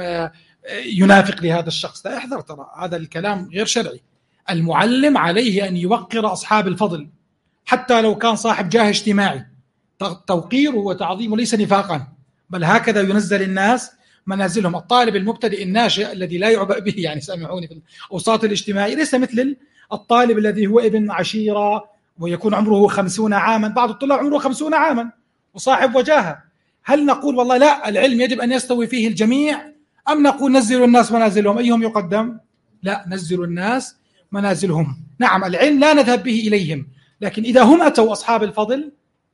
ينافق لهذا الشخص. لا، احذر، ترى هذا الكلام غير شرعي. المعلم عليه أن يوقر أصحاب الفضل حتى لو كان صاحب جاه اجتماعي. توقيره وتعظيمه ليس نفاقا، بل هكذا ينزل الناس منازلهم. الطالب المبتدئ الناشئ الذي لا يعبأ به، يعني سامحوني، في الأوساط الاجتماعي ليس مثل الطالب الذي هو ابن عشيرة ويكون عمره 50 عاما. بعض الطلاب عمره 50 عاما وصاحب وجاهة. هل نقول والله لا، العلم يجب أن يستوي فيه الجميع، أم نقول نزلوا الناس منازلهم؟ أيهم يقدم؟ لا، نزلوا الناس منازلهم. نعم، العلم لا نذهب به إليهم، لكن إذا هم أتوا أصحاب الفضل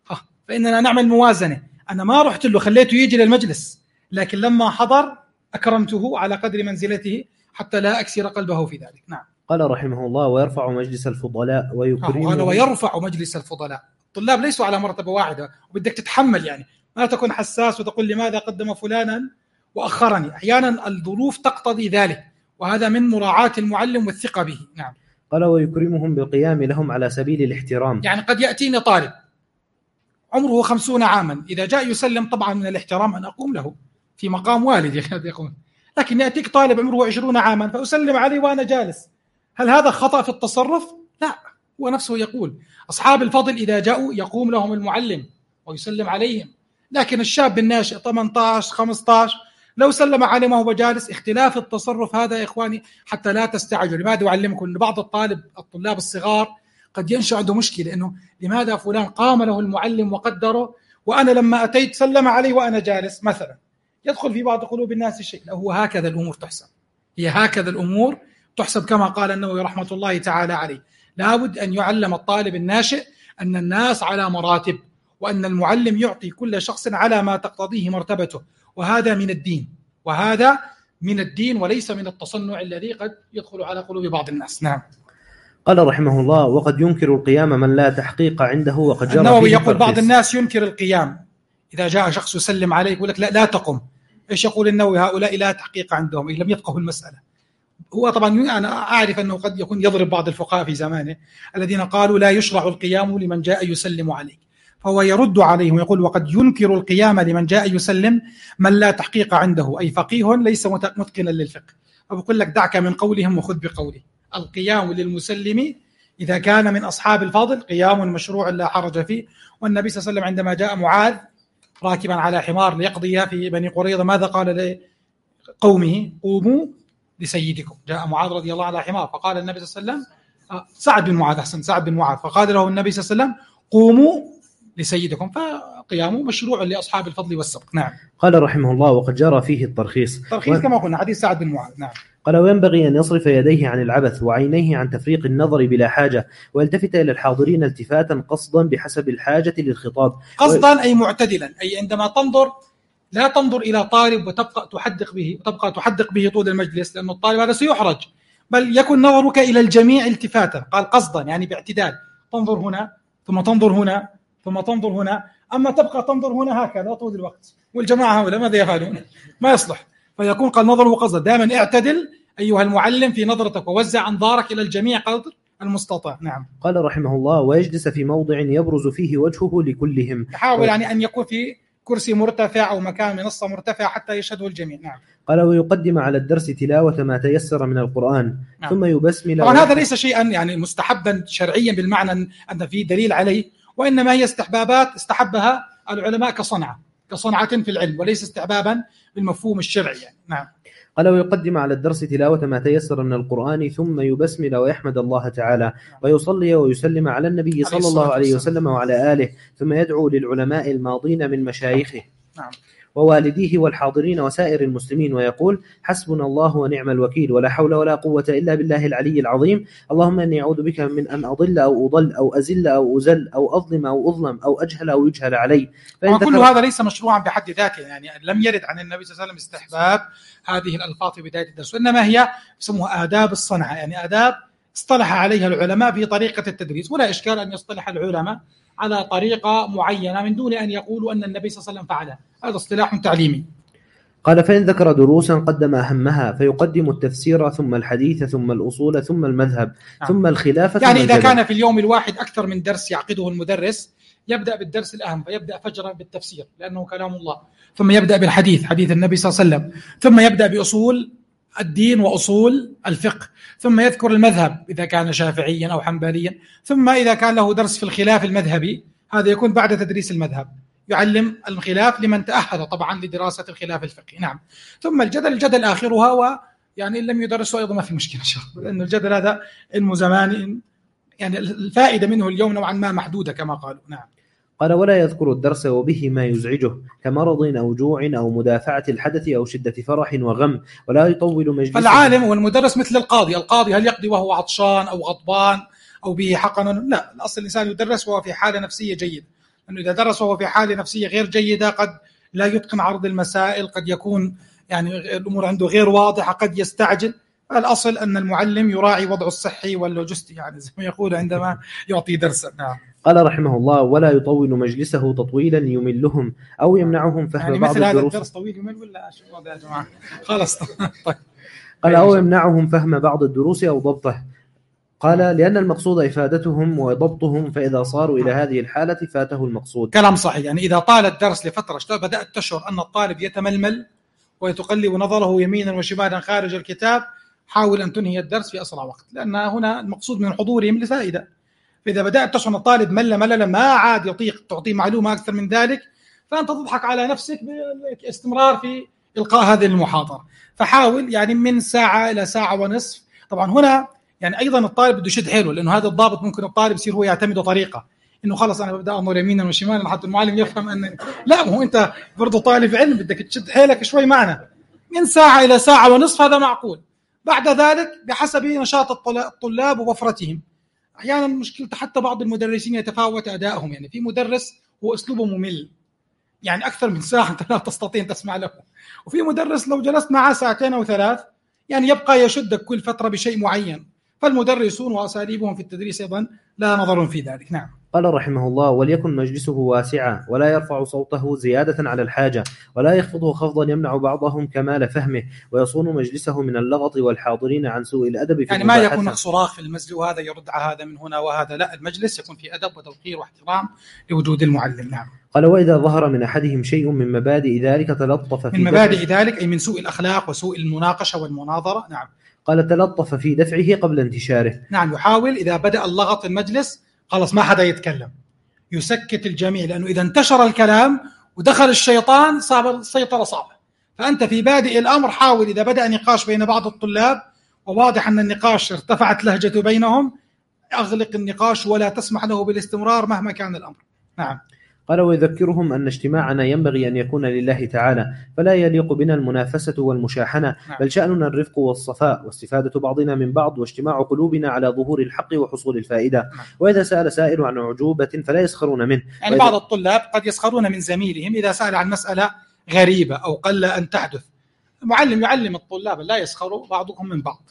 فإننا نعمل موازنة. أنا ما رحت له خليته يجي للمجلس، لكن لما حضر أكرمته على قدر منزلته حتى لا أكسر قلبه في ذلك. نعم. قال رحمه الله ويرفع مجلس الفضلاء ويكرمه. ويرفع مجلس الفضلاء. الطلاب ليسوا على مرتبة واحدة، وبدك تتحمل، يعني ما تكون حساس وتقول لماذا قدم فلانا وأخرني. أحيانا الظروف تقتضي ذلك، وهذا من مراعاة المعلم والثقة به. نعم. قال ويكرمهم بالقيام لهم على سبيل الاحترام. يعني قد يأتيني طالب عمره 50 عاما، إذا جاء يسلم طبعا من الاحترام أن أقوم له في مقام والدي يقوم، لكن يأتيك طالب عمره 20 عاما فأسلم عليه وأنا جالس، هل هذا خطأ في التصرف؟ لا، هو نفسه يقول أصحاب الفضل إذا جاءوا يقوم لهم المعلم ويسلم عليهم. لكن الشاب الناشئ 18 15 لو سلم عليه وهو جالس، اختلاف التصرف هذا يا إخواني حتى لا تستعجلوا. لماذا أعلمكم أن بعض الطلاب الصغار قد ينشأ عنده مشكلة، إنه لماذا فلان قام له المعلم وقدره وأنا لما أتيت سلم علي وأنا جالس مثلا. يدخل في بعض قلوب الناس شيء. هو هكذا الأمور تحسب، هي هكذا الأمور تحسب كما قال النووي رحمة الله تعالى عليه. لابد أن يعلم الطالب الناشئ أن الناس على مراتب، وأن المعلم يعطي كل شخص على ما تقتضيه مرتبته، وهذا من الدين، وهذا من الدين وليس من التصنع الذي قد يدخل على قلوب بعض الناس. نعم. قال رحمه الله: وقد ينكر القيام من لا تحقيق عنده، وقد جرى النووي فيه يقول الترخيص. بعض الناس ينكر القيام، إذا جاء شخص يسلم عليك يقول لك لا تقم. إيش يقول النووي؟ هؤلاء لا تحقيق عندهم، إن لم يفقهوا المسألة. هو طبعا أنا أعرف أنه قد يكون يضرب بعض الفقهاء في زمانه الذين قالوا لا يشرع القيام لمن جاء يسلم عليك، فهو يرد عليهم ويقول: وقد ينكر القيام لمن جاء يسلم من لا تحقيق عنده، أي فقيه ليس متقنا للفقه. فبقول لك دعك من قولهم وخذ بقوله. القيام للمسلم إذا كان من أصحاب الفضل قيام مشروع لا حرج فيه. والنبي صلى الله عليه وسلم عندما جاء معاذ راكبا على حمار ليقضي في بني قريظة ماذا قال لقومه؟ قوموا لسيدكم. جاء معاذ رضي الله عنه على حمار، فقال النبي صلى الله عليه وسلم سعد بن معاذ، فقال له النبي صلى الله عليه وسلم: قوموا لسيدكم. فقيامه مشروع لأصحاب الفضل والسبق. نعم. قال رحمه الله: وقد جرى فيه الترخيص كما قلنا حديث سعد بن معاذ. نعم. قال: وينبغي أن يصرف يديه عن العبث وعينيه عن تفريق النظر بلا حاجة، ويلتفت إلى الحاضرين التفاتا قصدا بحسب الحاجة للخطاب. قصدا أي معتدلا، أي عندما تنظر لا تنظر إلى طالب وتبقى تحدق به طول المجلس، لأن الطالب هذا سيحرج، بل يكن نظرك إلى الجميع التفاتا. قال قصدا يعني باعتدال، تنظر هنا ثم تنظر هنا ثم تنظر هنا. أما تبقى تنظر هنا هكذا طول الوقت والجماعة هؤلاء ماذا يفعلون؟ ما يصلح. فيكون قال نظره قصدا. دائما اعتدل أيها المعلم في نظرتك، ووزع أنظارك إلى الجميع قدر المستطاع. نعم. قال رحمه الله: ويجلس في موضع يبرز فيه وجهه لكلهم. يحاول يعني أن يكون في كرسي مرتفع أو مكان منصة مرتفع حتى يشهده الجميع. نعم. قال: ويقدم على الدرس تلاوة ما تيسر من القرآن. نعم. ثم يبسمل. طبعا هذا ليس شيئا يعني مستحبا شرعيا بالمعنى أن فيه دليل عليه، وإنما هي استحبابات استحبها العلماء كصنعة في العلم، وليس استحبابا بالمفهوم الشرعي يعني. نعم. قال: ويقدم على الدرس تلاوة ما تيسر من القرآن، ثم يبسمل ويحمد الله تعالى، ويصلي ويسلم على النبي صلى الله عليه وسلم وعلى آله، ثم يدعو للعلماء الماضين من مشايخه نعم. ووالديه والحاضرين وسائر المسلمين، ويقول: حسبنا الله ونعم الوكيل، ولا حول ولا قوة إلا بالله العلي العظيم. اللهم إني أعوذ بك من أن أضل أو أضل أو أزل أو أزل أو أظلم أو أظلم أو أجهل أو يجهل علي. كل هذا ليس مشروعا بحد ذاته، يعني لم يرد عن النبي صلى الله عليه وسلم استحباب هذه الألفاظ في بداية الدرس، وإنما هي يسموها آداب الصنعة، يعني آداب اصطلح عليها العلماء في طريقة التدريس. ولا إشكال أن يصطلح العلماء على طريقة معينة من دون أن يقولوا أن النبي صلى الله عليه وسلم فعلها. هذا اصطلاح تعليمي. قال: فإن ذكر دروسا قدم أهمها، فيقدم التفسير ثم الحديث ثم الأصول ثم المذهب ثم الخلافة. يعني إذا كان في اليوم الواحد أكثر من درس يعقده المدرس، يبدأ بالدرس الأهم، فيبدأ فجرا بالتفسير لأنه كلام الله، ثم يبدأ بالحديث حديث النبي صلى الله عليه وسلم، ثم يبدأ بأصول الدين وأصول الفقه، ثم يذكر المذهب إذا كان شافعيا أو حنبليا، ثم إذا كان له درس في الخلاف المذهبي هذا يكون بعد تدريس المذهب، يعلم الخلاف لمن تأهل طبعا لدراسة الخلاف الفقهي. نعم. ثم الجدل آخرها، ويعني إن لم يدرسه أيضا ما في مشكلة إن شاء الله، لأن الجدل هذا علم زمان، يعني الفائدة منه اليوم نوعا ما محدودة كما قالوا. نعم. قال: ولا يذكر الدرس وبه ما يزعجه كمرض أو جوع أو مدافعة الحدث أو شدة فرح وغم، ولا يطول مجلسه. فالعالم والمدرس مثل القاضي هل يقضي وهو عطشان أو غضبان أو به حقن؟ لا، الأصل الإنسان يدرس وهو في حالة نفسية جيدة، لأنه إذا درس وهو في حالة نفسية غير جيدة قد لا يتقن عرض المسائل، قد يكون يعني الأمور عنده غير واضحة، قد يستعجل. الأصل أن المعلم يراعي وضعه الصحي واللوجستي، يعني زي ما يقول عندما يعطي درسا. نعم. قال رحمه الله: ولا يطول مجلسه تطويلا يملهم أو يمنعهم فهم يعني بعض مثل هذا الدروس. الدرس طويل يمل ولا شو يا جماعة؟ خلاص. طيب. قال: أو يمنعهم فهم بعض الدروس أو ضبطه. قال: لأن المقصود إفادتهم وضبطهم، فإذا صاروا إلى هذه الحالة فاته المقصود. كلام صحيح. يعني إذا طال الدرس لفترة بدأت تشعر أن الطالب يتململ ويتقلب نظره يمينا وشمالا خارج الكتاب، حاول أن تنهي الدرس في أسرع وقت، لأن هنا المقصود من حضورهم لفائدة. فإذا بدأت تشعر الطالب ملل ما عاد يطيق تعطيه معلومة أكثر من ذلك، فأنت تضحك على نفسك باستمرار في إلقاء هذه المحاضرة. فحاول يعني من ساعة إلى ساعة ونصف. طبعا هنا يعني أيضا الطالب بده يشد حيله، لأنه هذا الضابط ممكن الطالب يصير هو يعتمد طريقة إنه خلص أنا ببدأ أمر يمينا وشمالا حتى المعلم يفهم أن لا، هو أنت برضو طالب علم بدك تشد حيلك شوي معنا. من ساعة إلى ساعة ونصف هذا معقول. بعد ذلك بحسب نشاط الطلاب ووفرتهم. أحيانا مشكلة حتى بعض المدرسين يتفاوت أدائهم، يعني في مدرس هو أسلوبه ممل، يعني أكثر من ساعة أنت لا تستطيع أن تسمع له، وفي مدرس لو جلست معه ساعتين أو ثلاث يعني يبقى يشدك كل فترة بشيء معين. فالمدرسون وأساليبهم في التدريس أيضا لا نظر في ذلك. نعم. قال رحمه الله: وليكن مجلسه واسعا ولا يرفع صوته زيادة على الحاجة ولا يخفضه خفضا يمنع بعضهم كمال فهمه، ويصون مجلسه من اللغط والحاضرين عن سوء الأدب في يعني ما يكون صراخ في المسجد وهذا يرد على هذا من هنا وهذا، لا، المجلس يكون في أدب وتوقير واحترام لوجود المعلم. نعم. قال: وإذا ظهر من أحدهم شيء من مبادئ ذلك تلطف في من مبادئ ذلك أي من سوء الأخلاق وسوء المناقشة والمناظرة. نعم. قال: تلطف في دفعه قبل انتشاره. نعم، يحاول إذا بدأ اللغط في المجلس خلاص ما حدا يتكلم، يسكت الجميع، لأنه إذا انتشر الكلام ودخل الشيطان صار السيطرة صعبة. فأنت في بادئ الأمر حاول إذا بدأ نقاش بين بعض الطلاب وواضح أن النقاش ارتفعت لهجته بينهم، أغلق النقاش ولا تسمح له بالاستمرار مهما كان الأمر. نعم. قال: ويذكرهم أن اجتماعنا ينبغي أن يكون لله تعالى، فلا يليق بنا المنافسة والمشاحنة، بل شأننا الرفق والصفاء واستفادة بعضنا من بعض واجتماع قلوبنا على ظهور الحق وحصول الفائدة. وإذا سأل سائل عن عجوبة فلا يسخرون منه. يعني بعض الطلاب قد يسخرون من زميلهم إذا سأل عن مسألة غريبة أو قل أن تحدث. المعلم يعلم الطلاب لا يسخروا بعضهم من بعض،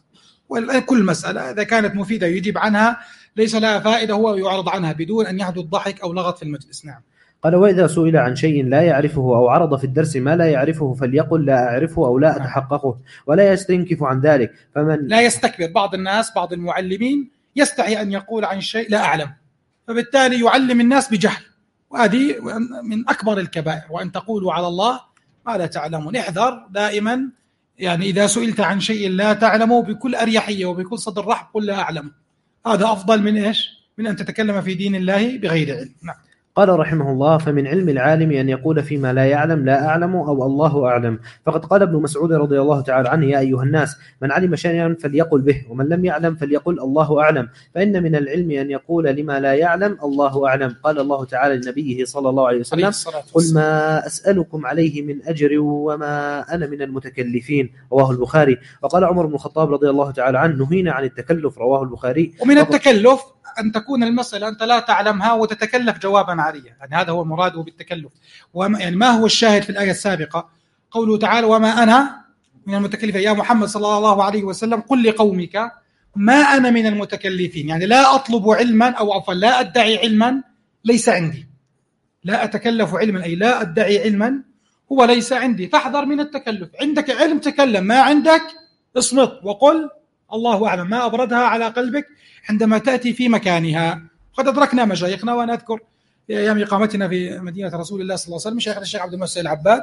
وكل مسألة إذا كانت مفيدة يجيب عنها، ليس لها فائدة هو يعرض عنها بدون أن يحدث ضحك أو لغط في المجلس. نعم. قال: وإذا سئل عن شيء لا يعرفه أو عرض في الدرس ما لا يعرفه فليقل لا أعرفه أو لا أتحققه، ولا يستنكف عن ذلك. فمن لا يستكبر. بعض الناس بعض المعلمين يستحي أن يقول عن شيء لا أعلم، فبالتالي يعلم الناس بجهل، وهذه من أكبر الكبائر، وأن تقولوا على الله ما لا تعلمون. احذر دائما، يعني إذا سئلت عن شيء لا تعلمه بكل أريحية وبكل صدر رحب قل لا أعلم. هذا أفضل من إيش؟ من أن تتكلم في دين الله بغير علم. نعم. قال رحمه الله: فمن علم العالم أن يقول فيما لا يعلم لا أعلم أو الله أعلم. فقد قال ابن مسعود رضي الله تعالى عنه: يا أيها الناس من علم شيئا فليقل به، ومن لم يعلم فليقل الله أعلم، فإن من العلم أن يقول لما لا يعلم الله أعلم. قال الله تعالى لنبيه صلى الله عليه وسلم: قل ما أسألكم عليه من أجر وما أنا من المتكلفين. رواه البخاري. وقال عمر بن الخطاب رضي الله تعالى عنه: نهينا عن التكلف. رواه البخاري. ومن التكلف أن تكون المسألة أنت لا تعلمها وتتكلف جوابا عاريا، يعني هذا هو المراد بالتكلف. يعني ما هو الشاهد في الآية السابقة؟ قوله تعالى: وما أنا من المتكلفين. يا محمد صلى الله عليه وسلم قل لقومك ما أنا من المتكلفين، يعني لا أطلب علما أو عفوا لا أدعي علما ليس عندي، لا أتكلف علما أي لا أدعي علما هو ليس عندي. فاحذر من التكلف. عندك علم تكلم، ما عندك اصمت وقل الله أعلم، ما أبردها على قلبك عندما تأتي في مكانها. قد أدركنا مشايخنا، وأنا أذكر في أيام إقامتنا في مدينة رسول الله صلى الله عليه وسلم شيخنا الشيخ عبد المحسن العباد،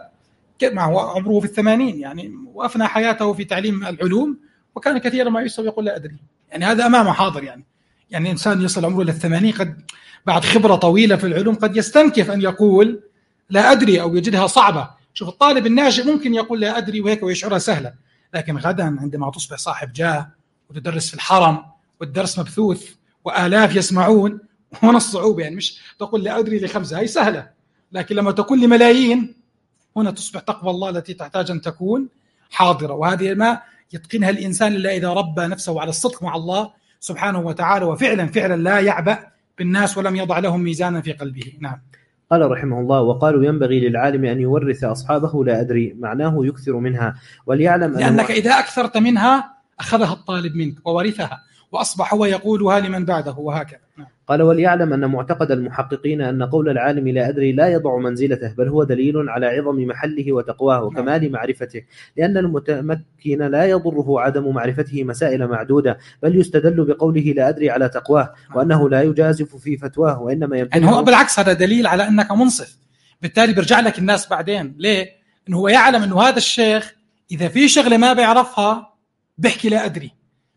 معه عمره في 80، يعني وأفنى حياته في تعليم العلوم، وكان كثيرا ما يسوي يقول لا أدري. يعني هذا أمامه حاضر، يعني إنسان يصل عمره إلى 80 قد بعد خبرة طويلة في العلوم قد يستنكف أن يقول لا أدري أو يجدها صعبة. شوف الطالب الناشئ ممكن يقول لا أدري وهيك ويشعرها سهلة، لكن غدا عندما تصبح صاحب جاه وتدرس في الحرم والدرس مبثوث وآلاف يسمعون، هنا الصعوبة. يعني مش تقول لا أدري ل5 هي سهلة، لكن لما تقول لملايين هنا تصبح تقوى الله التي تحتاج أن تكون حاضرة. وهذه ما يتقنها الإنسان إلا إذا ربى نفسه على الصدق مع الله سبحانه وتعالى، وفعلا لا يعبأ بالناس ولم يضع لهم ميزانا في قلبه. نعم. قال رحمه الله: وقالوا ينبغي للعالم أن يورث أصحابه لا أدري، معناه يكثر منها وليعلم لأنك إذا أكثرت منها أخذها الطالب منك وورثها وأصبح هو يقولها لمن بعده وهكذا. قال: وليعلم أن معتقد المحققين أن قول العالم لا أدري لا يضع منزلته، بل هو دليل على عظم محله وتقواه وكمال معرفته، لأن المتمكن لا يضره عدم معرفته مسائل معدودة، بل يستدل بقوله لا أدري على تقواه، وأنه لا يجازف في فتواه، وإنما يعني هو بالعكس هذا دليل على أنك منصف. بالتالي بيرجع لك الناس بعدين. ليه؟ إنه هو يعلم إنه هذا الشيخ إذا في شغلة ما بيعرفها بيحكي لا أدري،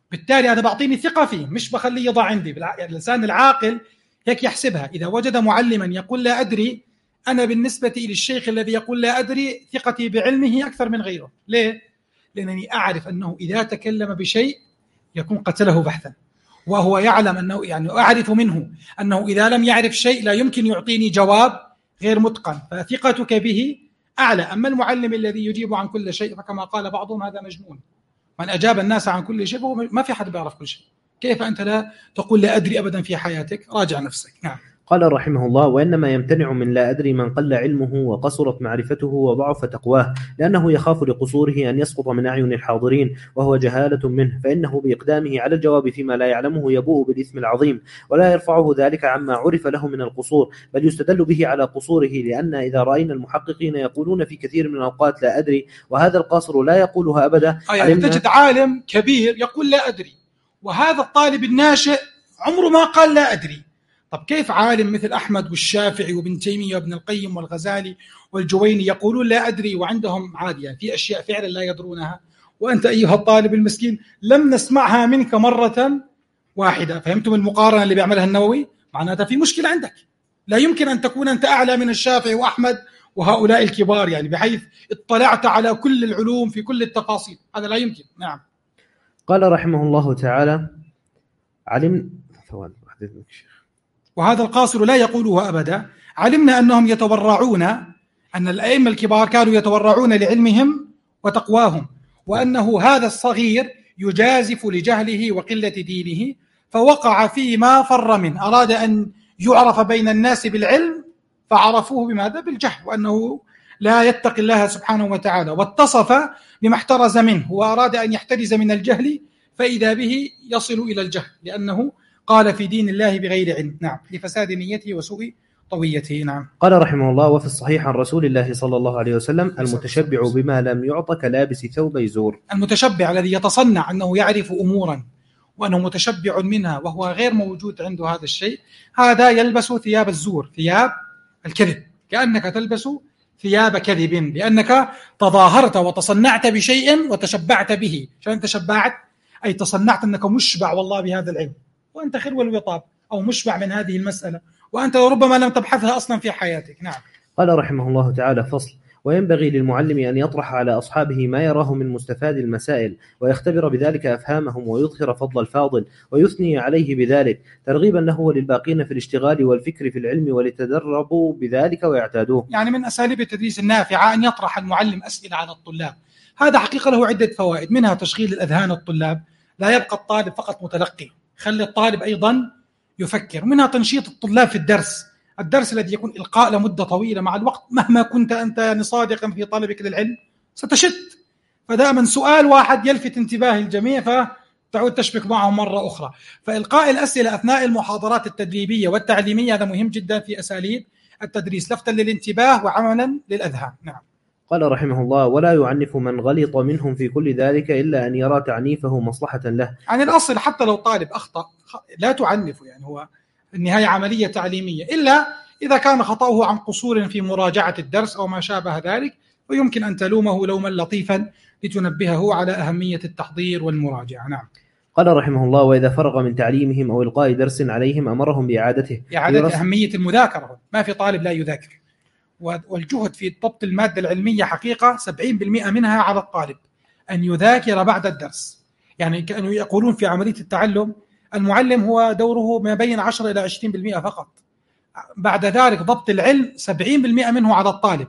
بالتالي أنا بعطيني ثقة فيه، مش بخليه يضع عندي. الإنسان العاقل هيك يحسبها. إذا وجد معلما يقول لا أدري، أنا بالنسبة للشيخ الذي يقول لا أدري ثقتي بعلمه أكثر من غيره. ليه؟ لأنني أعرف أنه إذا تكلم بشيء يكون قتله بحثا، وهو يعلم أنه يعني أعرف منه أنه إذا لم يعرف شيء لا يمكن يعطيني جواب غير متقن، فثقتك به أعلى. أما المعلم الذي يجيب عن كل شيء فكما قال بعضهم هذا مجنون. من أجاب الناس عن كل شيء فهو ما في حد بيعرف كل شيء. كيف أنت لا تقول لا أدري أبدا في حياتك؟ راجع نفسك. نعم. قال رحمه الله: وإنما يمتنع من لا أدري من قل علمه وقصرت معرفته وضعف تقواه، لأنه يخاف لقصوره أن يسقط من أعين الحاضرين وهو جهالة منه، فإنه بإقدامه على الجواب فيما لا يعلمه يبوء بالإثم العظيم، ولا يرفعه ذلك عما عرف له من القصور، بل يستدل به على قصوره. لأن إذا رأينا المحققين يقولون في كثير من الأوقات لا أدري وهذا القاصر لا يقولها أبدا، يعني تجد عالم كبير يقول لا أدري، وهذا الطالب الناشئ عمره ما قال لا أدري. طب كيف عالم مثل أحمد والشافعي وابن تيمية وابن القيم والغزالي والجويني يقولون لا أدري وعندهم عادية في أشياء فعلا لا يدرونها، وأنت أيها الطالب المسكين لم نسمعها منك مرة واحدة؟ فهمتم المقارنة اللي بيعملها النووي؟ معناتها في مشكلة عندك. لا يمكن أن تكون أنت أعلى من الشافعي وأحمد وهؤلاء الكبار، يعني بحيث اطلعت على كل العلوم في كل التفاصيل، هذا لا يمكن. نعم. قال رحمه الله تعالى: وهذا القاصر لا يقوله أبدا. علمنا أنهم يتورعون، أن الأئمة الكبار كانوا يتورعون لعلمهم وتقواهم، وأنه هذا الصغير يجازف لجهله وقلة دينه فوقع فيما فر منه. أراد أن يعرف بين الناس بالعلم فعرفوه بماذا؟ بالجهل، وأنه لا يتقي الله سبحانه وتعالى، واتصف بما احترز منه، وأراد أن يحترز من الجهل فإذا به يصل إلى الجهل، لأنه قال في دين الله بغير علم. نعم. لفساد نيته وسوء طويته. نعم. قال رحمه الله: وفي الصحيح عن رسول الله صلى الله عليه وسلم: المتشبع بما لم يعط كلابس ثوب زور. المتشبع الذي يتصنع أنه يعرف أمورا وأنه متشبع منها وهو غير موجود عنده هذا الشيء، هذا يلبس ثياب الزور، ثياب الكذب، كأنك تلبس ثياب كذب، لأنك تظاهرت وتصنعت بشيء وتشبعت به. شلون تشبعت؟ أي تصنعت أنك مشبع والله بهذا العلم، وأنت خلو الوطاب، أو مشبع من هذه المسألة، وأنت ربما لم تبحثها أصلا في حياتك. نعم. قال رحمه الله تعالى: فصل: وينبغي للمعلم أن يطرح على أصحابه ما يراه من مستفاد المسائل، ويختبر بذلك أفهامهم، ويظهر فضل الفاضل، ويثني عليه بذلك، ترغيبا له وللباقين في الاشتغال والفكر في العلم، ولتدربوا بذلك ويعتادوه. يعني من أساليب التدريس النافعة أن يطرح المعلم أسئلة على الطلاب. هذا حقيقة له عدة فوائد، منها تشغيل الأذهان الطلاب، لا يبقى الطالب فقط متلقي، خلي الطالب أيضا يفكر. منها تنشيط الطلاب في الدرس الذي يكون إلقاء لمدة طويلة، مع الوقت مهما كنت أنت صادقا في طلبك للعلم ستشت، فدائما سؤال واحد يلفت انتباه الجميع فتعود تشبك معه مرة أخرى. فإلقاء الأسئلة أثناء المحاضرات التدريبية والتعليمية هذا مهم جدا في أساليب التدريس، لفتا للانتباه وعملا للأذهان. نعم. قال رحمه الله: ولا يعنف من غلط منهم في كل ذلك إلا أن يرى تعنيفه مصلحة له. يعني الأصل حتى لو طالب أخطأ لا تعنفه، يعني هو النهاية عملية تعليمية، إلا إذا كان خطأه عن قصور في مراجعة الدرس أو ما شابه ذلك، ويمكن أن تلومه لوما لطيفا لتنبهه على أهمية التحضير والمراجعة. نعم. قال رحمه الله: وإذا فرغ من تعليمهم أو إلقاء درس عليهم أمرهم بإعادته. إعادة أهمية المذاكرة، ما في طالب لا يذاكر، والجهد في ضبط المادة العلمية حقيقة 70% منها على الطالب أن يذاكر بعد الدرس. يعني كانوا يقولون في عملية التعلم المعلم هو دوره ما بين 10 إلى 20% فقط، بعد ذلك ضبط العلم 70% منه على الطالب،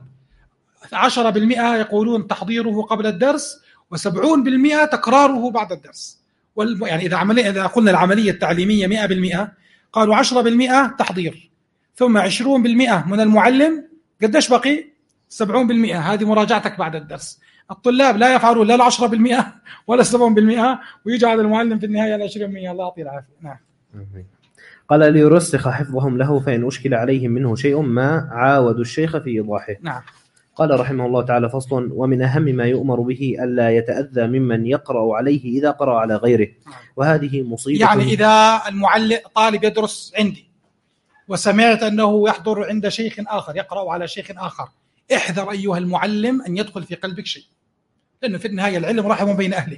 10% يقولون تحضيره قبل الدرس، و70% تكراره بعد الدرس. يعني إذا قلنا العملية التعليمية 100%، قالوا 10% تحضير، ثم 20% من المعلم. قديش بقي؟ 70%، هذه مراجعتك بعد الدرس. الطلاب لا يفعلون لا 10% ولا 70%، ويجي على المعلم في النهاية 20%. الله يعطيه العافية. نعم. قال: ليرسخ حفظهم له، فإن أشكل عليهم منه شيء ما عاودوا الشيخ في إيضاحه. نعم. قال رحمه الله تعالى: فصل: ومن أهم ما يؤمر به ألا يتأذى ممن يقرأ عليه إذا قرأ على غيره، وهذه مصيبة. يعني إذا المعلم طالب يدرس عندي وسمعت أنه يحضر عند شيخ آخر يقرأ على شيخ آخر، احذر أيها المعلم أن يدخل في قلبك شيء، لأنه في النهاية العلم رحم بين أهله،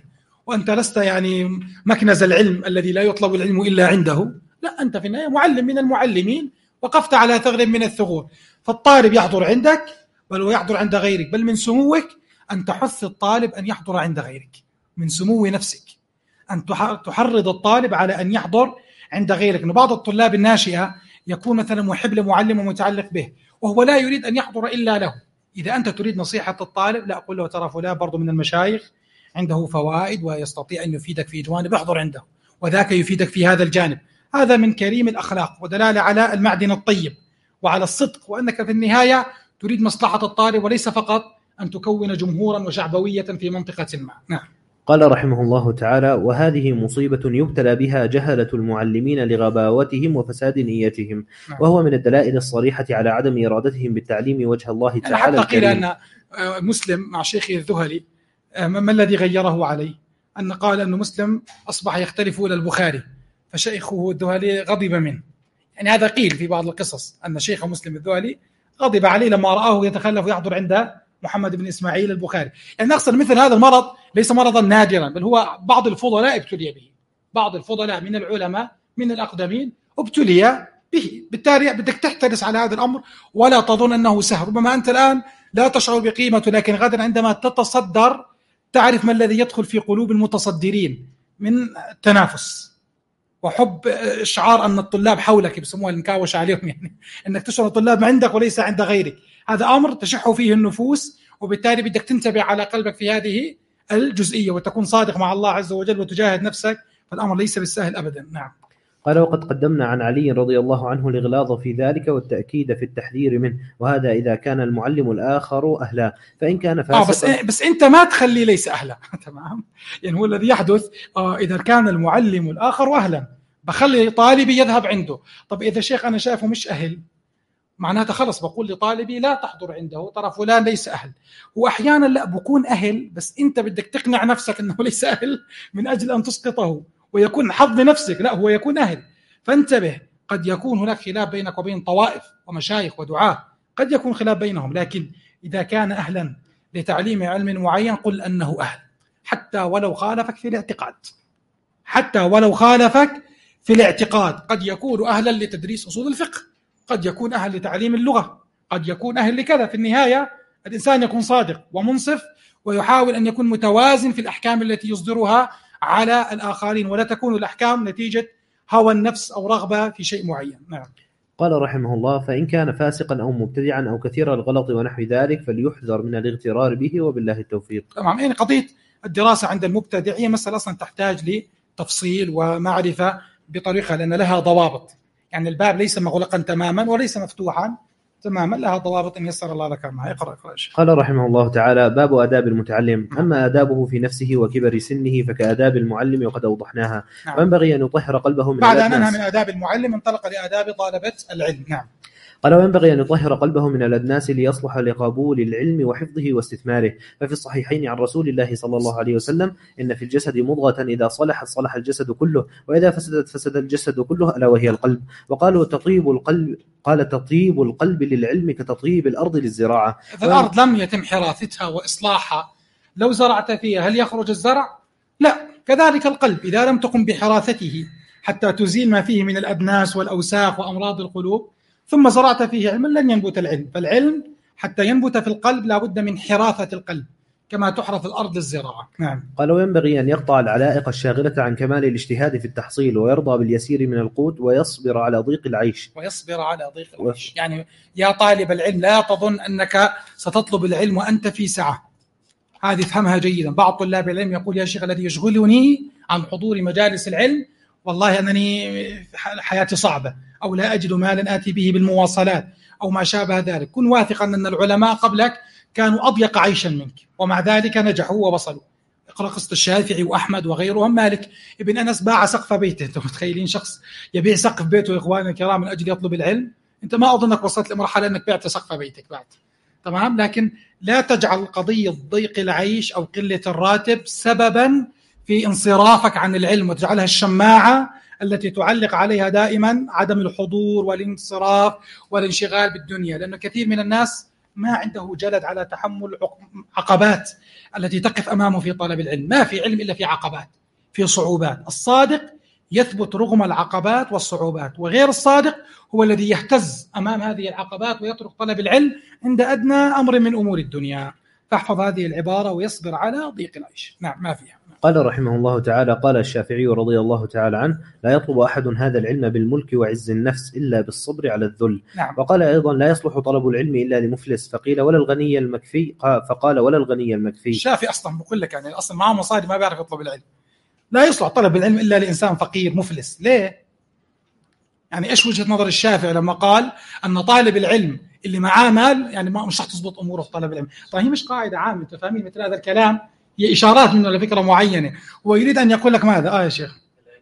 وأنت لست يعني مكنز العلم الذي لا يطلب العلم إلا عنده، لا، أنت في النهاية معلم من المعلمين، وقفت على ثغر من الثغور. فالطالب يحضر عندك بل ويحضر عند غيرك، بل من سموك أن تحث الطالب أن يحضر عند غيرك، من سمو نفسك أن تحرض الطالب على أن يحضر عند غيرك. إن بعض الطلاب الناشئة يكون مثلا محب لمعلم ومتعلق به، وهو لا يريد أن يحضر إلا له. إذا أنت تريد نصيحة الطالب، لا، أقول له ترى فلان برضو من المشايخ عنده فوائد ويستطيع أن يفيدك في جوانب، احضر عنده، وذاك يفيدك في هذا الجانب. هذا من كريم الأخلاق ودلالة على المعدن الطيب وعلى الصدق، وأنك في النهاية تريد مصلحة الطالب وليس فقط أن تكون جمهورا وشعبوية في منطقة ما. نعم. قال رحمه الله تعالى: وهذه مصيبة يبتلى بها جهلة المعلمين لغباوتهم وفساد نيتهم، وهو من الدلائل الصريحة على عدم إرادتهم بالتعليم وجه الله تعالى. حتى قيل أن مسلم مع شيخه الذهلي ما الذي غيره عليه؟ أن قال أن مسلم أصبح يختلف إلى البخاري، فشيخه الذهلي غضب منه. يعني هذا قيل في بعض القصص أن شيخ مسلم الذهلي غضب عليه لما رآه يتخلف ويحضر عند محمد بن إسماعيل البخاري. يعني أقصد مثل هذا المرض ليس مرضا نادرا، بل هو بعض الفضلاء ابتلي به، بعض الفضلاء من العلماء من الأقدمين ابتلي به. بالتالي بدك تحترس على هذا الأمر ولا تظن أنه سهل. ربما أنت الآن لا تشعر بقيمته، لكن غدا عندما تتصدر تعرف ما الذي يدخل في قلوب المتصدرين من التنافس وحب إشعار أن الطلاب حولك، بسموها المكاوش عليهم، يعني أنك تشعر الطلاب عندك وليس عند غيرك. هذا أمر تشح فيه النفوس، وبالتالي بدك تنتبه على قلبك في هذه الجزئية وتكون صادق مع الله عز وجل وتجاهد نفسك، فالأمر ليس بالسهل أبدا. نعم. قال: وقد قدمنا عن علي رضي الله عنه الإغلاظ في ذلك والتأكيد في التحذير منه، وهذا إذا كان المعلم الآخر أهلا، فإن كان فاسقا بس أنت ما تخلي ليس أهلا. تمام، يعني هو الذي يحدث إذا كان المعلم الآخر أهلا بخلي طالبي يذهب عنده. طب إذا شيخ أنا شايفه مش أهل، معناته خلص بقول لطالبي لا تحضر عنده، ترى فلان ليس أهل. وأحيانا لا بكون أهل، بس أنت بدك تقنع نفسك أنه ليس أهل من أجل أن تسقطه ويكون حظ نفسك، لا، هو يكون أهل. فانتبه، قد يكون هناك خلاف بينك وبين طوائف ومشايخ ودعاة، قد يكون خلاف بينهم، لكن إذا كان أهلا لتعليم علم معين قل أنه أهل، حتى ولو خالفك في الاعتقاد، حتى ولو خالفك في الاعتقاد. قد يكون أهلا لتدريس أصول الفقه، قد يكون أهل لتعليم اللغة، قد يكون أهل لكذا. في النهاية الإنسان يكون صادق ومنصف ويحاول أن يكون متوازن في الأحكام التي يصدرها على الآخرين، ولا تكون الأحكام نتيجة هوى النفس أو رغبة في شيء معين. نعم. قال رحمه الله: فإن كان فاسقا أو مبتدعا أو كثير الغلط ونحو ذلك فليحذر من الاغترار به، وبالله التوفيق. تمام. يعني قضية الدراسة عند المبتدع هي مسألة أصلا تحتاج لتفصيل ومعرفة بطريقة، لأن لها ضوابط. يعني الباب ليس مغلقا تماما وليس مفتوحا تماما، لها ضوابط إن يسر الله لك معها. اقرأ. قال رحمه الله تعالى: باب آداب المتعلم. أما آدابه في نفسه وكبر سنه فكآداب المعلم وقد أوضحناها. نعم. وينبغي أن يطهر قلبه من بعد أن أنهى من آداب المعلم انطلق لآداب طالبة العلم. نعم. قال: وينبغي أن يطهر قلبه من الأدناس ليصلح لقبول العلم وحفظه واستثماره. ففي الصحيحين عن رسول الله صلى الله عليه وسلم: إن في الجسد مضغة إذا صلحت صلح الجسد كله، وإذا فسدت فسد الجسد كله، ألا وهي القلب. وقالوا تطيب القلب، قال: تطيب القلب للعلم كتطيب الأرض للزراعة. إذا الأرض لم يتم حراثتها وإصلاحها لو زرعت فيها هل يخرج الزرع؟ لا. كذلك القلب إذا لم تقم بحراثته حتى تزيل ما فيه من الأدناس والأوساخ وأمراض القلوب ثم زرعت فيه علما لن ينبت العلم. فالعلم حتى ينبت في القلب لا بد من حراثة القلب كما تحرث الأرض للزراعة. نعم. قال: وينبغي أن يقطع العلائق الشاغلة عن كمال الاجتهاد في التحصيل، ويرضى باليسير من القوت، ويصبر على ضيق العيش. يعني يا طالب العلم لا تظن أنك ستطلب العلم وأنت في سعة، هذه فهمها جيدا. بعض طلاب العلم يقول: يا شيخ الذي يشغلني عن حضور مجالس العلم والله أنني حياتي صعبة، أو لا أجد مالا آتي به بالمواصلات أو ما شابه ذلك. كن واثقا أن العلماء قبلك كانوا أضيق عيشا منك ومع ذلك نجحوا ووصلوا. اقرأ قصة الشافعي وأحمد وغيرهم. مالك ابن أنس باع سقف بيته. أنتم متخيلين شخص يبيع سقف بيته إخواننا الكرام من أجل يطلب العلم؟ أنت ما أظنك وصلت لمرحلة أنك بعت سقف بيتك بعد. تمام. لكن لا تجعل قضية ضيق العيش أو قلة الراتب سببا في انصرافك عن العلم وتجعلها الشماعة التي تعلق عليها دائما عدم الحضور والانصراف والانشغال بالدنيا. لأن كثير من الناس ما عنده جلد على تحمل عقبات التي تقف أمامه في طلب العلم. ما في علم إلا في عقبات، في صعوبات. الصادق يثبت رغم العقبات والصعوبات، وغير الصادق هو الذي يهتز أمام هذه العقبات ويترك طلب العلم عند أدنى أمر من أمور الدنيا. فاحفظ هذه العبارة ويصبر على ضيق العيش. نعم، ما فيها. قال رحمه الله تعالى: قال الشافعي رضي الله تعالى عنه: لا يطلب أحد هذا العلم بالملك وعز النفس إلا بالصبر على الذل. نعم. وقال أيضا: لا يصلح طلب العلم إلا لمفلس. فقيل: ولا الغني المكفي؟ فقال: ولا الغني المكفي. الشافعي أصلا بقول لك يعني أصلا معه مصاري ما بيعرف يطلب العلم. لا يصلح طلب العلم إلا لإنسان فقير مفلس. ليه؟ يعني إيش وجهة نظر الشافعي لما قال أن طالب العلم اللي معاه مال يعني مش رح تزبط أموره في طلب العلم؟ طيب هي مش قاعدة عامة، أنت فاهمين مثل هذا الكلام؟ هي إشارات منه لفكرة معينة، ويريد أن يقول لك ماذا؟ يا شيخ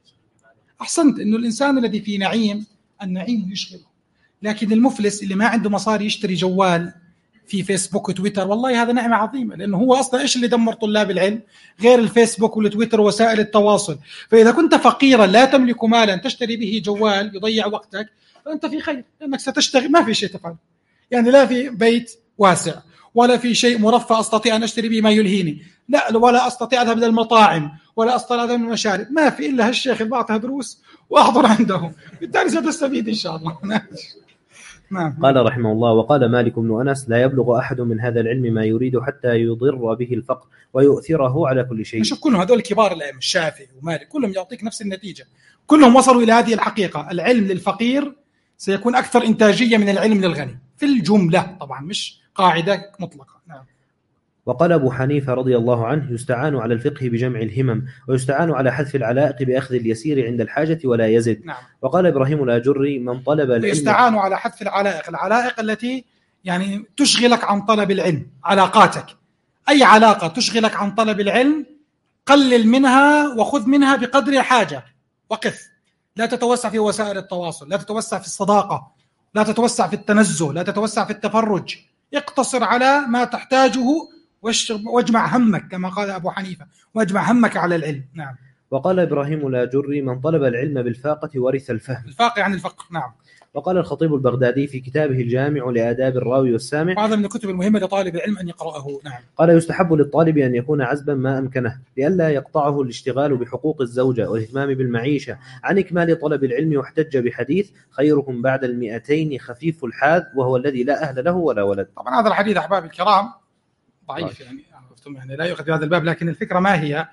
أحسنت، إنه الإنسان الذي في نعيم النعيم يشغله، لكن المفلس اللي ما عنده مصاري يشتري جوال في فيسبوك وتويتر، والله هذا نعمة عظيمة، لأنه هو أصلا إيش اللي دمر طلاب العلم غير الفيسبوك والتويتر ووسائل التواصل. فإذا كنت فقيرا لا تملك مالا تشتري به جوال يضيع وقتك، فأنت في خير، لأنك ستشتغل ما في شيء تفعل، يعني لا في بيت واسع ولا في شيء مرفه أستطيع أن أشتري به ما يلهيني، لا ولا أستطيع أذهب إلى المطاعم ولا أستطيع أذهب إلى المشارب، ما في إلا هالشيخ اللي بعطيها دروس وأحضر عنده، بالتالي ستستفيد إن شاء الله. نعم. قال رحمه الله: وقال مالك بن أنس: لا يبلغ أحد من هذا العلم ما يريد حتى يضر به الفقر ويؤثره على كل شيء. نشوف كلهم هذول كبار الأئمة، الشافعي ومالك، كلهم يعطيك نفس النتيجة، كلهم وصلوا إلى هذه الحقيقة: العلم للفقير سيكون أكثر إنتاجية من العلم للغني في الجملة، طبعا مش قاعدة مطلقة. نعم. وقال أبو حنيفة رضي الله عنه: يستعان على الفقه بجمع الهمم، ويستعان على حذف العلائق بأخذ اليسير عند الحاجة ولا يزد. نعم. وقال إبراهيم الآجري: من طلب العلم. يستعان على حذف العلائق، العلائق التي يعني تشغلك عن طلب العلم، علاقاتك، أي علاقة تشغلك عن طلب العلم قلل منها وخذ منها بقدر الحاجة، وقف، لا تتوسع في وسائل التواصل، لا تتوسع في الصداقة، لا تتوسع في التنزه، لا تتوسع في التفرج، اقتصر على ما تحتاجه واجمع همك كما قال أبو حنيفة، واجمع همك على العلم. نعم. وقال إبراهيم الآجري: من طلب العلم بالفاقة ورث الفهم. الفاقة عن الفقر. نعم. وقال الخطيب البغدادي في كتابه الجامع لآداب الراوي والسامع: وهذا من الكتب المهمة لطالب العلم أن يقرأه. نعم. قال: يستحب للطالب أن يكون عزبا ما أمكنه، لئلا يقطعه الاشتغال بحقوق الزوجة والاهتمام بالمعيشة عن إكمال طلب العلم، واحتج بحديث: خيركم بعد 200 خفيف الحاذ، وهو الذي لا أهل له ولا ولد. طبعا هذا الحديث أحباب الكرام ضعيف، يعني لا يؤخذ بهذا الباب، لكن الفكرة ما هي؟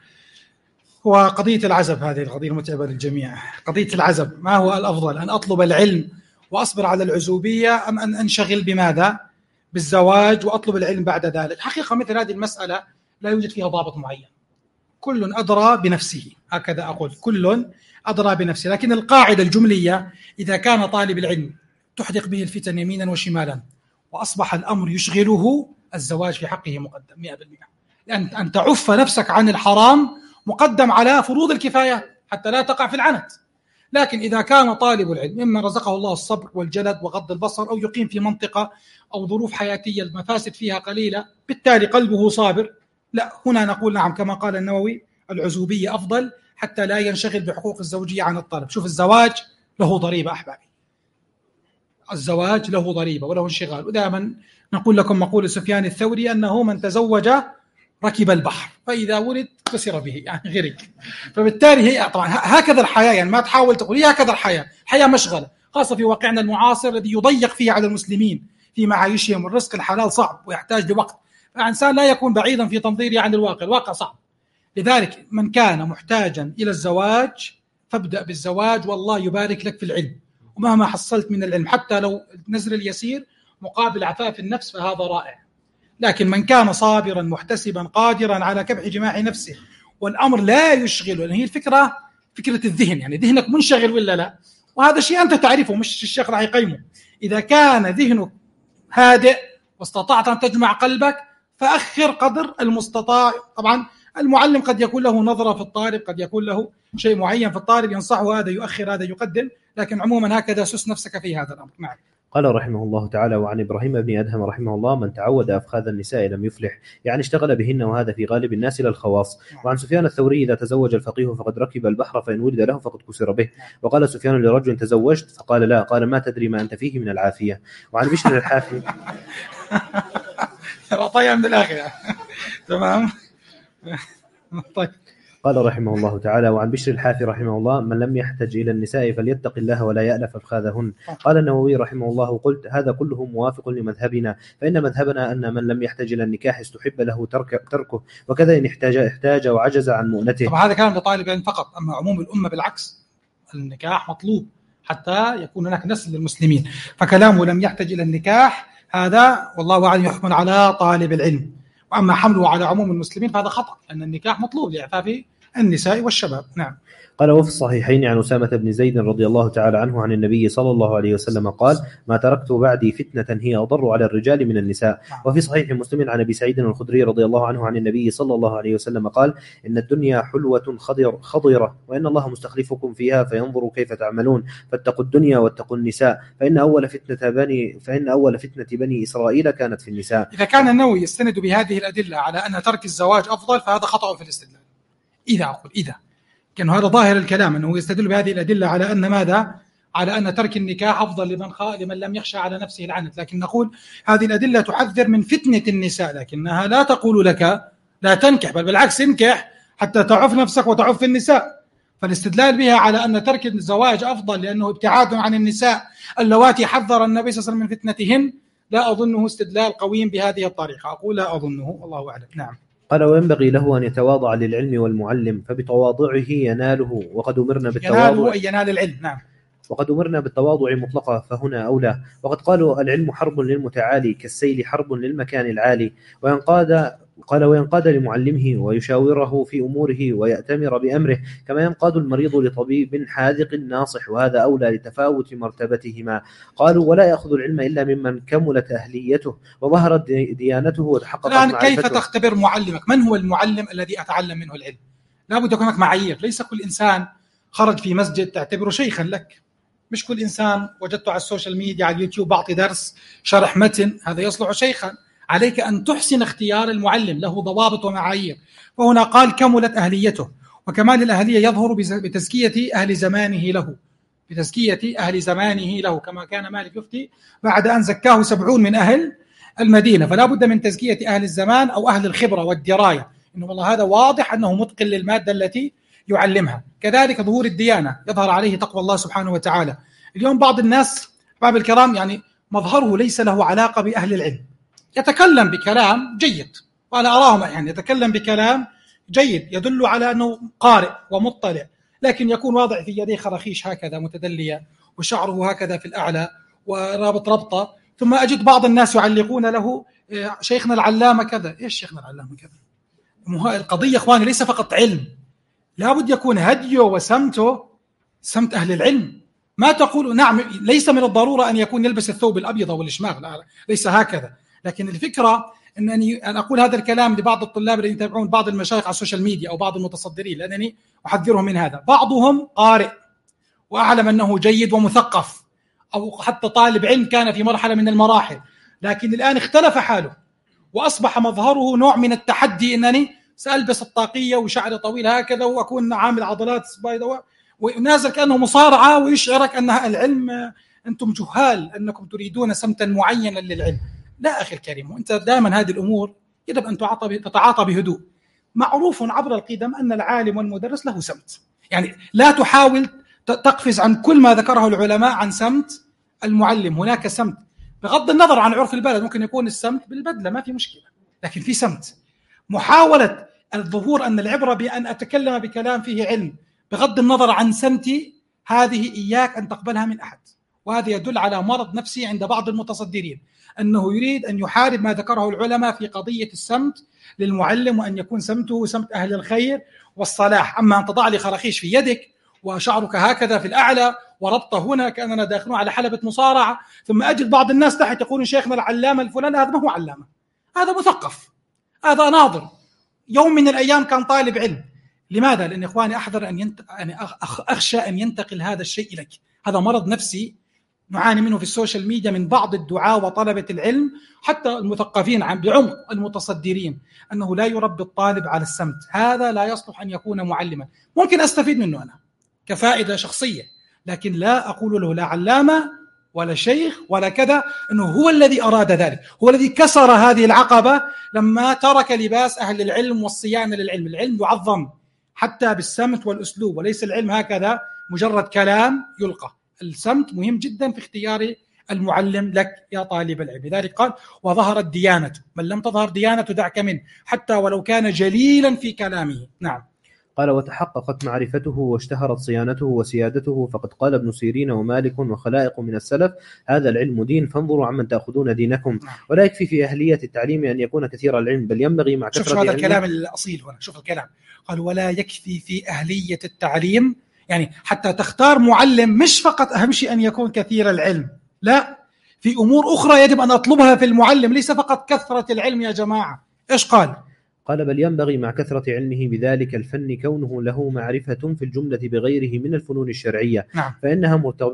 هو قضية العزب، هذه القضية المتعبة للجميع، قضية العزب، ما هو الأفضل، أن أطلب العلم وأصبر على العزوبية، أم أن أنشغل بماذا؟ بالزواج وأطلب العلم بعد ذلك؟ حقيقة مثل هذه المسألة لا يوجد فيها ضابط معين، كل أدرى بنفسه، هكذا أقول، كل أدرى بنفسه، لكن القاعدة الجملية: إذا كان طالب العلم تحدق به الفتن يمينا وشمالا وأصبح الأمر يشغله، الزواج في حقه مقدم 100%، لأن أن تعف نفسك عن الحرام مقدم على فروض الكفاية حتى لا تقع في العنت. لكن إذا كان طالب العلم مما رزقه الله الصبر والجلد وغض البصر، أو يقيم في منطقة أو ظروف حياتية المفاسد فيها قليلة، بالتالي قلبه صابر، لا، هنا نقول نعم كما قال النووي: العزوبية أفضل حتى لا ينشغل بحقوق الزوجية عن الطلب. شوف، الزواج له ضريبة أحبابي، الزواج له ضريبة وله انشغال، ودائما نقول لكم مقول سفيان الثوري أنه من تزوج ركب البحر فإذا ولد كسر به، يعني غرق. فبالتالي هي طبعا هكذا الحياة، يعني ما تحاول تقول هي هكذا الحياة مشغلة، خاصة في واقعنا المعاصر الذي يضيق فيه على المسلمين في معايشهم، الرزق الحلال صعب ويحتاج لوقت، فالإنسان لا يكون بعيدا في تنظيره عن الواقع صعب. لذلك من كان محتاجا إلى الزواج فابدأ بالزواج، والله يبارك لك في العلم، ومهما حصلت من العلم حتى لو نزل اليسير مقابل عفاف النفس فهذا رائع. لكن من كان صابرا محتسبا قادرا على كبح جماع نفسه والأمر لا يشغله، لأن هي الفكرة فكرة الذهن، يعني ذهنك منشغل ولا لا، وهذا شيء أنت تعرفه مش الشيخ راح يقيمه. إذا كان ذهنك هادئ واستطعت أن تجمع قلبك فأخر قدر المستطاع. طبعا المعلم قد يكون له نظرة في الطالب، قد يكون له شيء معين في الطالب ينصحه، هذا يؤخر هذا يقدم، لكن عموما هكذا سس نفسك في هذا الأمر. نعم. قال رحمه الله تعالى: وعن إبراهيم بن أدهم رحمه الله: من تعود أفخاذ النساء لم يفلح، يعني اشتغل بهن، وهذا في غالب الناس للخواص. وعن سفيان الثوري: إذا تزوج الفقيه فقد ركب البحر، فإن ولد له فقد كسر به. وقال سفيان لرجل: تزوجت؟ فقال: لا. قال: ما تدري ما أنت فيه من العافية. وعن بشر الحافي طيب من الآخر يعني. تمام. طيب. قال رحمه الله تعالى: وعن بشر الحافي رحمه الله: من لم يحتج إلى النساء فليتق الله ولا يألف أفخاذهن. قال النووي رحمه الله: قلت هذا كله موافق لمذهبنا، فإن مذهبنا أن من لم يحتج إلى النكاح استحب له تركه، وكذا إن احتاج وعجز عن مؤنته. طبعا هذا كلام لطالب علم فقط، أما عموم الأمة بالعكس، النكاح مطلوب حتى يكون هناك نسل للمسلمين، فكلامه لم يحتج إلى النكاح هذا والله أعلم يحمل على طالب العلم، وأما حمله على عموم المسلمين فهذا خطأ، أن النكاح مطلوب لإعفاف النساء والشباب. نعم. قال: وفي الصحيحين عن أسامة بن زيد رضي الله تعالى عنه عن النبي صلى الله عليه وسلم قال: ما تركت بعدي فتنة هي أضر على الرجال من النساء. وفي صحيح مسلم عن أبي سعيد الخدري رضي الله عنه عن النبي صلى الله عليه وسلم قال: إن الدنيا حلوة خضرة، وإن الله مستخلفكم فيها فينظر كيف تعملون، فاتقوا الدنيا واتقوا النساء، فإن أول فتنة بني إسرائيل كانت في النساء. إذا كان النووي يستند بهذه الأدلة على أن ترك الزواج أفضل فهذا خطأ في الاستدلال. إذا كان هذا ظاهر الكلام أنه يستدل بهذه الأدلة على أن ماذا؟ على أن ترك النكاح أفضل لمن لم يخشى على نفسه العنت، لكن نقول هذه الأدلة تحذر من فتنة النساء، لكنها لا تقول لك لا تنكح، بل بالعكس انكح حتى تعف نفسك وتعف النساء. فالاستدلال بها على أن ترك الزواج أفضل لأنه ابتعاد عن النساء اللواتي حذر النبي صلى الله عليه وسلم من فتنتهن لا أظنه استدلال قويم بهذه الطريقة، أقول لا أظنه والله أعلم. نعم. قال: وينبغي له أن يتواضع للعلم والمعلم، فبتواضعه يناله، وقد أمرنا بالتواضع. يناله أي ينال العلم. نعم. وقد أمرنا بالتواضع مطلقا، فهنا أولى. وقد قالوا: العلم حرب للمتعالي كالسيل حرب للمكان العالي. وينقاد لمعلمه ويشاوره في أموره ويأتمر بأمره، كما ينقاد المريض لطبيب حاذق ناصح، وهذا أولى لتفاوت مرتبتهما. قالوا: ولا يأخذ العلم إلا ممن كملت أهليته وظهرت ديانته وتحققت معرفته. كيف تختبر معلمك؟ من هو المعلم الذي أتعلم منه العلم؟ لا بد يكون هناك معايير، ليس كل إنسان خرج في مسجد تعتبره شيخا لك، مش كل إنسان وجدته على السوشيال ميديا على اليوتيوب بعطي درس شرح متن هذا يصلح شيخا. عليك أن تحسن اختيار المعلم، له ضوابط ومعايير. وهنا قال كملت أهليته، وكمال الأهلية يظهر بتزكية أهل زمانه له، كما كان مالك يفتي بعد أن زكاه 70 من أهل المدينة، فلا بد من تزكية أهل الزمان أو أهل الخبرة والدراية، إنه والله هذا واضح أنه متقن للمادة التي يعلمها. كذلك ظهور الديانة يظهر عليه تقوى الله سبحانه وتعالى. اليوم بعض الناس باب الكرام يعني مظهره ليس له علاقة بأهل العلم، يتكلم بكلام جيد، وأنا أراهم يعني يتكلم بكلام جيد يدل على أنه قارئ ومطلع، لكن يكون واضع في يديه خراخيش هكذا متدلية، وشعره هكذا في الأعلى ورابط ربطة، ثم أجد بعض الناس يعلقون له شيخنا العلامة كذا. إيش شيخنا العلامة كذا؟ القضية إخواني ليس فقط علم، لابد يكون هديه وسمته سمت أهل العلم. ما تقول نعم ليس من الضرورة أن يكون يلبس الثوب الأبيض والإشماغ، لا ليس هكذا، لكن الفكرة أن أقول هذا الكلام لبعض الطلاب الذين يتابعون بعض المشايخ على السوشيال ميديا أو بعض المتصدرين، لأنني أحذرهم من هذا. بعضهم قارئ وأعلم أنه جيد ومثقف، أو حتى طالب علم كان في مرحلة من المراحل، لكن الآن اختلف حاله وأصبح مظهره نوع من التحدي، أنني سألبس الطاقية وشعر طويل هكذا وأكون عامل عضلات بيضاء ونازل كأنه مصارعة، ويشعرك أن العلم أنتم جهال، أنكم تريدون سمتا معينا للعلم. لا أخي الكريم، وأنت دائما هذه الأمور يجب أن تتعاطى بهدوء. معروف عبر القدم أن العالم والمدرس له سمت، يعني لا تحاول تقفز عن كل ما ذكره العلماء عن سمت المعلم. هناك سمت بغض النظر عن عرف البلد، ممكن يكون السمت بالبدلة ما في مشكلة، لكن في سمت. محاولة الظهور أن العبرة بأن أتكلم بكلام فيه علم بغض النظر عن سمتي، هذه إياك أن تقبلها من أحد، وهذا يدل على مرض نفسي عند بعض المتصدرين، أنه يريد أن يحارب ما ذكره العلماء في قضية السمت للمعلم، وأن يكون سمته سمت أهل الخير والصلاح. أما أن تضع لي خراخيش في يدك وشعرك هكذا في الأعلى وربطه هنا كأننا داخلون على حلبة مصارعة، ثم أجد بعض الناس تحت يقولون شيخنا العلامة الفلاني، هذا ما هو علامة، هذا مثقف، هذا ناظر، يوم من الأيام كان طالب علم. لماذا؟ لأن إخواني أحذر أخشى أن ينتقل هذا الشيء إليك. هذا مرض نفسي نعاني منه في السوشيال ميديا من بعض الدعاة وطلبة العلم، حتى المثقفين بعمق المتصدرين، أنه لا يربي الطالب على السمت. هذا لا يصلح أن يكون معلما. ممكن أستفيد منه أنا كفائدة شخصية، لكن لا أقول له لا علامة ولا شيخ ولا كذا، أنه هو الذي أراد ذلك، هو الذي كسر هذه العقبة لما ترك لباس أهل العلم والصيانة للعلم. العلم يعظم حتى بالسمت والأسلوب، وليس العلم هكذا مجرد كلام يلقى. السمت مهم جدا في اختيار المعلم لك يا طالب العلم. لذلك قال وظهرت ديانة، من لم تظهر ديانة دعك منه حتى ولو كان جليلا في كلامه. نعم. قال وتحققت معرفته واشتهرت صيانته وسيادته، فقد قال ابن سيرين ومالك وخلائق من السلف هذا العلم دين فانظروا عمن تأخذون دينكم. ولا يكفي في أهلية التعليم أن يكون كثير العلم، بل ينبغي مع كثرة شوف هذا الكلام الأصيل هنا، شوف الكلام، قال ولا يكفي في أهلية التعليم، يعني حتى تختار معلم مش فقط أهم شيء أن يكون كثير العلم، لا، في أمور أخرى يجب أن أطلبها في المعلم، ليس فقط كثرة العلم يا جماعة. إيش قال؟ قال بل ينبغي مع كثرة علمه بذلك الفن كونه له معرفة في الجملة بغيره من الفنون الشرعية. نعم. فإنها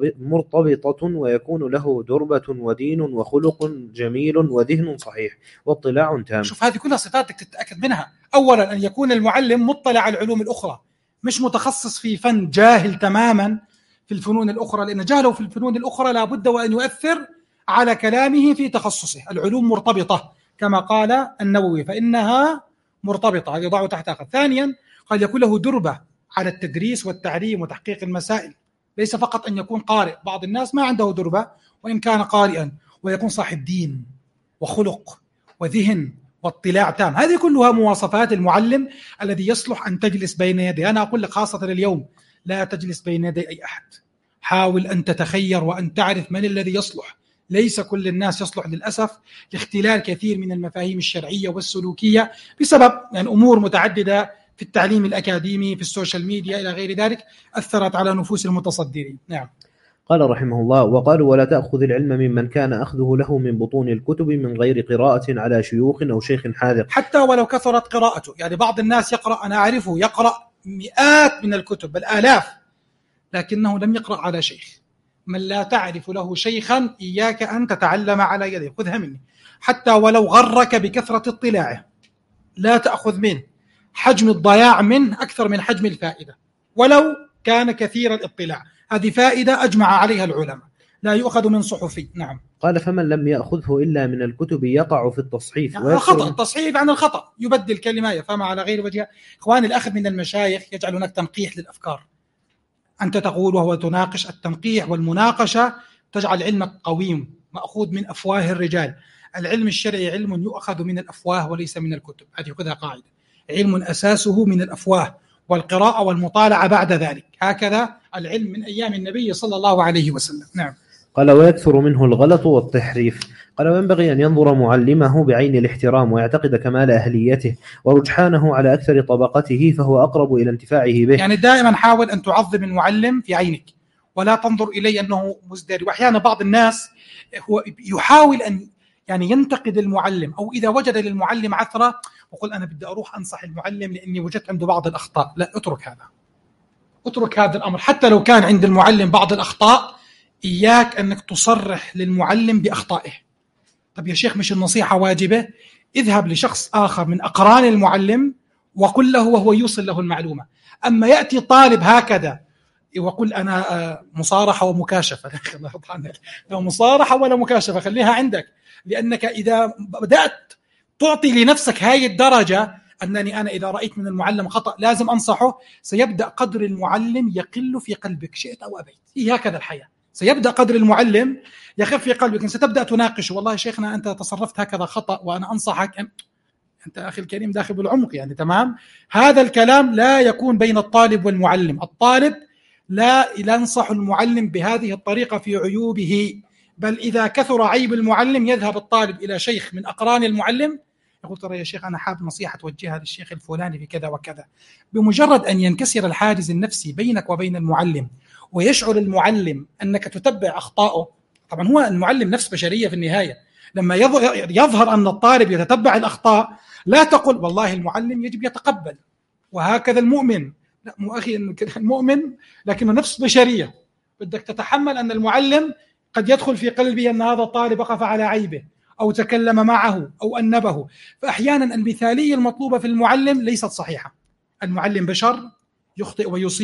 مرتبطة، ويكون له دربة ودين وخلق جميل وذهن صحيح واطلاع تام. شوف هذه كلها صفات تتأكد منها. أولا أن يكون المعلم مطلع على العلوم الأخرى، مش متخصص في فن، جاهل تماما في الفنون الأخرى، لأن جهله في الفنون الأخرى لابد وأن يؤثر على كلامه في تخصصه. العلوم مرتبطة كما قال النووي، فإنها مرتبطة، يضع تحتها. ثانيا قال يكون له دربة على التدريس والتعليم وتحقيق المسائل، ليس فقط أن يكون قارئ، بعض الناس ما عنده دربة وإن كان قارئا، ويكون صاحب دين وخلق وذهن واطلاع تام. هذه كلها مواصفات المعلم الذي يصلح أن تجلس بين يديه. أنا أقول لك خاصة اليوم لا تجلس بين يدي أي أحد، حاول أن تتخير وأن تعرف من الذي يصلح. ليس كل الناس يصلح للأسف لاختلال كثير من المفاهيم الشرعية والسلوكية بسبب يعني أمور متعددة في التعليم الأكاديمي، في السوشيال ميديا إلى غير ذلك، أثرت على نفوس المتصدرين. نعم. قال رحمه الله وقالوا ولا تأخذ العلم ممن كان أخذه له من بطون الكتب من غير قراءة على شيوخ أو شيخ حاذق، حتى ولو كثرت قراءته. يعني بعض الناس يقرأ، أنا أعرفه، يقرأ مئات من الكتب بل آلاف، لكنه لم يقرأ على شيخ. من لا تعرف له شيخا إياك أن تتعلم على يده، خذها مني، حتى ولو غرك بكثرة اطلاعه لا تأخذ منه. حجم الضياع منه أكثر من حجم الفائدة ولو كان كثير الاطلاع. هذه فائدة أجمع عليها العلماء، لا يؤخذ من صحفي. نعم. قال فمن لم يأخذه إلا من الكتب يقع في التصحيف، يعني خطأ، التصحيف عن الخطأ، يبدل كلمة يفهم على غير وجهها. إخواني، الأخذ من المشايخ يجعل هناك تنقيح للأفكار. أنت تقول وهو تناقش، التنقيح والمناقشة تجعل علمك قويم مأخوذ من أفواه الرجال. العلم الشرعي علم يؤخذ من الأفواه وليس من الكتب، هذه خذها قاعدة. علم أساسه من الأفواه والقراءة والمطالعة بعد ذلك، هكذا العلم من أيام النبي صلى الله عليه وسلم. نعم. قال ويكثر منه الغلط والتحريف. قال وينبغي أن ينظر معلمه بعين الاحترام ويعتقد كمال أهليته ورجحانه على أكثر طبقته، فهو أقرب إلى انتفاعه به. يعني دائما حاول أن تعظم المعلم في عينك ولا تنظر إليه أنه مزدري. وأحيانا بعض الناس هو يحاول أن يعني ينتقد المعلم، أو إذا وجد للمعلم عثرة وقل أنا بدي أروح أنصح المعلم لأني وجدت عنده بعض الأخطاء. لا، اترك هذا الأمر. حتى لو كان عند المعلم بعض الأخطاء، إياك أنك تصرح للمعلم بأخطائه. طب يا شيخ مش النصيحة واجبة؟ اذهب لشخص آخر من أقران المعلم وقل له وهو يوصل له المعلومة. أما يأتي طالب هكذا وقل أنا مصارحة ومكاشفة، لا مصارحة ولا مكاشفة، خليها عندك. لأنك إذا بدأت تعطي لنفسك هاي الدرجة أنني أنا إذا رأيت من المعلم خطأ لازم أنصحه، سيبدأ قدر المعلم يقل في قلبك شئت أو أبيت. هي هكذا الحياة، سيبدأ قدر المعلم يخف في قلبك. ستبدأ تناقش، والله يا شيخنا أنت تصرفت هكذا خطأ وأنا أنصحك. أنت أخي الكريم داخل بالعمق، يعني تمام. هذا الكلام لا يكون بين الطالب والمعلم. الطالب لا ينصح المعلم بهذه الطريقة في عيوبه، بل إذا كثر عيب المعلم يذهب الطالب إلى شيخ من أقران المعلم يقول ترى يا شيخ أنا حاب نصيحة توجهها للشيخ الفلاني في كذا وكذا. بمجرد أن ينكسر الحاجز النفسي بينك وبين المعلم ويشعر المعلم أنك تتبع أخطائه، طبعا هو المعلم نفس بشرية في النهاية، لما يظهر أن الطالب يتتبع الأخطاء لا تقل والله المعلم يجب يتقبل وهكذا المؤمن. لا، مو أخي المؤمن لكنه نفس بشرية، بدك تتحمل أن المعلم قد يدخل في قلبي أن هذا الطالب وقف على عيبه أو تكلم معه أو أنبه. فأحيانا المثالية المطلوبة في المعلم ليست صحيحة. المعلم بشر، يخطئ ويصيب.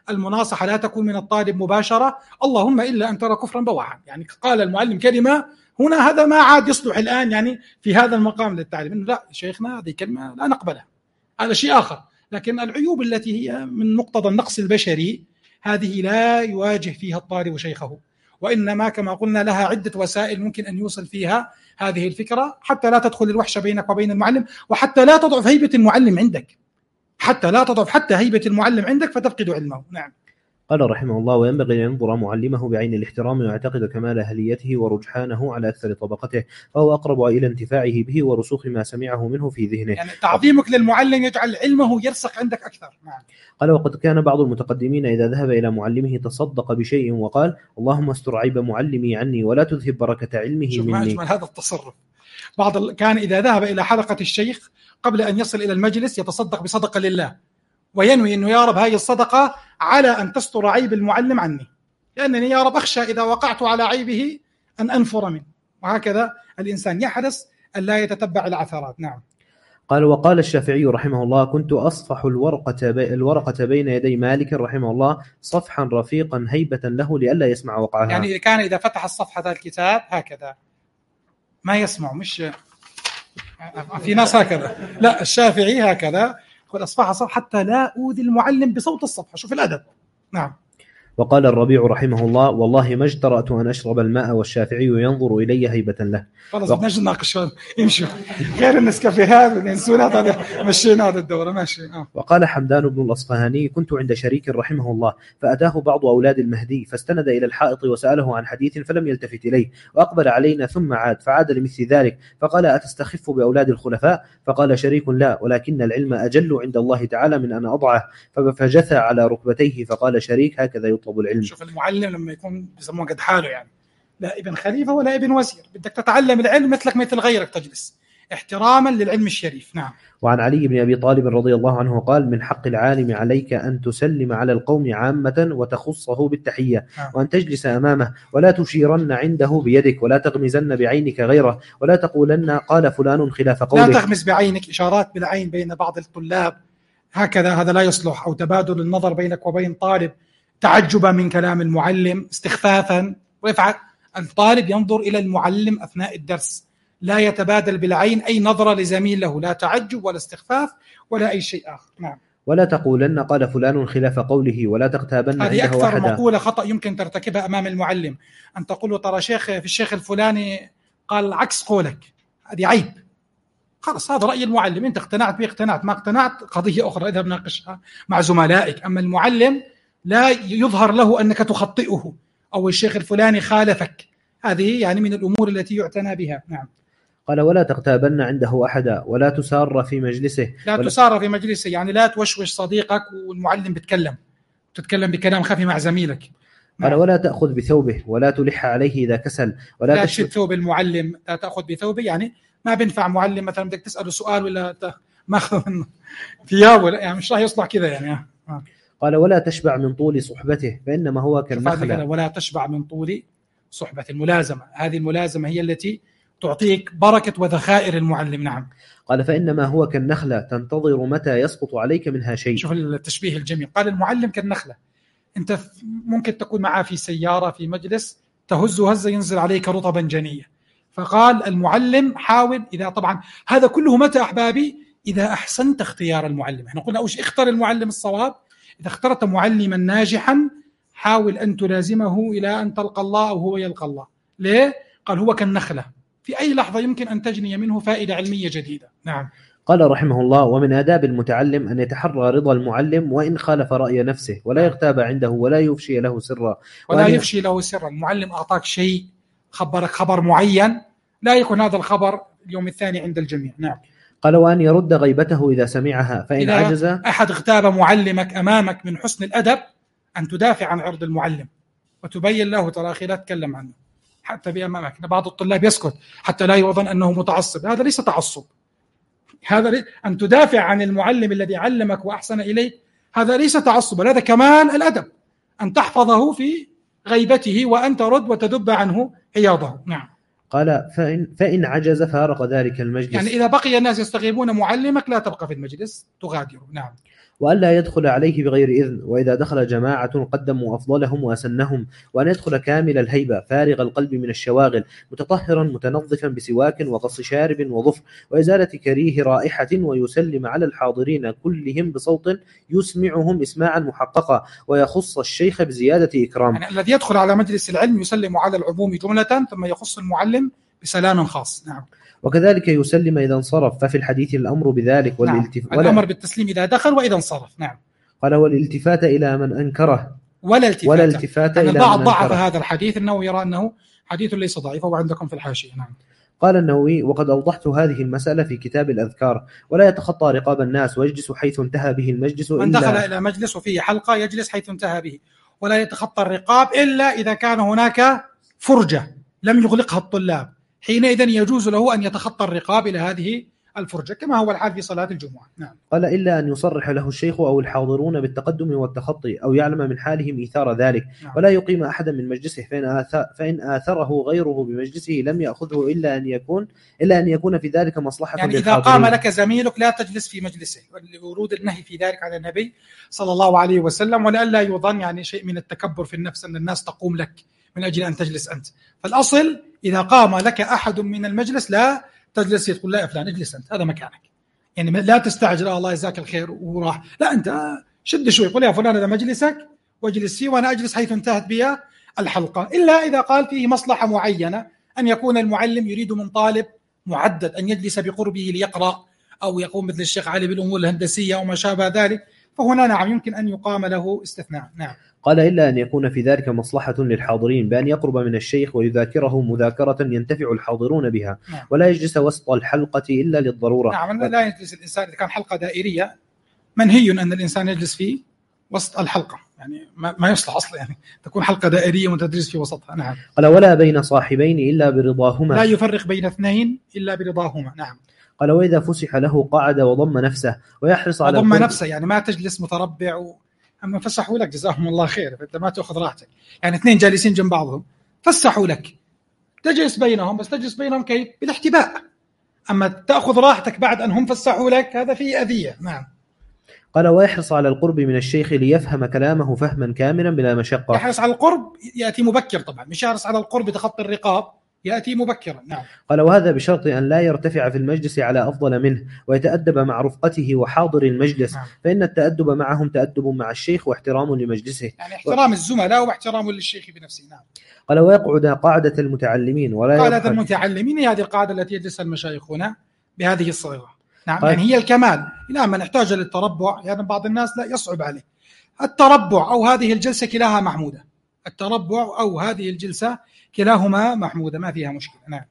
المناصحة لا تكون من الطالب مباشرة، اللهم إلا أن ترى كفرا بواحا. يعني قال المعلم كلمة هنا، هذا ما عاد يصلح الآن يعني في هذا المقام للتعليم، إنه لا شيخنا هذه كلمة لا نقبلها، هذا شيء آخر. لكن العيوب التي هي من مقتضى النقص البشري هذه لا يواجه فيها الطالب شيخه، وإنما كما قلنا لها عدة وسائل ممكن أن يوصل فيها هذه الفكرة، حتى لا تدخل الوحشة بينك وبين المعلم، وحتى لا تضعف هيبة المعلم عندك، حتى لا تضعف حتى هيبة المعلم عندك فتفقد علمه. نعم. قال رحمه الله: وينبغي أن ينظر معلمه بعين الاحترام ويعتقد كمال أهليته ورجحانه على أكثر طبقته، فهو أقرب إلى انتفاعه به ورسوخ ما سمعه منه في ذهنه. يعني تعظيمك للمعلم يجعل علمه يرسخ عندك أكثر. نعم. قال: وقد كان بعض المتقدمين إذا ذهب إلى معلمه تصدق بشيء وقال: اللهم استر عيب معلمي عني ولا تذهب بركة علمه شوف مني. ما أجمل هذا التصرف. كان إذا ذهب إلى حلقة الشيخ قبل أن يصل إلى المجلس يتصدق بصدقة لله، وينوي أنه يا رب هذه الصدقة على أن تستر عيب المعلم عني، لأنني يا رب أخشى إذا وقعت على عيبه أن أنفر منه. وهكذا الإنسان يحرص أن لا يتتبع العثرات. نعم. قال: وقال الشافعي رحمه الله: كنت أصفح الورقة بين يدي مالك رحمه الله صفحا رفيقا هيبة له لئلا يسمع وقعها. يعني كان إذا فتح الصفحة الكتاب هكذا ما يسمع، مش في ناس هكذا، لا الشافعي هكذا قد أصفح صفحة حتى لا أوذي المعلم بصوت الصفحة. شوف الأدب. نعم. وقال الربيع رحمه الله: والله ما اجترأت أن أشرب الماء والشافعي ينظر إلي هيبة له. خلاص بدناش نناقش، يمشي غير النسكافيهات والإنسولات هذا مشينا هذا الدورة ماشي. وقال حمدان بن الأصفهاني: كنت عند شريك رحمه الله فأتاه بعض أولاد المهدي فاستند إلى الحائط وسأله عن حديث فلم يلتفت إليه وأقبل علينا ثم فعاد لمثل ذلك فقال: أتستخف بأولاد الخلفاء؟ فقال شريك: لا، ولكن العلم أجل عند الله تعالى من أن أضعه. فجثى على ركبتيه فقال شريك: هكذا يطلب العلم. شوف المعلم لما يكون بيسموه قد حاله، يعني لا ابن خليفة ولا ابن وزير، بدك تتعلم العلم مثلك مثل غيرك تجلس احتراما للعلم الشريف. نعم. وعن علي بن أبي طالب رضي الله عنه قال: من حق العالم عليك أن تسلم على القوم عامة وتخصه بالتحية، وأن تجلس أمامه ولا تشيرن عنده بيدك ولا تغمزن بعينك غيره ولا تقولن قال فلان خلاف قولك. لا تغمز بعينك، إشارات بالعين بين بعض الطلاب هكذا هذا لا يصلح، أو تبادل النظر بينك وبين طالب تعجبا من كلام المعلم استخفافا. ويفعل الطالب ينظر إلى المعلم أثناء الدرس، لا يتبادل بالعين أي نظرة لزميل له، لا تعجب ولا استخفاف ولا أي شيء آخر. نعم. ولا تقولن قال فلان خلاف قوله ولا تغتابن عنده هذه أكثر أحدا. مقولة خطأ يمكن ترتكبها أمام المعلم، أن تقول له ترى شيخ في الشيخ الفلاني قال عكس قولك، هذه عيب. خلاص هذا رأي المعلم، أنت اقتنعت به اقتنعت، ما اقتنعت قضية أخرى، اذهب ناقشها مع زملائك. أما المعلم لا يظهر له أنك تخطئه أو الشيخ الفلاني خالفك، هذه يعني من الأمور التي يعتنى بها. نعم. قال: ولا تغتابن عنده أحدا ولا تسار في مجلسه. لا تسار في مجلسه يعني لا توشوش صديقك والمعلم تتكلم بكلام خفي مع زميلك. قال: ولا تأخذ بثوبه ولا تلح عليه إذا كسل لا تشد ثوب المعلم، لا تأخذ بثوبه، يعني ما بينفع معلم مثلا بدك تسأله سؤال ولا ماخذ منه ثيابه، يعني مش راح يصلح كذا يعني. قال: ولا تشبع من طول صحبته فإنما هو كالنخلة. ولا تشبع من طول صحبة الملازمة، هذه الملازمة هي التي تعطيك بركة وذخائر المعلم. نعم. قال: فإنما هو كالنخلة تنتظر متى يسقط عليك منها شيء. شوف التشبيه الجميل، قال المعلم كالنخلة، أنت ممكن تكون معه في سيارة في مجلس تهز هزة ينزل عليك رطبا جنية، فقال المعلم حاول إذا طبعا هذا كله متى أحبابي إذا أحسنت اختيار المعلم. احنا قلنا أوش اختار المعلم الصواب، إذا اخترت معلما ناجحا حاول أن تلازمه إلى أن تلقى الله أو هو يلقى الله. ليه؟ قال هو كالنخلة، في أي لحظة يمكن أن تجني منه فائدة علمية جديدة. نعم. قال رحمه الله: ومن آداب المتعلم أن يتحرى رضا المعلم وإن خالف رأي نفسه ولا يغتاب عنده ولا يفشي له سرا. المعلم أعطاك شيء، خبرك خبر معين، لا يكون هذا الخبر اليوم الثاني عند الجميع. نعم. قال: وأن يرد غيبته إذا سمعها فإن إذا عجز. أحد اغتاب معلمك أمامك من حسن الأدب أن تدافع عن عرض المعلم وتبين له ترى أخي لا تتكلم عنه حتى بأمامك. بعض الطلاب يسكت حتى لا يظن أنه متعصب، هذا ليس تعصب، هذا أن تدافع عن المعلم الذي علمك وأحسن إليك، هذا ليس تعصب، هذا كمال الأدب، أن تحفظه في غيبته وأن ترد وتدب عنه عياضه. نعم. قال: فإن عجز فارق ذلك المجلس. يعني إذا بقي الناس يستغيبون معلمك لا تبقى في المجلس، تغادره. نعم. وألا يدخل عليه بغير إذن، وإذا دخل جماعة قدموا أفضلهم وأسنهم، وأن يدخل كامل الهيبة فارغ القلب من الشواغل متطهرا متنظفا بسواك وقص شارب وظفر وإزالة كريه رائحة، ويسلم على الحاضرين كلهم بصوت يسمعهم إسماعا محققا، ويخص الشيخ بزيادة إكرام. يعني الذي يدخل على مجلس العلم يسلم على العموم جملة ثم يخص المعلم بسلام خاص. نعم. وكذلك يسلم إذا انصرف، ففي الحديث الأمر بذلك الأمر بالتسليم إذا دخل وإذا انصرف. نعم. قال والالتفات إلى من أنكره ولا التفات إلى البعض من ضعف أنكره. هذا الحديث أنه يرى أنه حديث ليس ضعيف، وعندكم في الحاشية. نعم. قال النووي: وقد أوضحت هذه المسألة في كتاب الأذكار. ولا يتخطى رقاب الناس ويجلس حيث انتهى به المجلس من دخل إلى مجلس وفيه حلقة يجلس حيث انتهى به، ولا يتخطى الرقاب إلا إذا كان هناك فرجة لم يغلقها الطلاب، حينئذ يجوز له أن يتخطى الرقاب إلى هذه الفرجة كما هو الحال في صلاة الجمعة. نعم. قال: إلا أن يصرح له الشيخ أو الحاضرون بالتقدم والتخطي، أو يعلم من حالهم إيثار ذلك. نعم. ولا يقيم أحدا من مجلسه، فإن آثره غيره بمجلسه لم يأخذه إلا أن يكون في ذلك مصلحة يعني للحاضرين. إذا قام لك زميلك لا تجلس في مجلسه، ورود النهي في ذلك عن النبي صلى الله عليه وسلم، ولئلا يظن يعني شيء من التكبر في النفس أن الناس تقوم لك من أجل أن تجلس أنت. فالأصل إذا قام لك أحد من المجلس لا تجلس تقول لا يا فلان اجلس أنت، هذا مكانك. يعني لا تستعجل الله يجزاك الخير وراح، لا أنت شد شوي، قل يا فلان هذا مجلسك واجلس فيه وأنا أجلس حيث انتهت بي الحلقة. إلا إذا قال فيه مصلحة معينة، أن يكون المعلم يريد من طالب معدد أن يجلس بقربه ليقرأ، أو يقوم مثل الشيخ علي بالأمور الهندسية وما شابه ذلك، فهنا نعم يمكن أن يقام له استثناء. نعم. قال: إلا أن يكون في ذلك مصلحة للحاضرين بأن يقرب من الشيخ ويذاكره مذاكرة ينتفع الحاضرون بها. نعم. ولا يجلس وسط الحلقة إلا للضرورة. نعم. لا يجلس الإنسان إذا كان حلقة دائرية، منهي أن الإنسان يجلس في وسط الحلقة، يعني ما يصلح أصلا، يعني تكون حلقة دائرية وتجلس في وسطها. نعم. قال: ولا بين صاحبين إلا برضاهما. لا يفرق بين اثنين إلا برضاهما. نعم. قال: وإذا فسح له قعد وضم نفسه ويحرص على ضم نفسه، يعني ما تجلس متربع أما فسحوا لك جزاهم الله خير، فأنت ما تأخذ راحتك. يعني اثنين جالسين جنب بعضهم فسحوا لك، تجلس بينهم، بس تجلس بينهم كيف؟ بالاحتباء. أما تأخذ راحتك بعد أن هم فسحوا لك هذا فيه أذية. نعم. قال: ويحرص على القرب من الشيخ ليفهم كلامه فهما كاملا بلا مشقة. يحرص على القرب، يأتي مبكر طبعا، مش يحرص على القرب تخطي الرقاب، يأتي مبكرا. نعم. قال: وهذا بشرط أن لا يرتفع في المجلس على أفضل منه، ويتأدب مع رفقته وحاضر المجلس. نعم. فإن التأدب معهم تأدب مع الشيخ واحترام لمجلسه، يعني احترام الزملاء واحترام للشيخ بنفسه. نعم. قال: ويقعد قاعدة المتعلمين ولا قاعدة المتعلمين هذه القاعدة التي يجلس المشايخ هنا بهذه الصيغة. نعم. يعني هي الكمال. إلى من احتاج للتربع، يعني بعض الناس لا يصعب عليه التربع أو هذه الجلسة كلاها محمودة، التربع أو هذه الجلسة كلاهما محمودة، ما فيها مشكلة. نعم.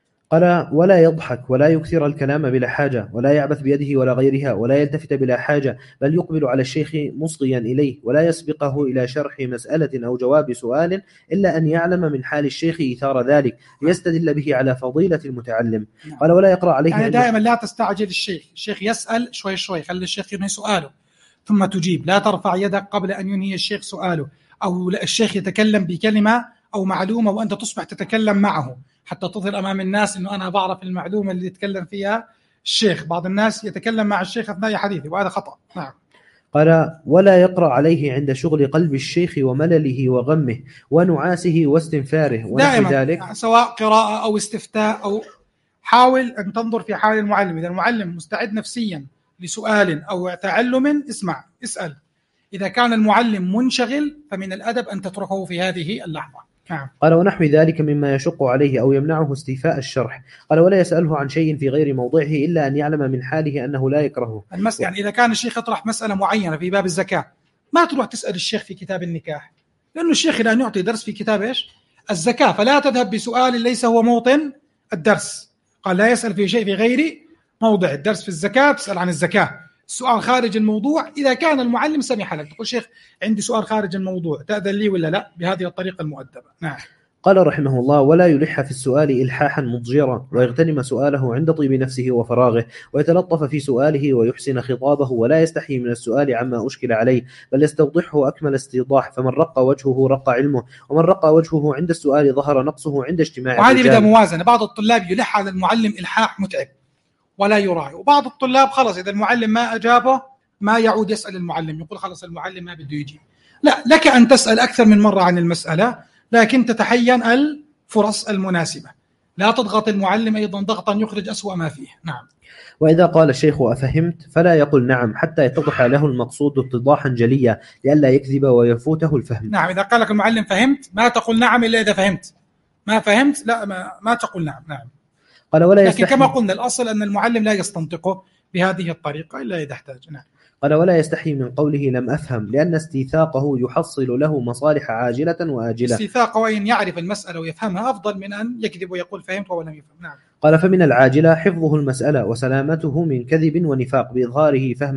قال: ولا يضحك ولا يكثر الكلام بلا حاجة، ولا يعبث بيده ولا غيرها، ولا يلتفت بلا حاجة، بل يقبل على الشيخ مصغيا إليه، ولا يسبقه إلى شرح مسألة أو جواب سؤال إلا أن يعلم من حال الشيخ إيثار ذلك ليستدل به على فضيلة المتعلم. قال: ولا يقرأ عليه، يعني دائما لا تستعجل الشيخ يسأل شوي شوي، خلي الشيخ ينهي سؤاله ثم تجيب، لا ترفع يدك قبل أن ينهي الشيخ سؤاله، أو الشيخ يتكلم بكلمة أو معلومة وأنت تصبح تتكلم معه حتى تظهر أمام الناس أنه أنا بعرف المعلومة اللي يتكلم فيها الشيخ. بعض الناس يتكلم مع الشيخ أثناء حديثه وهذا خطأ. نعم. قال: ولا يقرأ عليه عند شغل قلب الشيخ وملله وغمه ونعاسه واستنفاره ونحو ذلك، سواء قراءة أو استفتاء، أو حاول أن تنظر في حال المعلم. إذا المعلم مستعد نفسيا لسؤال أو تعلم اسأل. إذا كان المعلم منشغل فمن الأدب أن تتركه في هذه اللحظة. نعم. قال: ونحو ذلك مما يشق عليه أو يمنعه استيفاء الشرح. قال: ولا يسأله عن شيء في غير موضعه إلا أن يعلم من حاله أنه لا يكرهه. يعني إذا كان الشيخ يطرح مسألة معينة في باب الزكاة، ما تروح تسأل الشيخ في كتاب النكاح، لأنه الشيخ الآن يعطي درس في كتاب إيش؟ الزكاة، فلا تذهب بسؤال ليس هو موطن الدرس. قال: لا يسأل في شيء في غير موضع الدرس. في الزكاة تسأل عن الزكاة، السؤال خارج الموضوع إذا كان المعلم سمح لك، تقول شيخ عندي سؤال خارج الموضوع، تأذن لي ولا لا؟ بهذه الطريقة المؤدبة. نعم. قال رحمه الله: ولا يلح في السؤال إلحاحا مضجرا، ويغتنم سؤاله عند طيب نفسه وفراغه، ويتلطف في سؤاله ويحسن خطابه، ولا يستحي من السؤال عما أشكل عليه، بل يستوضحه أكمل استيضاح. فمن رق وجهه رق علمه، ومن رق وجهه عند السؤال ظهر نقصه عند اجتماع. وهذه بدأ موازنة. بعض الطلاب يلح على المعلم إلحاح متعب ولا يراعي، وبعض الطلاب خلص إذا المعلم ما أجابه ما يعود يسأل المعلم، يقول خلاص المعلم ما بده يجي. لا، لك أن تسأل أكثر من مرة عن المسألة، لكن تتحين الفرص المناسبة. لا تضغط المعلم أيضا ضغطا يخرج أسوأ ما فيه. نعم. وإذا قال الشيخ أفهمت فلا يقل نعم حتى يتضح له المقصود اتضاحا جليا لئلا يكذب ويفوته الفهم. نعم، إذا قال لك المعلم فهمت ما تقول نعم إلا إذا فهمت. ما فهمت لا ما تقول نعم. نعم. قال ولا لكن كما قلنا الأصل أن المعلم لا يستنطقه بهذه الطريقة إلا إذا احتاج. نعم. قال ولا يستحي من قوله لم أفهم لأن استيثاقه يحصل له مصالح عاجلة وآجلة. استيثاقه وإن يعرف المسألة ويفهمها أفضل من أن يكذب ويقول فهمت ولم يفهم. نعم. قال فمن العاجلة حفظه المسألة وسلامته من كذب ونفاق بإظهاره فهم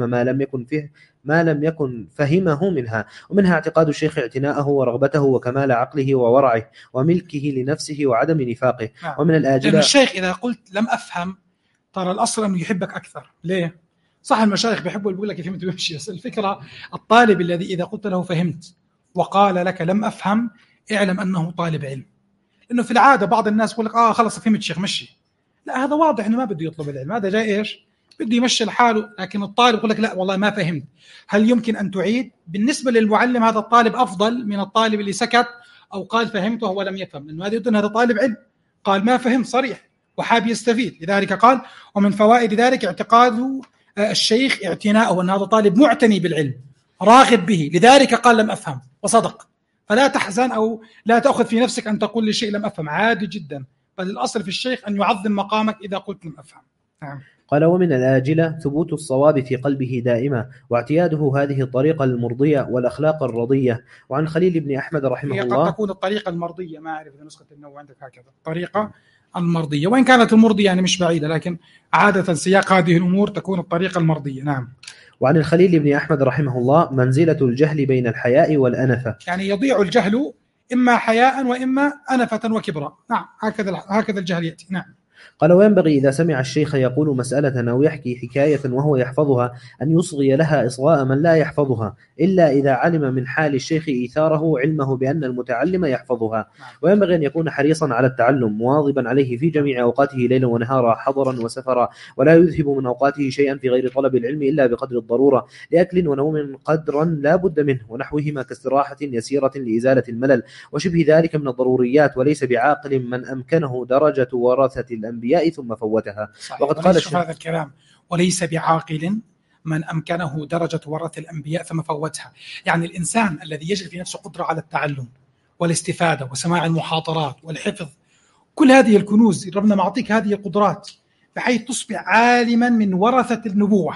ما لم يكن فهمه منها، ومنها اعتقاد الشيخ اعتناءه ورغبته وكمال عقله وورعه وملكه لنفسه وعدم نفاقه. نعم. ومن الآجلة لأن الشيخ إذا قلت لم أفهم ترى الأصل أنه يحبك أكثر. ليه؟ صح المشايخ بيحبوا يقول لك فهمت ويمشي، بس الفكرة الطالب الذي إذا قلت له فهمت وقال لك لم أفهم اعلم أنه طالب علم. لأنه في العادة بعض الناس يقول لك خلص فهمت شيخ مشي. لا، هذا واضح إنه ما بده يطلب العلم، هذا جاي إيش؟ بده يمشي لحاله. لكن الطالب يقول لك لا والله ما فهمت، هل يمكن أن تعيد؟ بالنسبة للمعلم هذا الطالب أفضل من الطالب اللي سكت أو قال فهمت وهو لم يفهم، لأنه هذا يدل هذا طالب علم قال ما فهم صريح وحاب يستفيد. لذلك قال ومن فوائد ذلك اعتقاد الشيخ اعتناءه، أن هذا طالب معتني بالعلم راغب به، لذلك قال لم أفهم وصدق. فلا تحزن أو لا تأخذ في نفسك أن تقول لشيء لم أفهم، عادي جدا، بل الأصل في الشيخ أن يعظم مقامك إذا قلت لم أفهم. نعم. قال ومن الآجلة ثبوت الصواب في قلبه دائما واعتياده هذه الطريقة المرضية والأخلاق الرضية. وعن خليل بن أحمد رحمه الله قد تكون الطريقة المرضية، ما أعرف إذا نسخة النووي عندك هكذا الطريقة المرضية، وإن كانت المرضية يعني مش بعيدة، لكن عادة سياق هذه الأمور تكون الطريقة المرضية. نعم. وعن الخليل بن أحمد رحمه الله منزلة الجهل بين الحياء والأنفة، يعني يضيع الجهل إما حياء وإما أنفة وكبرا. نعم، هكذا الجهل يأتي. نعم. قال وينبغي إذا سمع الشيخ يقول مسألة أو يحكي حكاية وهو يحفظها أن يصغي لها إصغاء من لا يحفظها إلا إذا علم من حال الشيخ إيثاره علمه بأن المتعلم يحفظها. وينبغي أن يكون حريصا على التعلم مواظبا عليه في جميع أوقاته ليلا ونهارا حضرا وسفرا، ولا يذهب من أوقاته شيئا في غير طلب العلم إلا بقدر الضرورة لأكل ونوم قدرا لا بد منه ونحوهما كاستراحة يسيرة لإزالة الملل وشبه ذلك من الضروريات، وليس بعاقل من أمكنه درجة ورثة الأنبياء ثم فوتها. وقد قال هذا الكلام وليس بعاقل من أمكنه درجة ورث الأنبياء ثم فوتها. يعني الإنسان الذي يجد في نفسه قدرة على التعلم والاستفادة وسماع المحاضرات والحفظ، كل هذه الكنوز ربنا معطيك هذه القدرات بحيث تصبح عالما من ورثة النبوة،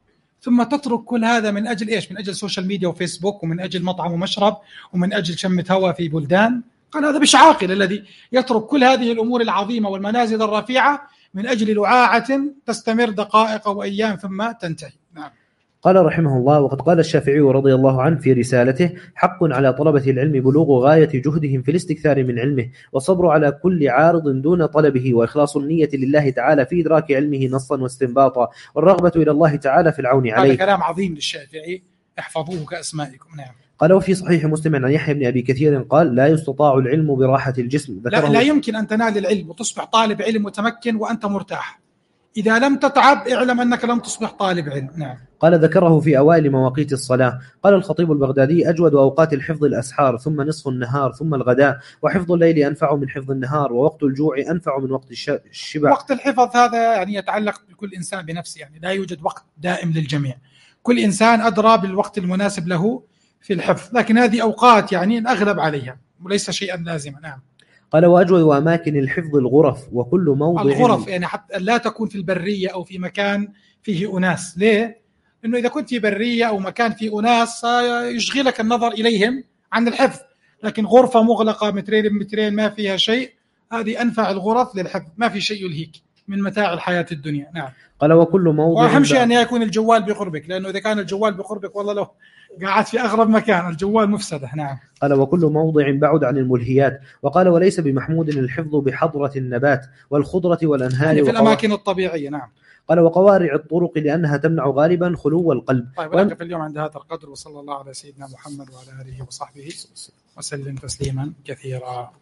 ثم تترك كل هذا من أجل إيش؟ من أجل سوشيال ميديا وفيسبوك ومن أجل مطعم ومشرب ومن أجل شمة هواء في بلدان. قال هذا مش عاقل الذي يترك كل هذه الأمور العظيمة والمنازل الرفيعة من أجل لعاعة تستمر دقائق وأيام ثم تنتهي. نعم. قال رحمه الله وقد قال الشافعي رضي الله عنه في رسالته حق على طلبة العلم بلوغ غاية جهدهم في الاستكثار من علمه والصبر على كل عارض دون طلبه وإخلاص النية لله تعالى في إدراك علمه نصا واستنباطا والرغبة إلى الله تعالى في العون عليه. هذا كلام عظيم للشافعي احفظوه كأسمائكم. نعم. قال وفي صحيح مسلم عن يحيى بن أبي كثير قال لا يستطاع العلم براحة الجسم. لا يمكن أن تنال العلم وتصبح طالب علم متمكن وأنت مرتاح. إذا لم تتعب اعلم أنك لم تصبح طالب علم. نعم. قال ذكره في أوائل مواقيت الصلاة. قال الخطيب البغدادي أجود أوقات الحفظ الأسحار ثم نصف النهار ثم الغداء، وحفظ الليل أنفع من حفظ النهار، ووقت الجوع أنفع من وقت الشبع. وقت الحفظ هذا يعني يتعلق بكل إنسان بنفسه، يعني لا يوجد وقت دائم للجميع، كل إنسان أدرى بالوقت المناسب له في الحفظ، لكن هذه أوقات يعني الأغلب عليها وليس شيئا لازما. نعم. قال وأجود أماكن الحفظ الغرف وكل موضع الغرف يعني حتى لا تكون في البرية أو في مكان فيه أناس. ليه؟ إنه إذا كنت في برية أو مكان فيه أناس يشغلك النظر إليهم عن الحفظ، لكن غرفة مغلقة مترين ما فيها شيء هذه أنفع الغرف للحفظ، ما في شيء يلهيك من متاع الحياة الدنيا. نعم. قال وكل موضع، وأهم شيء أن يكون الجوال بقربك، لأنه إذا كان الجوال بقربك والله لو قاعد في أغرب مكان الجوال مفسدة. نعم. قال وكل موضع بعد عن الملهيات. وقال وليس بمحمود الحفظ بحضرة النبات والخضرة والأنهار يعني في الأماكن الطبيعية. نعم. قال وقوارع الطرق لأنها تمنع غالبا خلو القلب. طيب ونقف اليوم عند هذا القدر، وصلى الله على سيدنا محمد وعلى آله وصحبه وسلم تسليما كثيرا.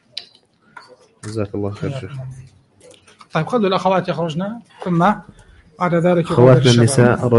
جزاك الله خير شيخ. طيب خلوا الأخوات يخرجنا ثم بعد ذلك أخواتنا الشباب. النساء